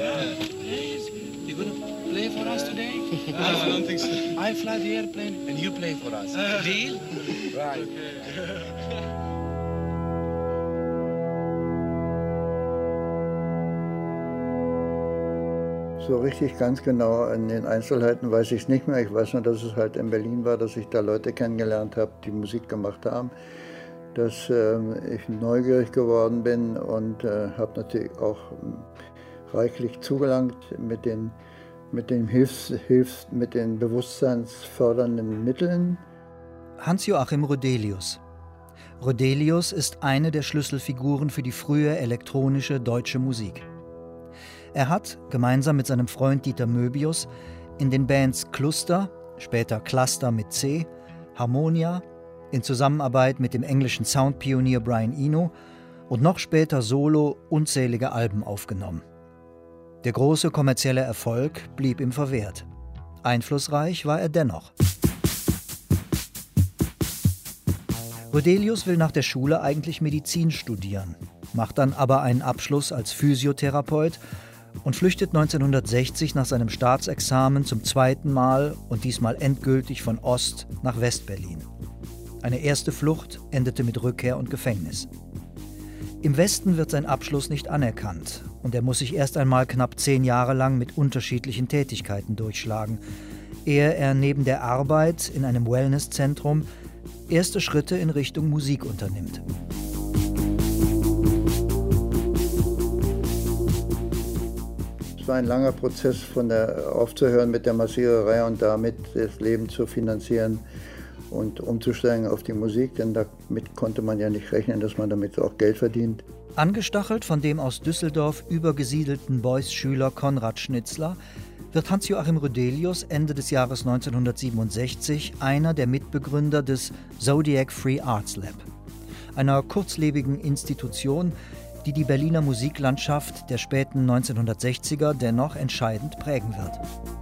Please. You gonna play for us today? I don't think so. I fly the airplane and you play for us. Deal? Right. So richtig ganz genau in den Einzelheiten weiß ich es nicht mehr. Ich weiß nur, dass es halt in Berlin war, dass ich da Leute kennengelernt habe, die Musik gemacht haben. Dass ich neugierig geworden bin und habe natürlich auch reichlich zugelangt mit den mit den mit den bewusstseinsfördernden Mitteln. Hans-Joachim Roedelius. Roedelius ist eine der Schlüsselfiguren für die frühe elektronische deutsche Musik. Er hat, gemeinsam mit seinem Freund Dieter Möbius, in den Bands Cluster, später Cluster mit C, Harmonia, in Zusammenarbeit mit dem englischen Soundpionier Brian Eno und noch später solo unzählige Alben aufgenommen. Der große kommerzielle Erfolg blieb ihm verwehrt. Einflussreich war er dennoch. Roedelius will nach der Schule eigentlich Medizin studieren, macht dann aber einen Abschluss als Physiotherapeut und flüchtet 1960 nach seinem Staatsexamen zum zweiten Mal und diesmal endgültig von Ost nach West-Berlin. Eine erste Flucht endete mit Rückkehr und Gefängnis. Im Westen wird sein Abschluss nicht anerkannt und er muss sich erst einmal knapp 10 Jahre lang mit unterschiedlichen Tätigkeiten durchschlagen, ehe er neben der Arbeit in einem Wellnesszentrum erste Schritte in Richtung Musik unternimmt. Es war ein langer Prozess, aufzuhören mit der Massiererei und damit das Leben zu finanzieren und umzusteigen auf die Musik, denn damit konnte man ja nicht rechnen, dass man damit auch Geld verdient. Angestachelt von dem aus Düsseldorf übergesiedelten Beuys-Schüler Konrad Schnitzler wird Hans-Joachim Roedelius Ende des Jahres 1967 einer der Mitbegründer des Zodiac Free Arts Lab, einer kurzlebigen Institution, die die Berliner Musiklandschaft der späten 1960er dennoch entscheidend prägen wird.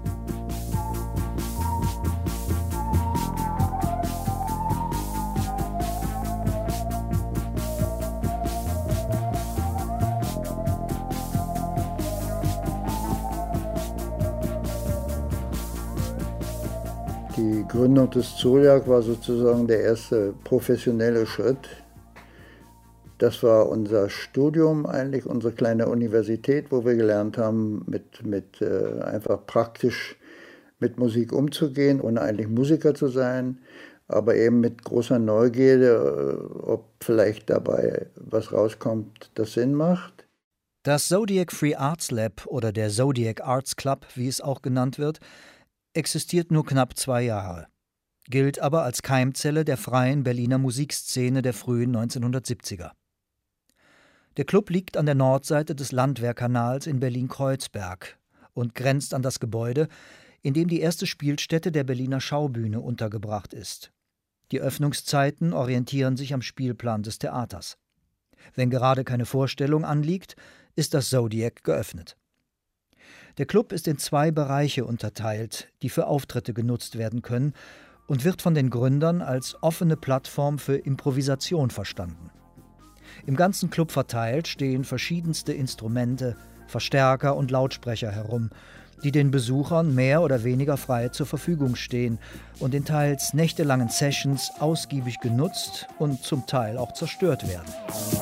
Die Gründung des Zodiac war sozusagen der erste professionelle Schritt. Das war unser Studium eigentlich, unsere kleine Universität, wo wir gelernt haben, einfach praktisch mit Musik umzugehen, ohne eigentlich Musiker zu sein, aber eben mit großer Neugierde, ob vielleicht dabei was rauskommt, das Sinn macht. Das Zodiac Free Arts Lab oder der Zodiac Arts Club, wie es auch genannt wird, existiert nur knapp 2 Jahre, gilt aber als Keimzelle der freien Berliner Musikszene der frühen 1970er. Der Club liegt an der Nordseite des Landwehrkanals in Berlin-Kreuzberg und grenzt an das Gebäude, in dem die erste Spielstätte der Berliner Schaubühne untergebracht ist. Die Öffnungszeiten orientieren sich am Spielplan des Theaters. Wenn gerade keine Vorstellung anliegt, ist das Zodiac geöffnet. Der Club ist in 2 Bereiche unterteilt, die für Auftritte genutzt werden können und wird von den Gründern als offene Plattform für Improvisation verstanden. Im ganzen Club verteilt stehen verschiedenste Instrumente, Verstärker und Lautsprecher herum, die den Besuchern mehr oder weniger frei zur Verfügung stehen und in teils nächtelangen Sessions ausgiebig genutzt und zum Teil auch zerstört werden.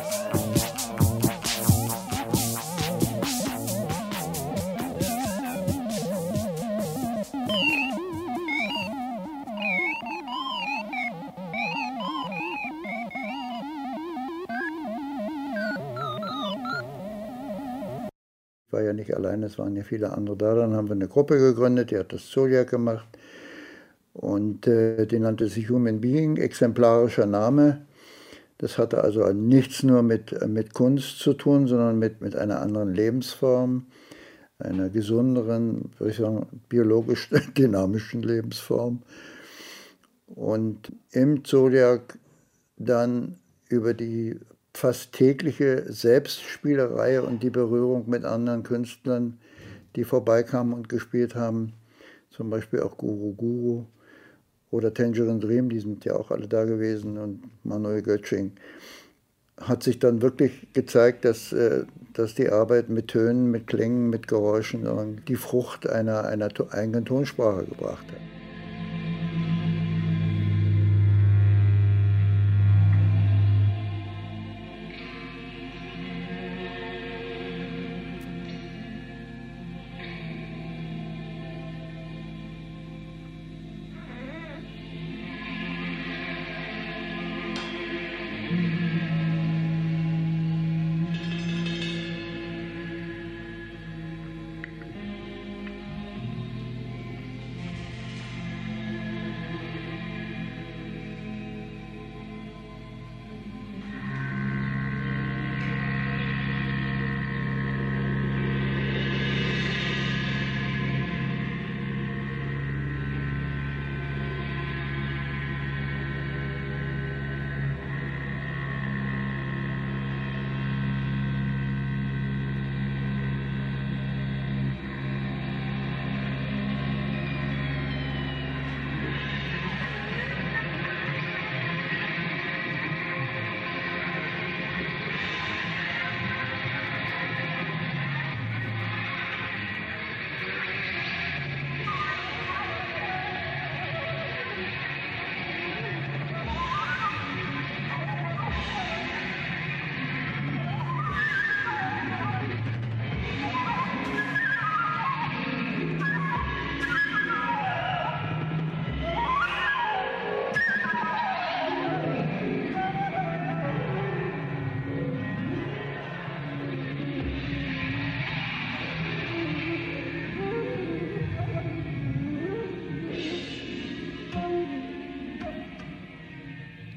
Ich war ja nicht allein, es waren ja viele andere da. Dann haben wir eine Gruppe gegründet, die hat das Zodiac gemacht. Und die nannte sich Human Being, exemplarischer Name. Das hatte also nichts nur mit Kunst zu tun, sondern mit einer anderen Lebensform, einer gesünderen, würde ich sagen, biologisch dynamischen Lebensform. Und im Zodiac dann über die fast tägliche Selbstspielerei und die Berührung mit anderen Künstlern, die vorbeikamen und gespielt haben, zum Beispiel auch Guru Guru oder Tangerine Dream, die sind ja auch alle da gewesen, und Manuel Götsching, hat sich dann wirklich gezeigt, dass die Arbeit mit Tönen, mit Klängen, mit Geräuschen die Frucht einer eigenen Tonsprache gebracht hat.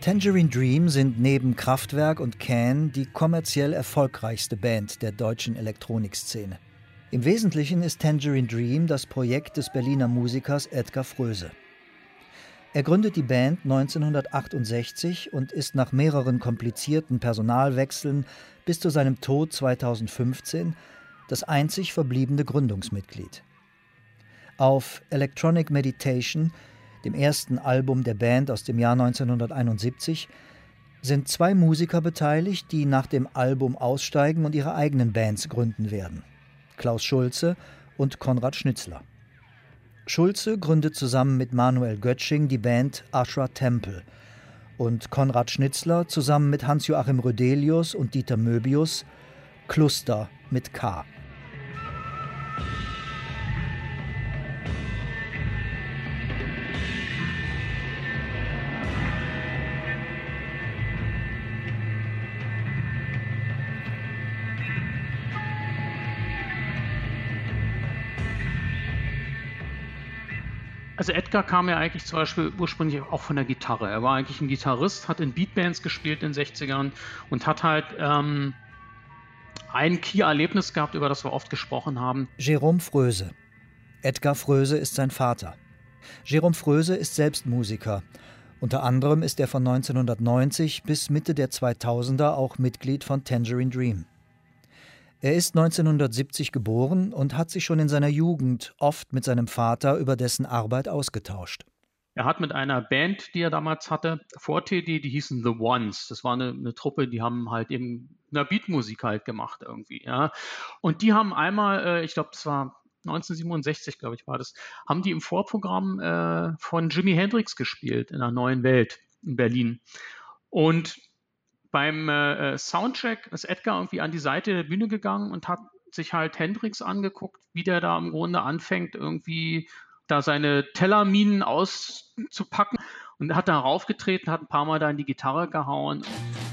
Tangerine Dream sind neben Kraftwerk und Can die kommerziell erfolgreichste Band der deutschen Elektronikszene. Im Wesentlichen ist Tangerine Dream das Projekt des Berliner Musikers Edgar Froese. Er gründet die Band 1968 und ist nach mehreren komplizierten Personalwechseln bis zu seinem Tod 2015 das einzig verbliebene Gründungsmitglied. Auf Electronic Meditation, dem ersten Album der Band aus dem Jahr 1971, sind 2 Musiker beteiligt, die nach dem Album aussteigen und ihre eigenen Bands gründen werden: Klaus Schulze und Konrad Schnitzler. Schulze gründet zusammen mit Manuel Götsching die Band Ashra Temple und Konrad Schnitzler zusammen mit Hans-Joachim Rödelius und Dieter Möbius Cluster mit K. Also Edgar kam ja eigentlich zum Beispiel ursprünglich auch von der Gitarre. Er war eigentlich ein Gitarrist, hat in Beatbands gespielt in den 60ern und hat halt ein Key-Erlebnis gehabt, über das wir oft gesprochen haben. Jérôme Froese. Edgar Froese ist sein Vater. Jérôme Froese ist selbst Musiker. Unter anderem ist er von 1990 bis Mitte der 2000er auch Mitglied von Tangerine Dream. Er ist 1970 geboren und hat sich schon in seiner Jugend oft mit seinem Vater über dessen Arbeit ausgetauscht. Er hat mit einer Band, die er damals hatte, vor TD, die hießen The Ones. Das war eine Truppe, die haben halt eben Beatmusik halt gemacht irgendwie. Ja. Und die haben einmal, ich glaube, das war 1967, glaube ich, war das, haben die im Vorprogramm von Jimi Hendrix gespielt in der Neuen Welt in Berlin. Und beim Soundcheck ist Edgar irgendwie an die Seite der Bühne gegangen und hat sich halt Hendrix angeguckt, wie der da im Grunde anfängt, irgendwie da seine Tellerminen auszupacken, und hat da raufgetreten, hat ein paar Mal da in die Gitarre gehauen.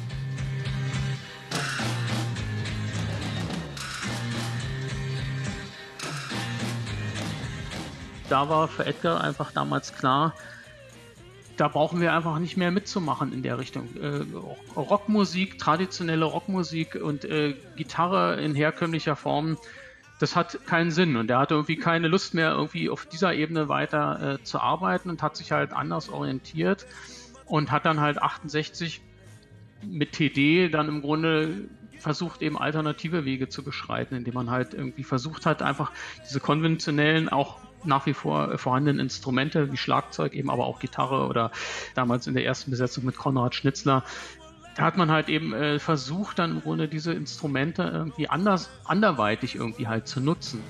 Da war für Edgar einfach damals klar, da brauchen wir einfach nicht mehr mitzumachen in der Richtung. Rockmusik, traditionelle Rockmusik und Gitarre in herkömmlicher Form, das hat keinen Sinn. Und er hatte irgendwie keine Lust mehr, irgendwie auf dieser Ebene weiter zu arbeiten und hat sich halt anders orientiert und hat dann halt 68 mit TD dann im Grunde versucht, eben alternative Wege zu beschreiten, indem man halt irgendwie versucht hat, einfach diese konventionellen, auch nach wie vor vorhandenen Instrumente wie Schlagzeug, eben aber auch Gitarre oder damals in der ersten Besetzung mit Konrad Schnitzler, da hat man halt eben versucht, dann im Grunde diese Instrumente irgendwie anderweitig irgendwie halt zu nutzen.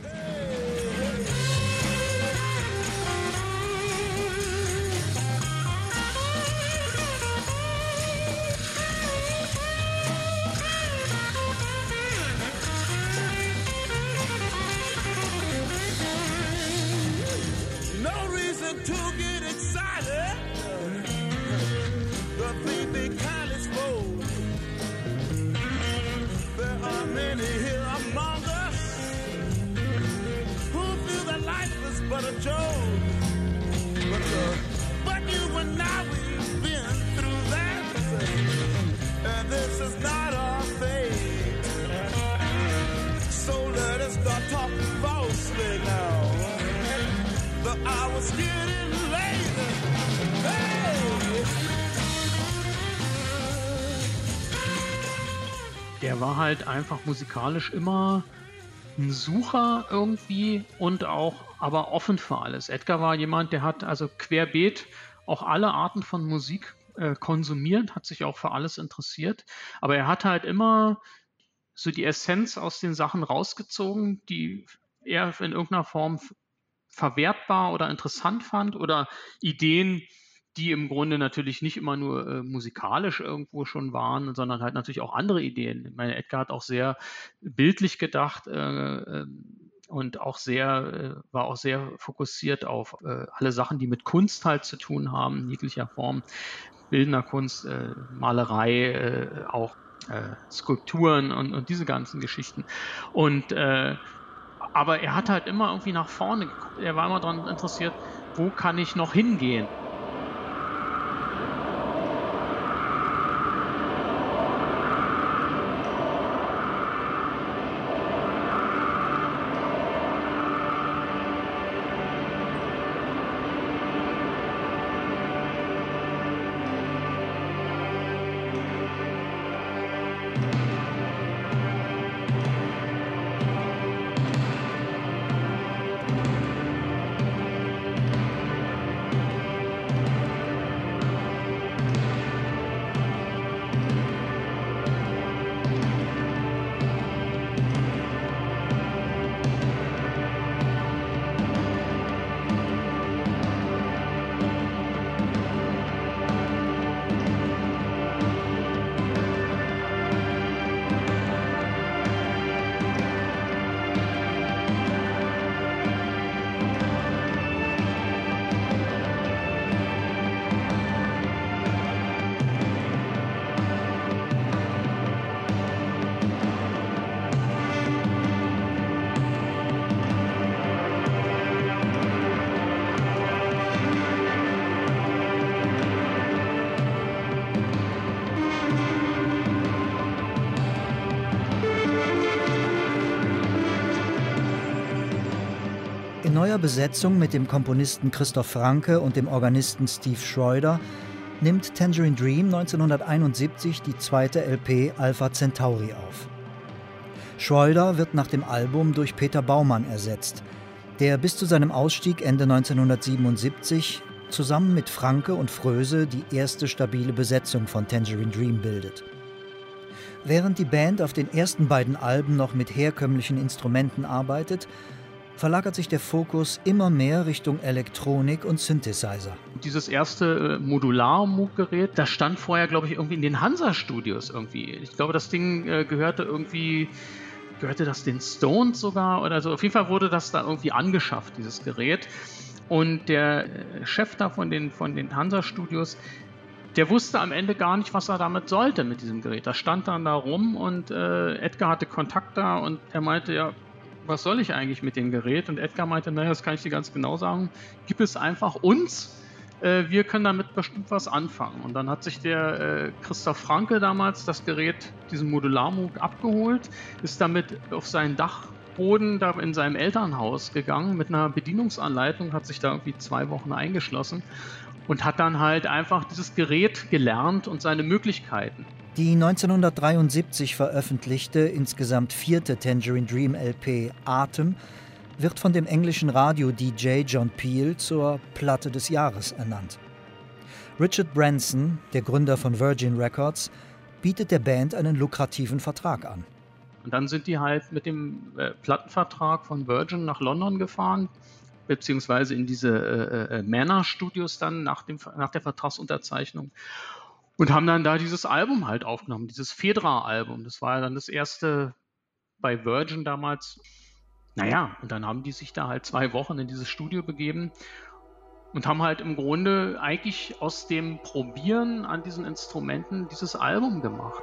Der war halt einfach musikalisch immer ein Sucher irgendwie und auch aber offen für alles. Edgar war jemand, der hat also querbeet auch alle Arten von Musik konsumiert, hat sich auch für alles interessiert, aber er hat halt immer so die Essenz aus den Sachen rausgezogen, die er in irgendeiner Form verwertbar oder interessant fand, oder Ideen, die im Grunde natürlich nicht immer nur musikalisch irgendwo schon waren, sondern halt natürlich auch andere Ideen. Ich meine, Edgar hat auch sehr bildlich gedacht und auch war auch sehr fokussiert auf alle Sachen, die mit Kunst halt zu tun haben, in jeglicher Form. Bildender Kunst, Malerei, auch Skulpturen und diese ganzen Geschichten. Und aber er hat halt immer irgendwie nach vorne geguckt. Er war immer daran interessiert, wo kann ich noch hingehen? In neuer Besetzung mit dem Komponisten Christoph Franke und dem Organisten Steve Schreuder nimmt Tangerine Dream 1971 die zweite LP Alpha Centauri auf. Schreuder wird nach dem Album durch Peter Baumann ersetzt, der bis zu seinem Ausstieg Ende 1977 zusammen mit Franke und Fröse die erste stabile Besetzung von Tangerine Dream bildet. Während die Band auf den ersten beiden Alben noch mit herkömmlichen Instrumenten arbeitet, verlagert sich der Fokus immer mehr Richtung Elektronik und Synthesizer. Dieses erste Modular-Moog-Gerät, das stand vorher, glaube ich, irgendwie in den Hansa-Studios irgendwie. Ich glaube, das Ding gehörte das den Stones sogar oder so. Auf jeden Fall wurde das da irgendwie angeschafft, dieses Gerät. Und der Chef da von den Hansa-Studios, der wusste am Ende gar nicht, was er damit sollte mit diesem Gerät. Das stand dann da rum und Edgar hatte Kontakt da und er meinte, ja, was soll ich eigentlich mit dem Gerät? Und Edgar meinte, naja, das kann ich dir ganz genau sagen, gib es einfach uns, wir können damit bestimmt was anfangen. Und dann hat sich der Christoph Franke damals das Gerät, diesen Modular-Moog, abgeholt, ist damit auf seinen Dachboden da in seinem Elternhaus gegangen mit einer Bedienungsanleitung, hat sich da irgendwie 2 Wochen eingeschlossen und hat dann halt einfach dieses Gerät gelernt und seine Möglichkeiten. Die 1973 veröffentlichte, insgesamt 4. Tangerine Dream LP Atem wird von dem englischen Radio-DJ John Peel zur Platte des Jahres ernannt. Richard Branson, der Gründer von Virgin Records, bietet der Band einen lukrativen Vertrag an. Und dann sind die halt mit dem Plattenvertrag von Virgin nach London gefahren, beziehungsweise in diese Manor Studios dann nach der Vertragsunterzeichnung. Und haben dann da dieses Album halt aufgenommen, dieses Fedra-Album. Das war ja dann das erste bei Virgin damals. Naja, und dann haben die sich da halt 2 Wochen in dieses Studio begeben und haben halt im Grunde eigentlich aus dem Probieren an diesen Instrumenten dieses Album gemacht.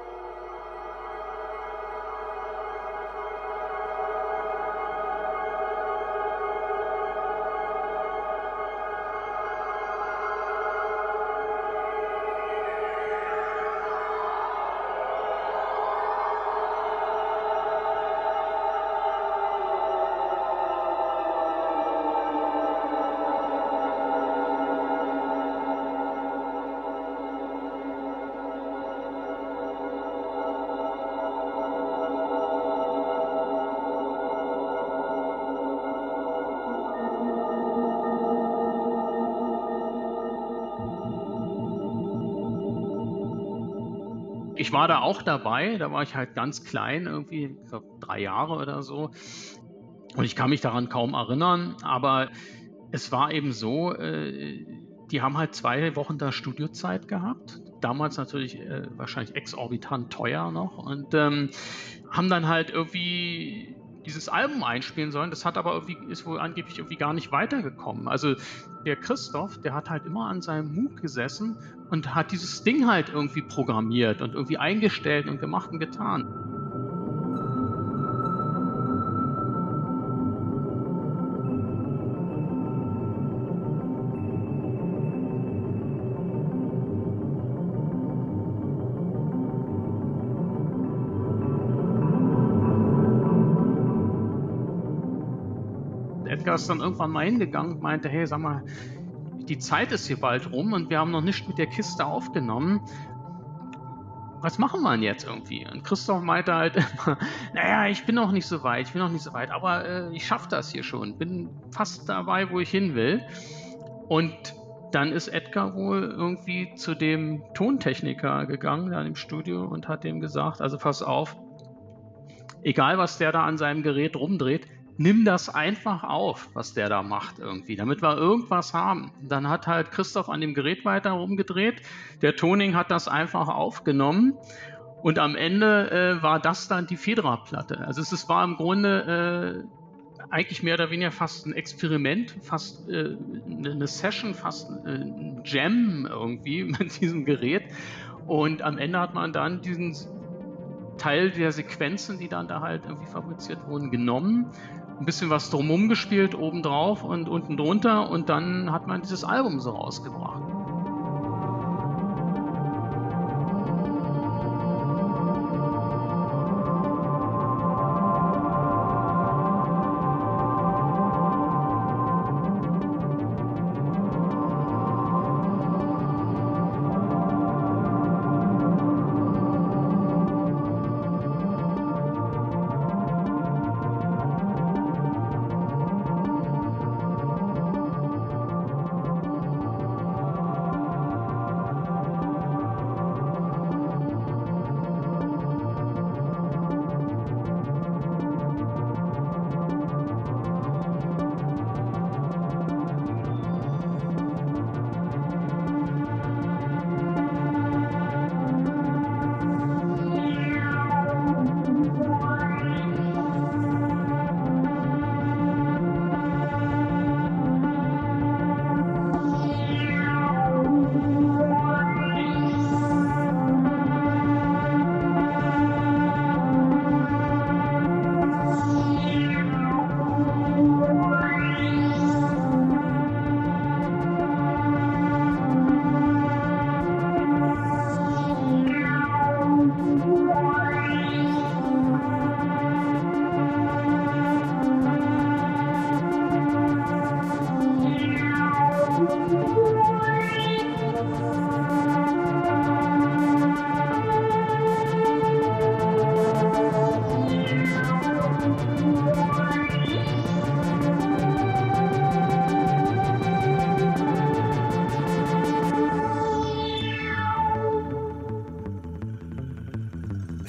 Ich war da auch dabei, da war ich halt ganz klein, irgendwie, ich glaube 3 Jahre oder so. Und ich kann mich daran kaum erinnern, aber es war eben so, die haben halt 2 Wochen da Studiozeit gehabt. Damals natürlich wahrscheinlich exorbitant teuer noch und haben dann halt irgendwie dieses Album einspielen sollen. Das hat aber irgendwie, ist wohl angeblich irgendwie gar nicht weitergekommen. Also der Christoph, der hat halt immer an seinem Moog gesessen und hat dieses Ding halt irgendwie programmiert und irgendwie eingestellt und gemacht und getan. Edgar ist dann irgendwann mal hingegangen und meinte, hey, sag mal, die Zeit ist hier bald rum und wir haben noch nichts mit der Kiste aufgenommen. Was machen wir denn jetzt irgendwie? Und Christoph meinte halt immer, naja, ich bin noch nicht so weit, aber ich schaffe das hier schon, bin fast dabei, wo ich hin will. Und dann ist Edgar wohl irgendwie zu dem Tontechniker gegangen, da im Studio, und hat dem gesagt, also pass auf, egal was der da an seinem Gerät rumdreht, nimm das einfach auf, was der da macht irgendwie, damit wir irgendwas haben. Dann hat halt Christoph an dem Gerät weiter rumgedreht, der Toning hat das einfach aufgenommen und am Ende war das dann die Fedra-Platte. Also es war im Grunde eigentlich mehr oder weniger fast ein Experiment, fast eine Session, fast ein Jam irgendwie mit diesem Gerät und am Ende hat man dann diesen Teil der Sequenzen, die dann da halt irgendwie fabriziert wurden, genommen, ein bisschen was drumherum gespielt, obendrauf und unten drunter und dann hat man dieses Album so rausgebracht.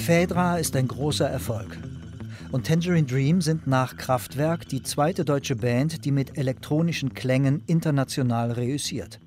Phaedra ist ein großer Erfolg. Und Tangerine Dream sind nach Kraftwerk die zweite deutsche Band, die mit elektronischen Klängen international reüssiert.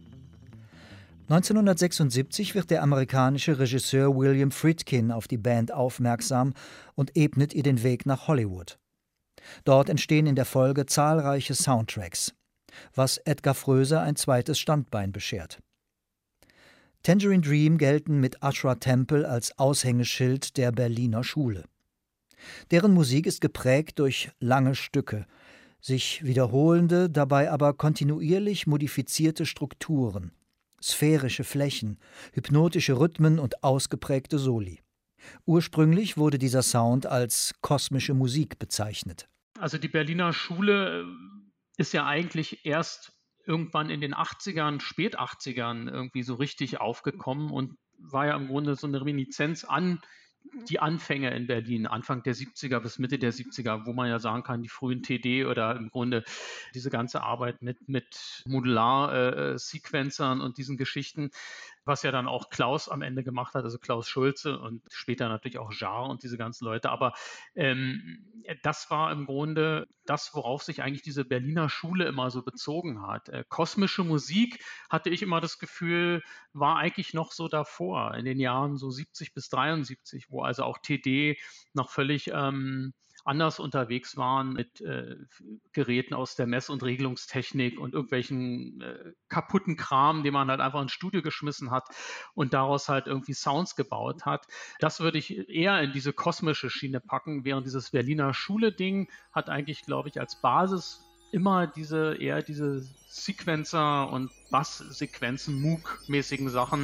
1976 wird der amerikanische Regisseur William Friedkin auf die Band aufmerksam und ebnet ihr den Weg nach Hollywood. Dort entstehen in der Folge zahlreiche Soundtracks, was Edgar Froese ein zweites Standbein beschert. Tangerine Dream gelten mit Ashra Temple als Aushängeschild der Berliner Schule. Deren Musik ist geprägt durch lange Stücke, sich wiederholende, dabei aber kontinuierlich modifizierte Strukturen, sphärische Flächen, hypnotische Rhythmen und ausgeprägte Soli. Ursprünglich wurde dieser Sound als kosmische Musik bezeichnet. Also die Berliner Schule ist ja eigentlich erst irgendwann in den 80ern, spät 80ern irgendwie so richtig aufgekommen und war ja im Grunde so eine Reminiszenz an die Anfänge in Berlin, Anfang der 70er bis Mitte der 70er, wo man ja sagen kann, die frühen TD oder im Grunde diese ganze Arbeit mit Modular-Sequencern und diesen Geschichten, was ja dann auch Klaus am Ende gemacht hat, also Klaus Schulze und später natürlich auch Jar und diese ganzen Leute. Aber das war im Grunde das, worauf sich eigentlich diese Berliner Schule immer so bezogen hat. Kosmische Musik, hatte ich immer das Gefühl, war eigentlich noch so davor, in den Jahren so 70 bis 73, wo also auch TD noch völlig anders unterwegs waren mit Geräten aus der Mess- und Regelungstechnik und irgendwelchen kaputten Kram, den man halt einfach ins Studio geschmissen hat und daraus halt irgendwie Sounds gebaut hat. Das würde ich eher in diese kosmische Schiene packen, während dieses Berliner Schule-Ding hat eigentlich, glaube ich, als Basis immer diese Sequencer und Basssequenzen, Moog-mäßigen Sachen.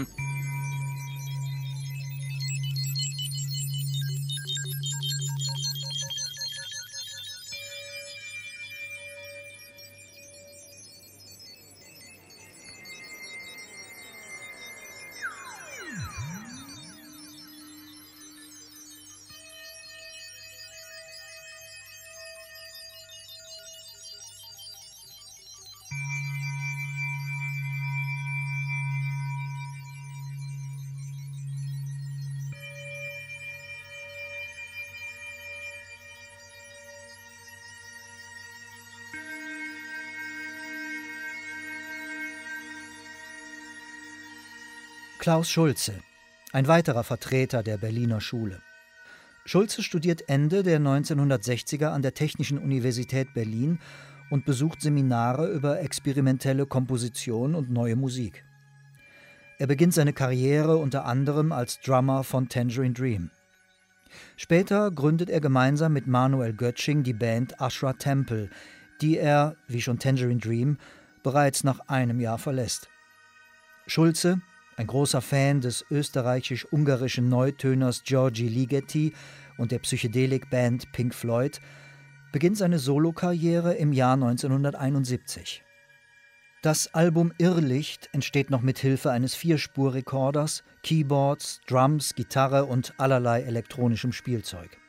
Klaus Schulze, ein weiterer Vertreter der Berliner Schule. Schulze studiert Ende der 1960er an der Technischen Universität Berlin und besucht Seminare über experimentelle Komposition und neue Musik. Er beginnt seine Karriere unter anderem als Drummer von Tangerine Dream. Später gründet er gemeinsam mit Manuel Götsching die Band Ashra Temple, die er, wie schon Tangerine Dream, bereits nach einem Jahr verlässt. Schulze, ein großer Fan des österreichisch-ungarischen Neutöners György Ligeti und der Psychedelik-Band Pink Floyd, beginnt seine Solokarriere im Jahr 1971. Das Album Irrlicht entsteht noch mit Hilfe eines 4-Spur-Rekorders, Keyboards, Drums, Gitarre und allerlei elektronischem Spielzeug.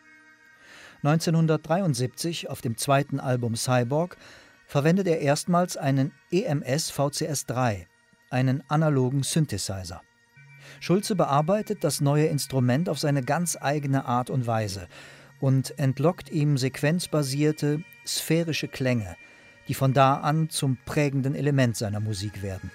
1973, auf dem zweiten Album Cyborg, verwendet er erstmals einen EMS VCS-3, einen analogen Synthesizer. Schulze bearbeitet das neue Instrument auf seine ganz eigene Art und Weise und entlockt ihm sequenzbasierte, sphärische Klänge, die von da an zum prägenden Element seiner Musik werden.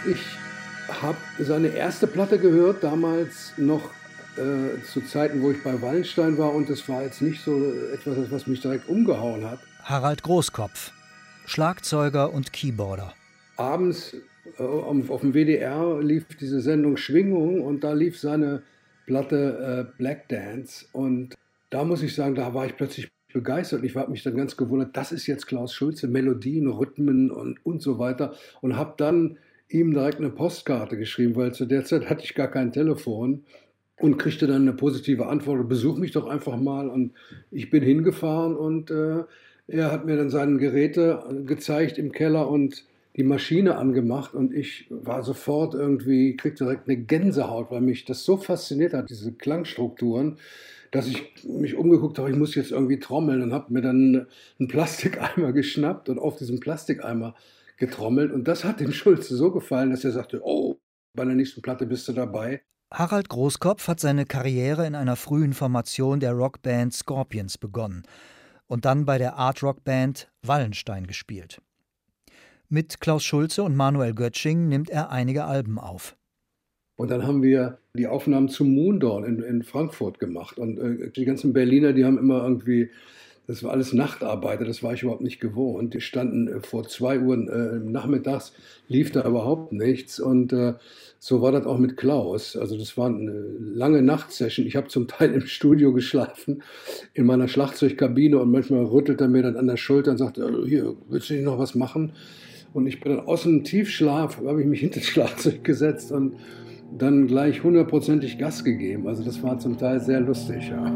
Ich habe seine erste Platte gehört, damals noch zu Zeiten, wo ich bei Wallenstein war, und das war jetzt nicht so etwas, was mich direkt umgehauen hat. Harald Großkopf, Schlagzeuger und Keyboarder. Abends auf dem WDR lief diese Sendung Schwingung und da lief seine Platte Black Dance, und da muss ich sagen, da war ich plötzlich begeistert und ich habe mich dann ganz gewundert, das ist jetzt Klaus Schulze, Melodien, Rhythmen und so weiter, und habe dann ihm direkt eine Postkarte geschrieben, weil zu der Zeit hatte ich gar kein Telefon, und kriegte dann eine positive Antwort, besuch mich doch einfach mal, und ich bin hingefahren und er hat mir dann seine Geräte gezeigt im Keller und die Maschine angemacht, und ich war sofort irgendwie, kriegte direkt eine Gänsehaut, weil mich das so fasziniert hat, diese Klangstrukturen, dass ich mich umgeguckt habe, ich muss jetzt irgendwie trommeln, und habe mir dann einen Plastikeimer geschnappt und auf diesem Plastikeimer getrommelt, und das hat dem Schulze so gefallen, dass er sagte, oh, bei der nächsten Platte bist du dabei. Harald Großkopf hat seine Karriere in einer frühen Formation der Rockband Scorpions begonnen und dann bei der Art-Rock-Band Wallenstein gespielt. Mit Klaus Schulze und Manuel Götsching nimmt er einige Alben auf. Und dann haben wir die Aufnahmen zum Moondawn in Frankfurt gemacht. Und die ganzen Berliner, die haben immer irgendwie, das war alles Nachtarbeiter, das war ich überhaupt nicht gewohnt. Die standen vor 2 Uhr nachmittags, lief da überhaupt nichts. Und so war das auch mit Klaus. Also das war eine lange Nachtsession. Ich habe zum Teil im Studio geschlafen, in meiner Schlagzeugkabine, und manchmal rüttelt er mir dann an der Schulter und sagt, hier, willst du nicht noch was machen? Und ich bin dann aus dem Tiefschlaf, habe ich mich hinter das Schlagzeug gesetzt und dann gleich 100%ig Gas gegeben. Also das war zum Teil sehr lustig, ja.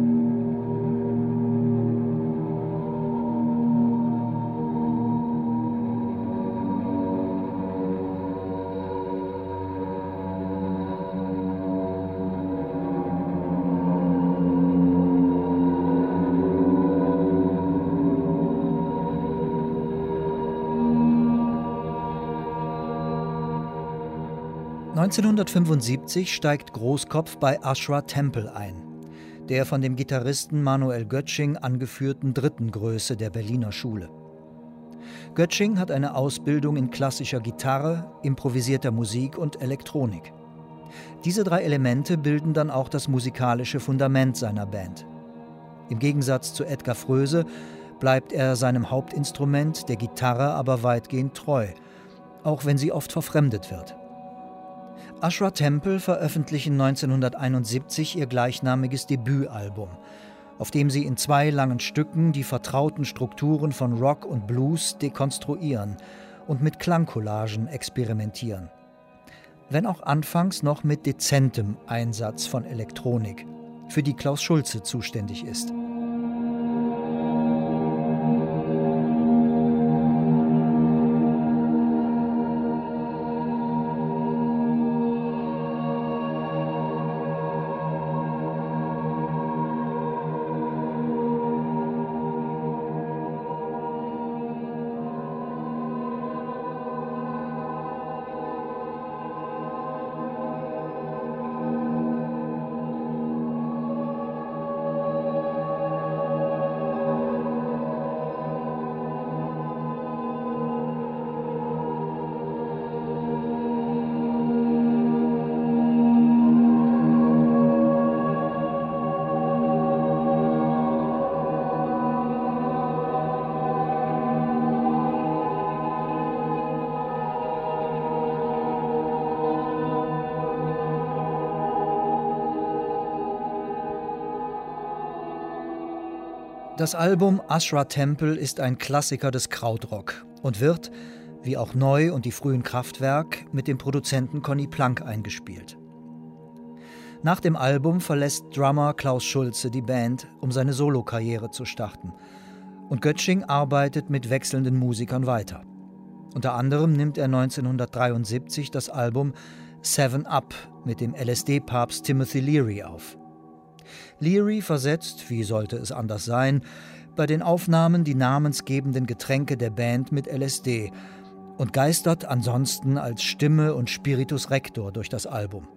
...1975 steigt Großkopf bei Ashra Temple ein, der von dem Gitarristen Manuel Götsching angeführten dritten Größe der Berliner Schule. Götsching hat eine Ausbildung in klassischer Gitarre, improvisierter Musik und Elektronik. Diese 3 Elemente bilden dann auch das musikalische Fundament seiner Band. Im Gegensatz zu Edgar Froese bleibt er seinem Hauptinstrument, der Gitarre, aber weitgehend treu, auch wenn sie oft verfremdet wird. Ashra Temple veröffentlichen 1971 ihr gleichnamiges Debütalbum, auf dem sie in 2 langen Stücken die vertrauten Strukturen von Rock und Blues dekonstruieren und mit Klangcollagen experimentieren. Wenn auch anfangs noch mit dezentem Einsatz von Elektronik, für die Klaus Schulze zuständig ist. Das Album Ashra Temple ist ein Klassiker des Krautrock und wird, wie auch Neu und die frühen Kraftwerk, mit dem Produzenten Conny Plank eingespielt. Nach dem Album verlässt Drummer Klaus Schulze die Band, um seine Solokarriere zu starten. Und Götsching arbeitet mit wechselnden Musikern weiter. Unter anderem nimmt er 1973 das Album 7 Up mit dem LSD-Papst Timothy Leary auf. Leary versetzt, wie sollte es anders sein, bei den Aufnahmen die namensgebenden Getränke der Band mit LSD und geistert ansonsten als Stimme und Spiritus Rector durch das Album.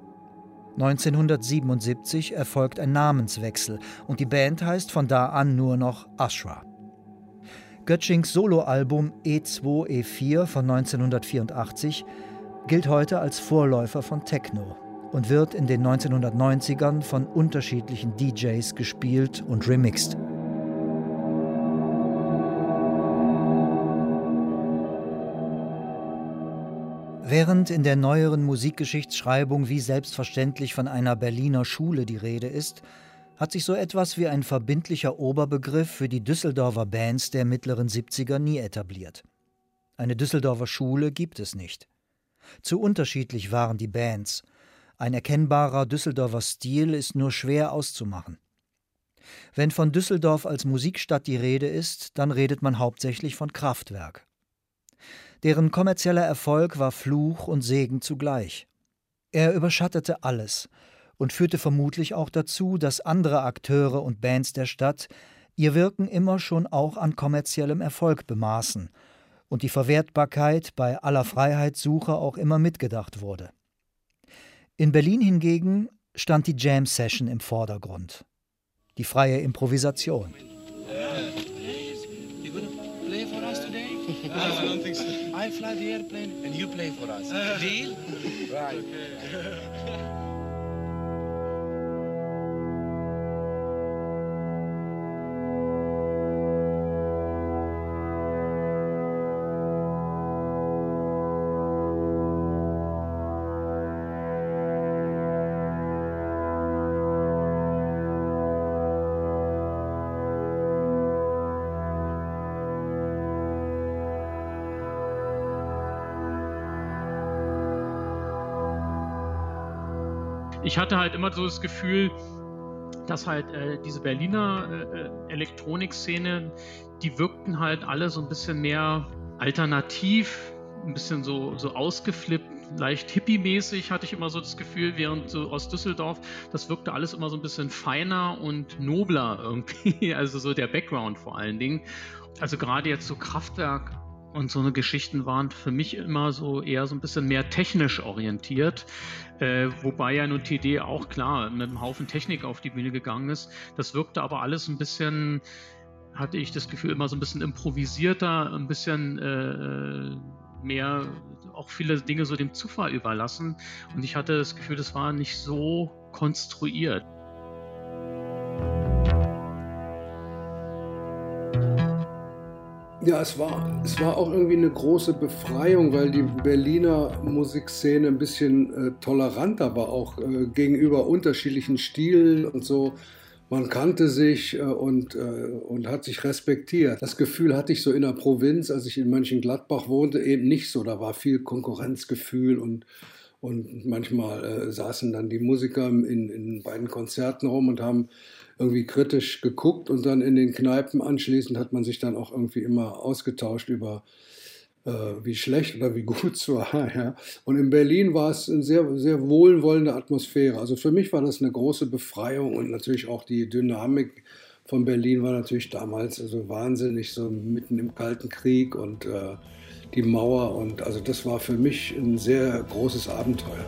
1977 erfolgt ein Namenswechsel und die Band heißt von da an nur noch Ashra. Götschings Soloalbum E2, E4 von 1984 gilt heute als Vorläufer von Techno und wird in den 1990ern von unterschiedlichen DJs gespielt und remixed. Während in der neueren Musikgeschichtsschreibung wie selbstverständlich von einer Berliner Schule die Rede ist, hat sich so etwas wie ein verbindlicher Oberbegriff für die Düsseldorfer Bands der mittleren 70er nie etabliert. Eine Düsseldorfer Schule gibt es nicht. Zu unterschiedlich waren die Bands. Ein erkennbarer Düsseldorfer Stil ist nur schwer auszumachen. Wenn von Düsseldorf als Musikstadt die Rede ist, dann redet man hauptsächlich von Kraftwerk. Deren kommerzieller Erfolg war Fluch und Segen zugleich. Er überschattete alles und führte vermutlich auch dazu, dass andere Akteure und Bands der Stadt ihr Wirken immer schon auch an kommerziellem Erfolg bemaßen und die Verwertbarkeit bei aller Freiheitssuche auch immer mitgedacht wurde. In Berlin hingegen stand die Jam-Session im Vordergrund, die freie Improvisation. I don't think so. I fly the airplane and you play for us. Deal? Right. Ich hatte halt immer so das Gefühl, dass halt diese Berliner Elektronikszene, die wirkten halt alle so ein bisschen mehr alternativ, ein bisschen so ausgeflippt, leicht hippie-mäßig, hatte ich immer so das Gefühl, während so aus Düsseldorf, das wirkte alles immer so ein bisschen feiner und nobler irgendwie, also so der Background vor allen Dingen. Also gerade jetzt so Kraftwerk und so eine Geschichten waren für mich immer so eher so ein bisschen mehr technisch orientiert, wobei ja nun TD auch klar mit einem Haufen Technik auf die Bühne gegangen ist. Das wirkte aber alles ein bisschen, hatte ich das Gefühl, immer so ein bisschen improvisierter, ein bisschen mehr auch viele Dinge so dem Zufall überlassen. Und ich hatte das Gefühl, das war nicht so konstruiert. Ja, es war auch irgendwie eine große Befreiung, weil die Berliner Musikszene ein bisschen toleranter war, auch gegenüber unterschiedlichen Stilen und so. Man kannte sich und hat sich respektiert. Das Gefühl hatte ich so in der Provinz, als ich in Mönchengladbach wohnte, eben nicht so. Da war viel Konkurrenzgefühl und manchmal saßen dann die Musiker in beiden Konzerten rum und haben irgendwie kritisch geguckt und dann in den Kneipen anschließend hat man sich dann auch irgendwie immer ausgetauscht über wie schlecht oder wie gut es war. Ja. Und in Berlin war es eine sehr, sehr wohlwollende Atmosphäre. Also für mich war das eine große Befreiung und natürlich auch die Dynamik von Berlin war natürlich damals also wahnsinnig, so mitten im Kalten Krieg und die Mauer. Und also das war für mich ein sehr großes Abenteuer.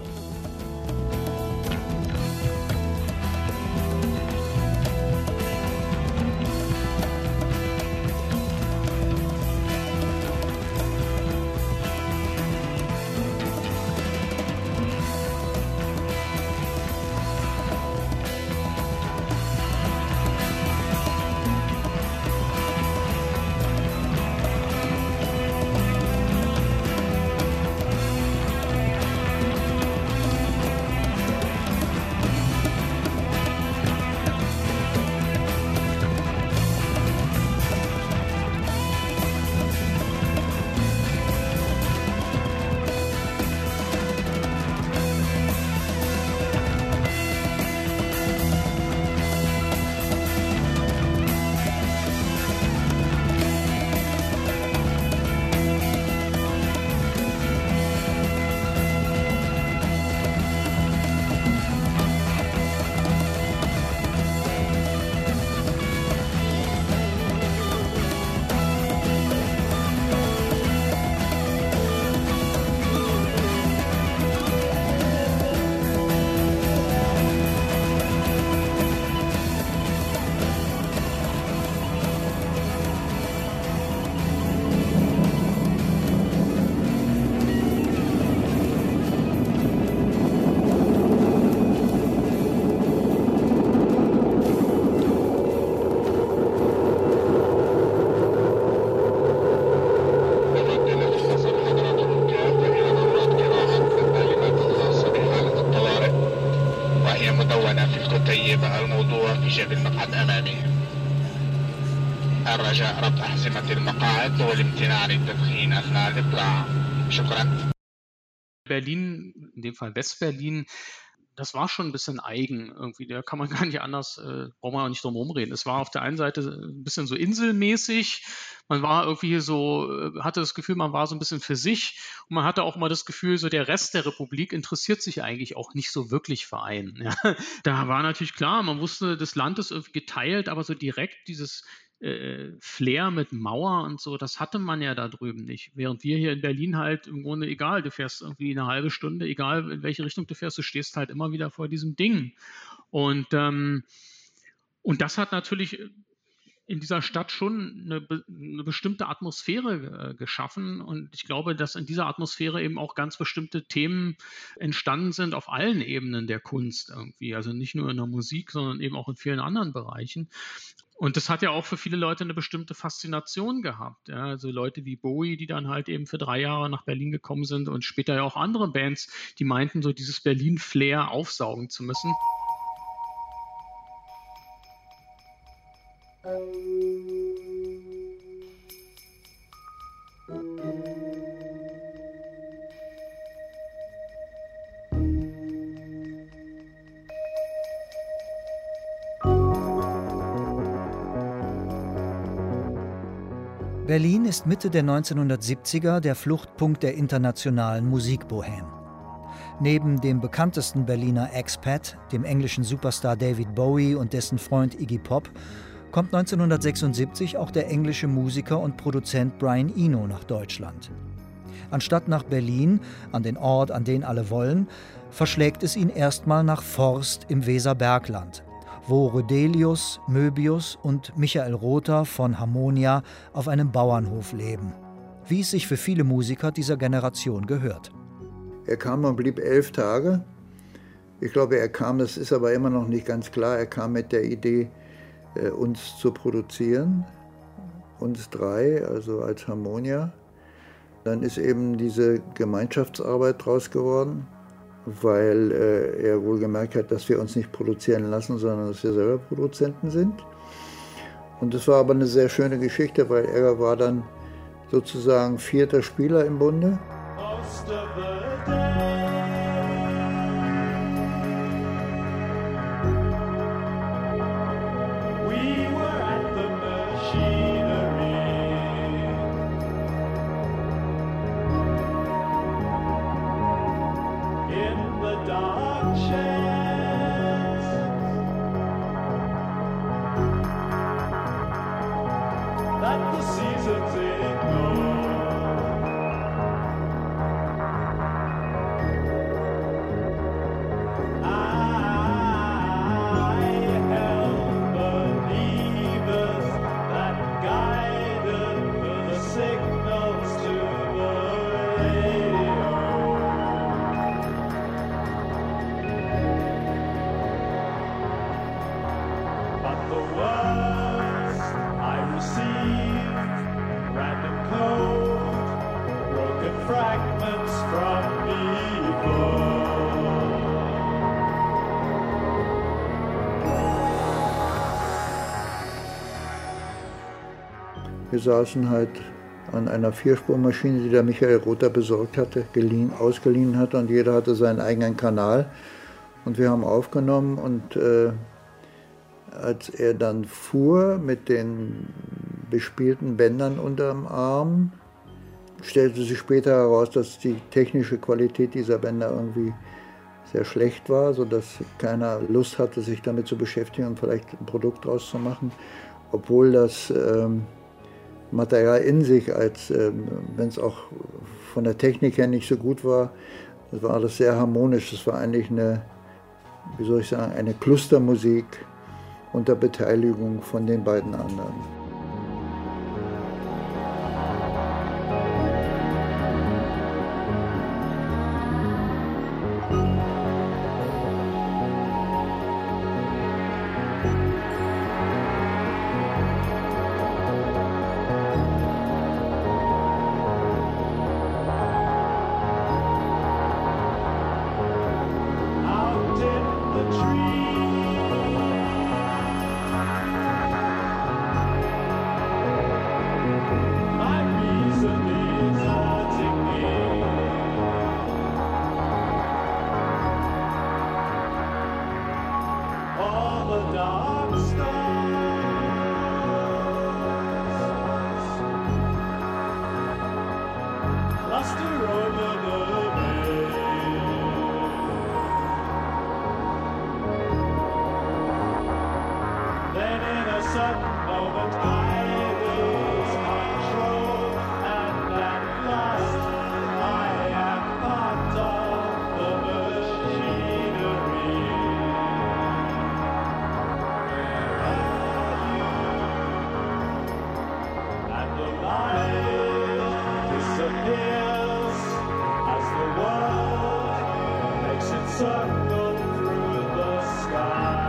أمامي. الرجاء ربط أحزمة المقاعد والامتناع عن التدخين أثناء الإطلاع. شكرا. Berlin, in dem Fall Westberlin, das war schon ein bisschen eigen irgendwie. Da kann man gar nicht anders, braucht man auch nicht drum rumreden. Es war auf der einen Seite ein bisschen so inselmäßig. Man war irgendwie so, hatte das Gefühl, man war so ein bisschen für sich. Und man hatte auch mal das Gefühl, so der Rest der Republik interessiert sich eigentlich auch nicht so wirklich für einen. Ja. Da war natürlich klar, man wusste, das Land ist irgendwie geteilt, aber so direkt dieses Flair mit Mauer und so, das hatte man ja da drüben nicht. Während wir hier in Berlin halt im Grunde egal, du fährst irgendwie eine halbe Stunde, egal in welche Richtung du fährst, du stehst halt immer wieder vor diesem Ding. Und das hat natürlich in dieser Stadt schon eine bestimmte Atmosphäre geschaffen. Und ich glaube, dass in dieser Atmosphäre eben auch ganz bestimmte Themen entstanden sind auf allen Ebenen der Kunst irgendwie. Also nicht nur in der Musik, sondern eben auch in vielen anderen Bereichen. Und das hat ja auch für viele Leute eine bestimmte Faszination gehabt. Ja, also Leute wie Bowie, die dann halt eben für 3 Jahre nach Berlin gekommen sind und später ja auch andere Bands, die meinten, so dieses Berlin-Flair aufsaugen zu müssen. Berlin ist Mitte der 1970er der Fluchtpunkt der internationalen Musikbohème. Neben dem bekanntesten Berliner Expat, dem englischen Superstar David Bowie und dessen Freund Iggy Pop, kommt 1976 auch der englische Musiker und Produzent Brian Eno nach Deutschland. Anstatt nach Berlin, an den Ort, an den alle wollen, verschlägt es ihn erstmal nach Forst im Weserbergland, wo Rödelius, Möbius und Michael Rother von Harmonia auf einem Bauernhof leben, wie es sich für viele Musiker dieser Generation gehört. Er kam und blieb 11 Tage. Ich glaube, er kam, das ist aber immer noch nicht ganz klar, er kam mit der Idee, uns zu produzieren, uns 3, also als Harmonia. Dann ist eben diese Gemeinschaftsarbeit draus geworden, weil er wohl gemerkt hat, dass wir uns nicht produzieren lassen, sondern dass wir selber Produzenten sind. Und es war aber eine sehr schöne Geschichte, weil er war dann sozusagen 4. Spieler im Bunde. Wir saßen halt an einer 4-Spur-Maschine, die der Michael Rother besorgt hatte, ausgeliehen hatte, und jeder hatte seinen eigenen Kanal. Und wir haben aufgenommen, und als er dann fuhr mit den bespielten Bändern unterm Arm, stellte sich später heraus, dass die technische Qualität dieser Bänder irgendwie sehr schlecht war, sodass keiner Lust hatte, sich damit zu beschäftigen und vielleicht ein Produkt draus zu machen, obwohl das Material in sich, als wenn es auch von der Technik her nicht so gut war, war das sehr harmonisch. Das war eigentlich eine, wie soll ich sagen, eine Clustermusik unter Beteiligung von den beiden anderen. muster over the bay. Then in a sudden moment I lose control, and at last I am part of the machinery. And the light disappears as the world makes its circle through the sky.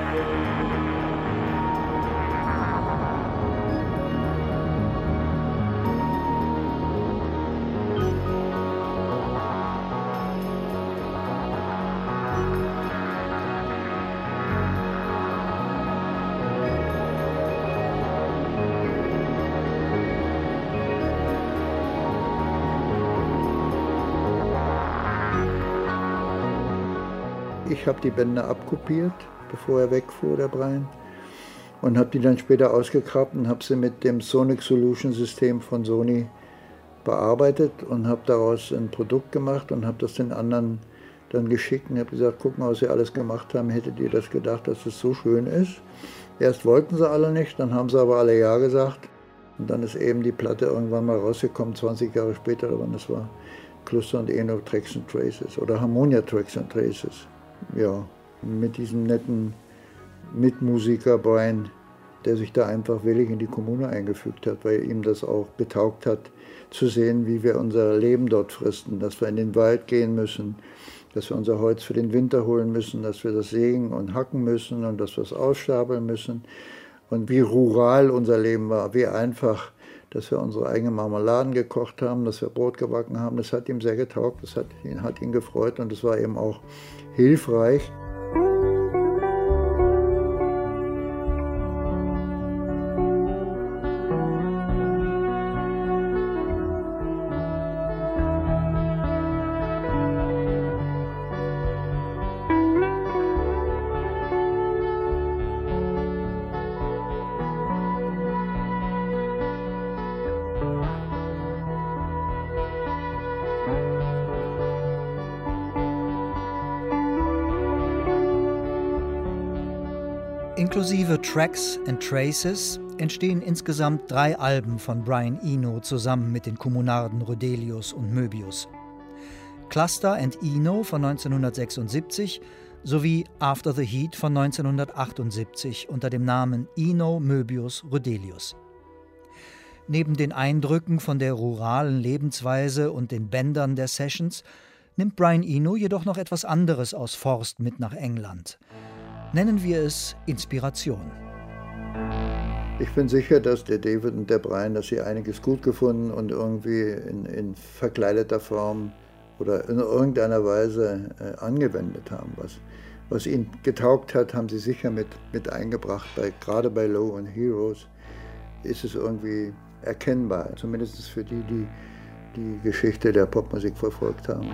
Ich habe die Bänder abkopiert, bevor er wegfuhr, der Brian, und habe die dann später ausgegraben und habe sie mit dem Sonic Solution System von Sony bearbeitet und habe daraus ein Produkt gemacht und habe das den anderen dann geschickt und habe gesagt, guck mal, was sie alles gemacht haben, hättet ihr das gedacht, dass es so schön ist? Erst wollten sie alle nicht, dann haben sie aber alle ja gesagt und dann ist eben die Platte irgendwann mal rausgekommen, 20 Jahre später, oder wann das war, Cluster und Eno Tracks and Traces oder Harmonia Tracks and Traces. Ja, mit diesem netten Mitmusiker Brian, der sich da einfach willig in die Kommune eingefügt hat, weil ihm das auch getaugt hat, zu sehen, wie wir unser Leben dort fristen, dass wir in den Wald gehen müssen, dass wir unser Holz für den Winter holen müssen, dass wir das sägen und hacken müssen und dass wir es ausstapeln müssen und wie rural unser Leben war, wie einfach, dass wir unsere eigenen Marmeladen gekocht haben, dass wir Brot gebacken haben. Das hat ihm sehr getaugt, das hat ihn gefreut und es war eben auch hilfreich. Inklusive Tracks and Traces entstehen insgesamt 3 Alben von Brian Eno zusammen mit den Kommunarden Rudelius und Möbius. Cluster and Eno von 1976 sowie After the Heat von 1978 unter dem Namen Eno, Möbius, Rudelius. Neben den Eindrücken von der ruralen Lebensweise und den Bändern der Sessions nimmt Brian Eno jedoch noch etwas anderes aus Forst mit nach England. Nennen wir es Inspiration. Ich bin sicher, dass der David und der Brian, dass sie einiges gut gefunden und irgendwie in verkleideter Form oder in irgendeiner Weise angewendet haben. Was ihnen getaugt hat, haben sie sicher mit eingebracht. Gerade bei Low und Heroes ist es irgendwie erkennbar, zumindest für die, die die Geschichte der Popmusik verfolgt haben.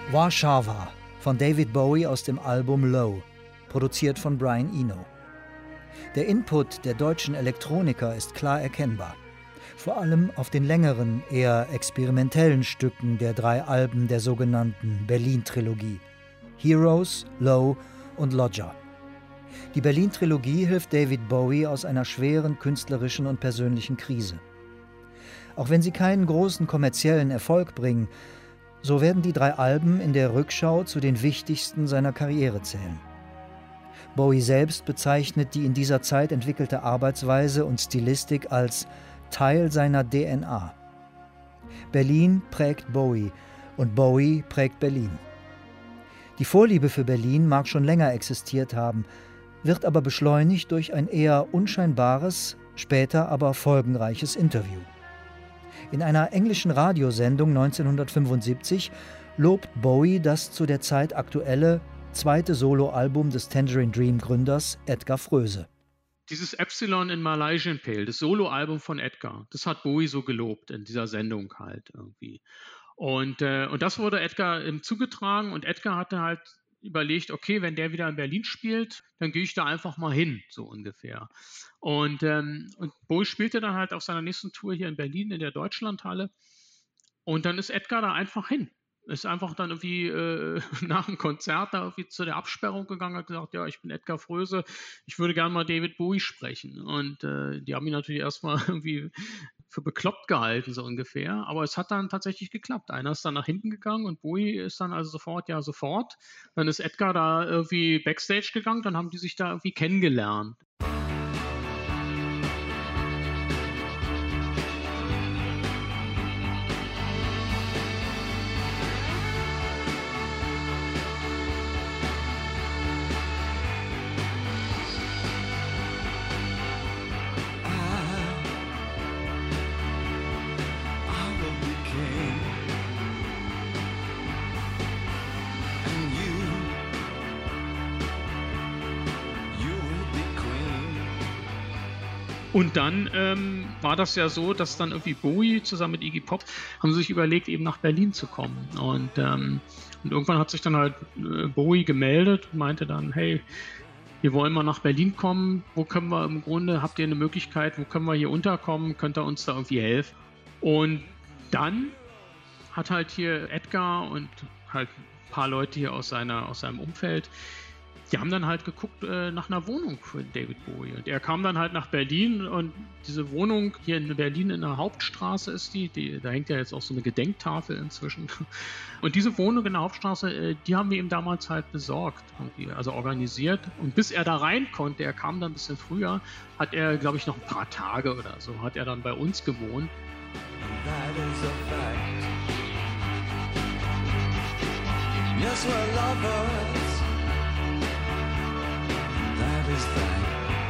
Warszawa von David Bowie aus dem Album Low, produziert von Brian Eno. Der Input der deutschen Elektroniker ist klar erkennbar. Vor allem auf den längeren, eher experimentellen Stücken der 3 Alben der sogenannten Berlin-Trilogie: Heroes, Low und Lodger. Die Berlin-Trilogie hilft David Bowie aus einer schweren künstlerischen und persönlichen Krise. Auch wenn sie keinen großen kommerziellen Erfolg bringen, so werden die 3 Alben in der Rückschau zu den wichtigsten seiner Karriere zählen. Bowie selbst bezeichnet die in dieser Zeit entwickelte Arbeitsweise und Stilistik als Teil seiner DNA. Berlin prägt Bowie und Bowie prägt Berlin. Die Vorliebe für Berlin mag schon länger existiert haben, wird aber beschleunigt durch ein eher unscheinbares, später aber folgenreiches Interview. In einer englischen Radiosendung 1975 lobt Bowie das zu der Zeit aktuelle 2. Soloalbum des Tangerine Dream-Gründers Edgar Froese. Dieses Epsilon in Malaysian Pale, das Soloalbum von Edgar, das hat Bowie so gelobt in dieser Sendung halt irgendwie. Und das wurde Edgar zugetragen und Edgar hatte halt überlegt, okay, wenn der wieder in Berlin spielt, dann gehe ich da einfach mal hin, so ungefähr. Und Bowie spielte dann halt auf seiner nächsten Tour hier in Berlin in der Deutschlandhalle und dann ist Edgar da einfach hin. Ist einfach dann irgendwie nach dem Konzert da irgendwie zu der Absperrung gegangen, hat gesagt, ja, ich bin Edgar Froese, ich würde gerne mal David Bowie sprechen. Und die haben ihn natürlich erstmal irgendwie für bekloppt gehalten, so ungefähr. Aber es hat dann tatsächlich geklappt. Einer ist dann nach hinten gegangen und Bowie ist dann also sofort. Dann ist Edgar da irgendwie Backstage gegangen, dann haben die sich da irgendwie kennengelernt. Und dann war das ja so, dass dann irgendwie Bowie zusammen mit Iggy Pop haben sich überlegt, eben nach Berlin zu kommen. Und irgendwann hat sich dann halt Bowie gemeldet und meinte dann, hey, wir wollen mal nach Berlin kommen. Wo können wir im Grunde, habt ihr eine Möglichkeit, wo können wir hier unterkommen? Könnt ihr uns da irgendwie helfen? Und dann hat halt hier Edgar und halt ein paar Leute hier aus seinem Umfeld, die haben dann halt geguckt nach einer Wohnung für David Bowie. Und er kam dann halt nach Berlin und diese Wohnung hier in Berlin in der Hauptstraße ist da hängt ja jetzt auch so eine Gedenktafel inzwischen. Und diese Wohnung in der Hauptstraße, die haben wir ihm damals halt besorgt, also organisiert. Und bis er da rein konnte, er kam dann ein bisschen früher, hat er, glaube ich, noch ein paar Tage oder so, hat er dann bei uns gewohnt. That is a fact. Yes, we're lovers. That is that.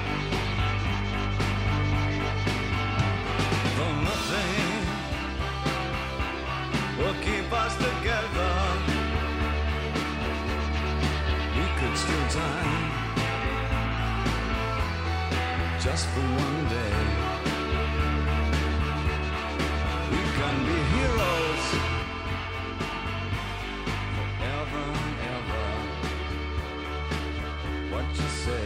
For nothing will keep us together. We could still die just for one day. We can be heroes forever and ever. What you say?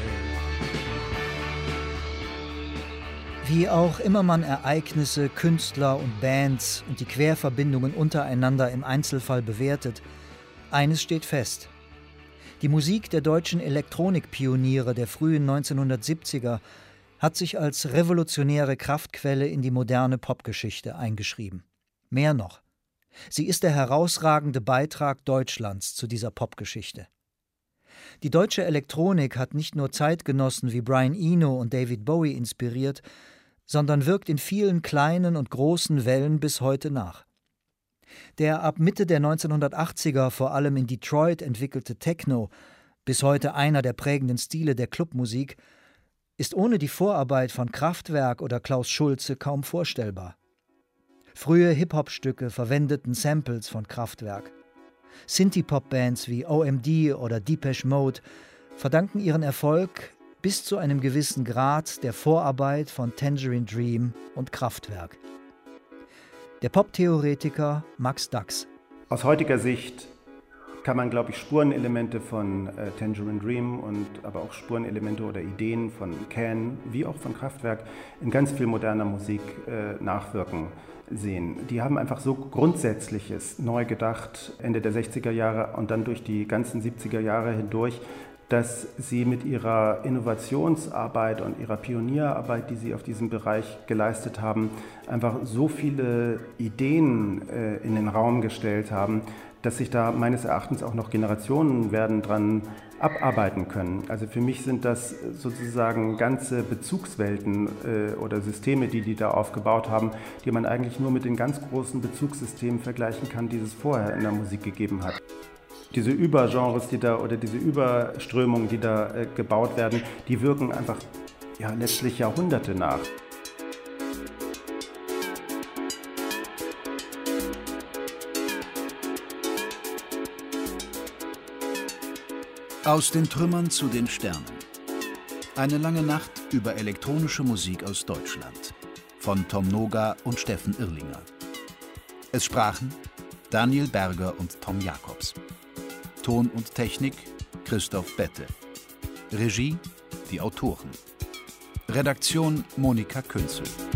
Wie auch immer man Ereignisse, Künstler und Bands und die Querverbindungen untereinander im Einzelfall bewertet, eines steht fest. Die Musik der deutschen Elektronikpioniere der frühen 1970er hat sich als revolutionäre Kraftquelle in die moderne Popgeschichte eingeschrieben. Mehr noch, sie ist der herausragende Beitrag Deutschlands zu dieser Popgeschichte. Die deutsche Elektronik hat nicht nur Zeitgenossen wie Brian Eno und David Bowie inspiriert, sondern wirkt in vielen kleinen und großen Wellen bis heute nach. Der ab Mitte der 1980er vor allem in Detroit entwickelte Techno, bis heute einer der prägenden Stile der Clubmusik, ist ohne die Vorarbeit von Kraftwerk oder Klaus Schulze kaum vorstellbar. Frühe Hip-Hop-Stücke verwendeten Samples von Kraftwerk. Synthie-Pop-Bands wie OMD oder Depeche Mode verdanken ihren Erfolg bis zu einem gewissen Grad der Vorarbeit von Tangerine Dream und Kraftwerk. Der Pop-Theoretiker Max Dachs. Aus heutiger Sicht kann man, glaube ich, Spurenelemente von Tangerine Dream und aber auch Spurenelemente oder Ideen von Can wie auch von Kraftwerk in ganz viel moderner Musik nachwirken sehen. Die haben einfach so Grundsätzliches neu gedacht, Ende der 60er Jahre und dann durch die ganzen 70er Jahre hindurch, dass sie mit ihrer Innovationsarbeit und ihrer Pionierarbeit, die sie auf diesem Bereich geleistet haben, einfach so viele Ideen in den Raum gestellt haben, dass sich da meines Erachtens auch noch Generationen werden dran abarbeiten können. Also für mich sind das sozusagen ganze Bezugswelten oder Systeme, die da aufgebaut haben, die man eigentlich nur mit den ganz großen Bezugssystemen vergleichen kann, die es vorher in der Musik gegeben hat. Diese Übergenres, oder diese Überströmungen, die da gebaut werden, die wirken einfach letztlich Jahrhunderte nach. Aus den Trümmern zu den Sternen. Eine lange Nacht über elektronische Musik aus Deutschland. Von Tom Noga und Steffen Irlinger. Es sprachen Daniel Berger und Tom Jacobs. Ton und Technik Christoph Bette. Regie die Autoren. Redaktion Monika Künzel.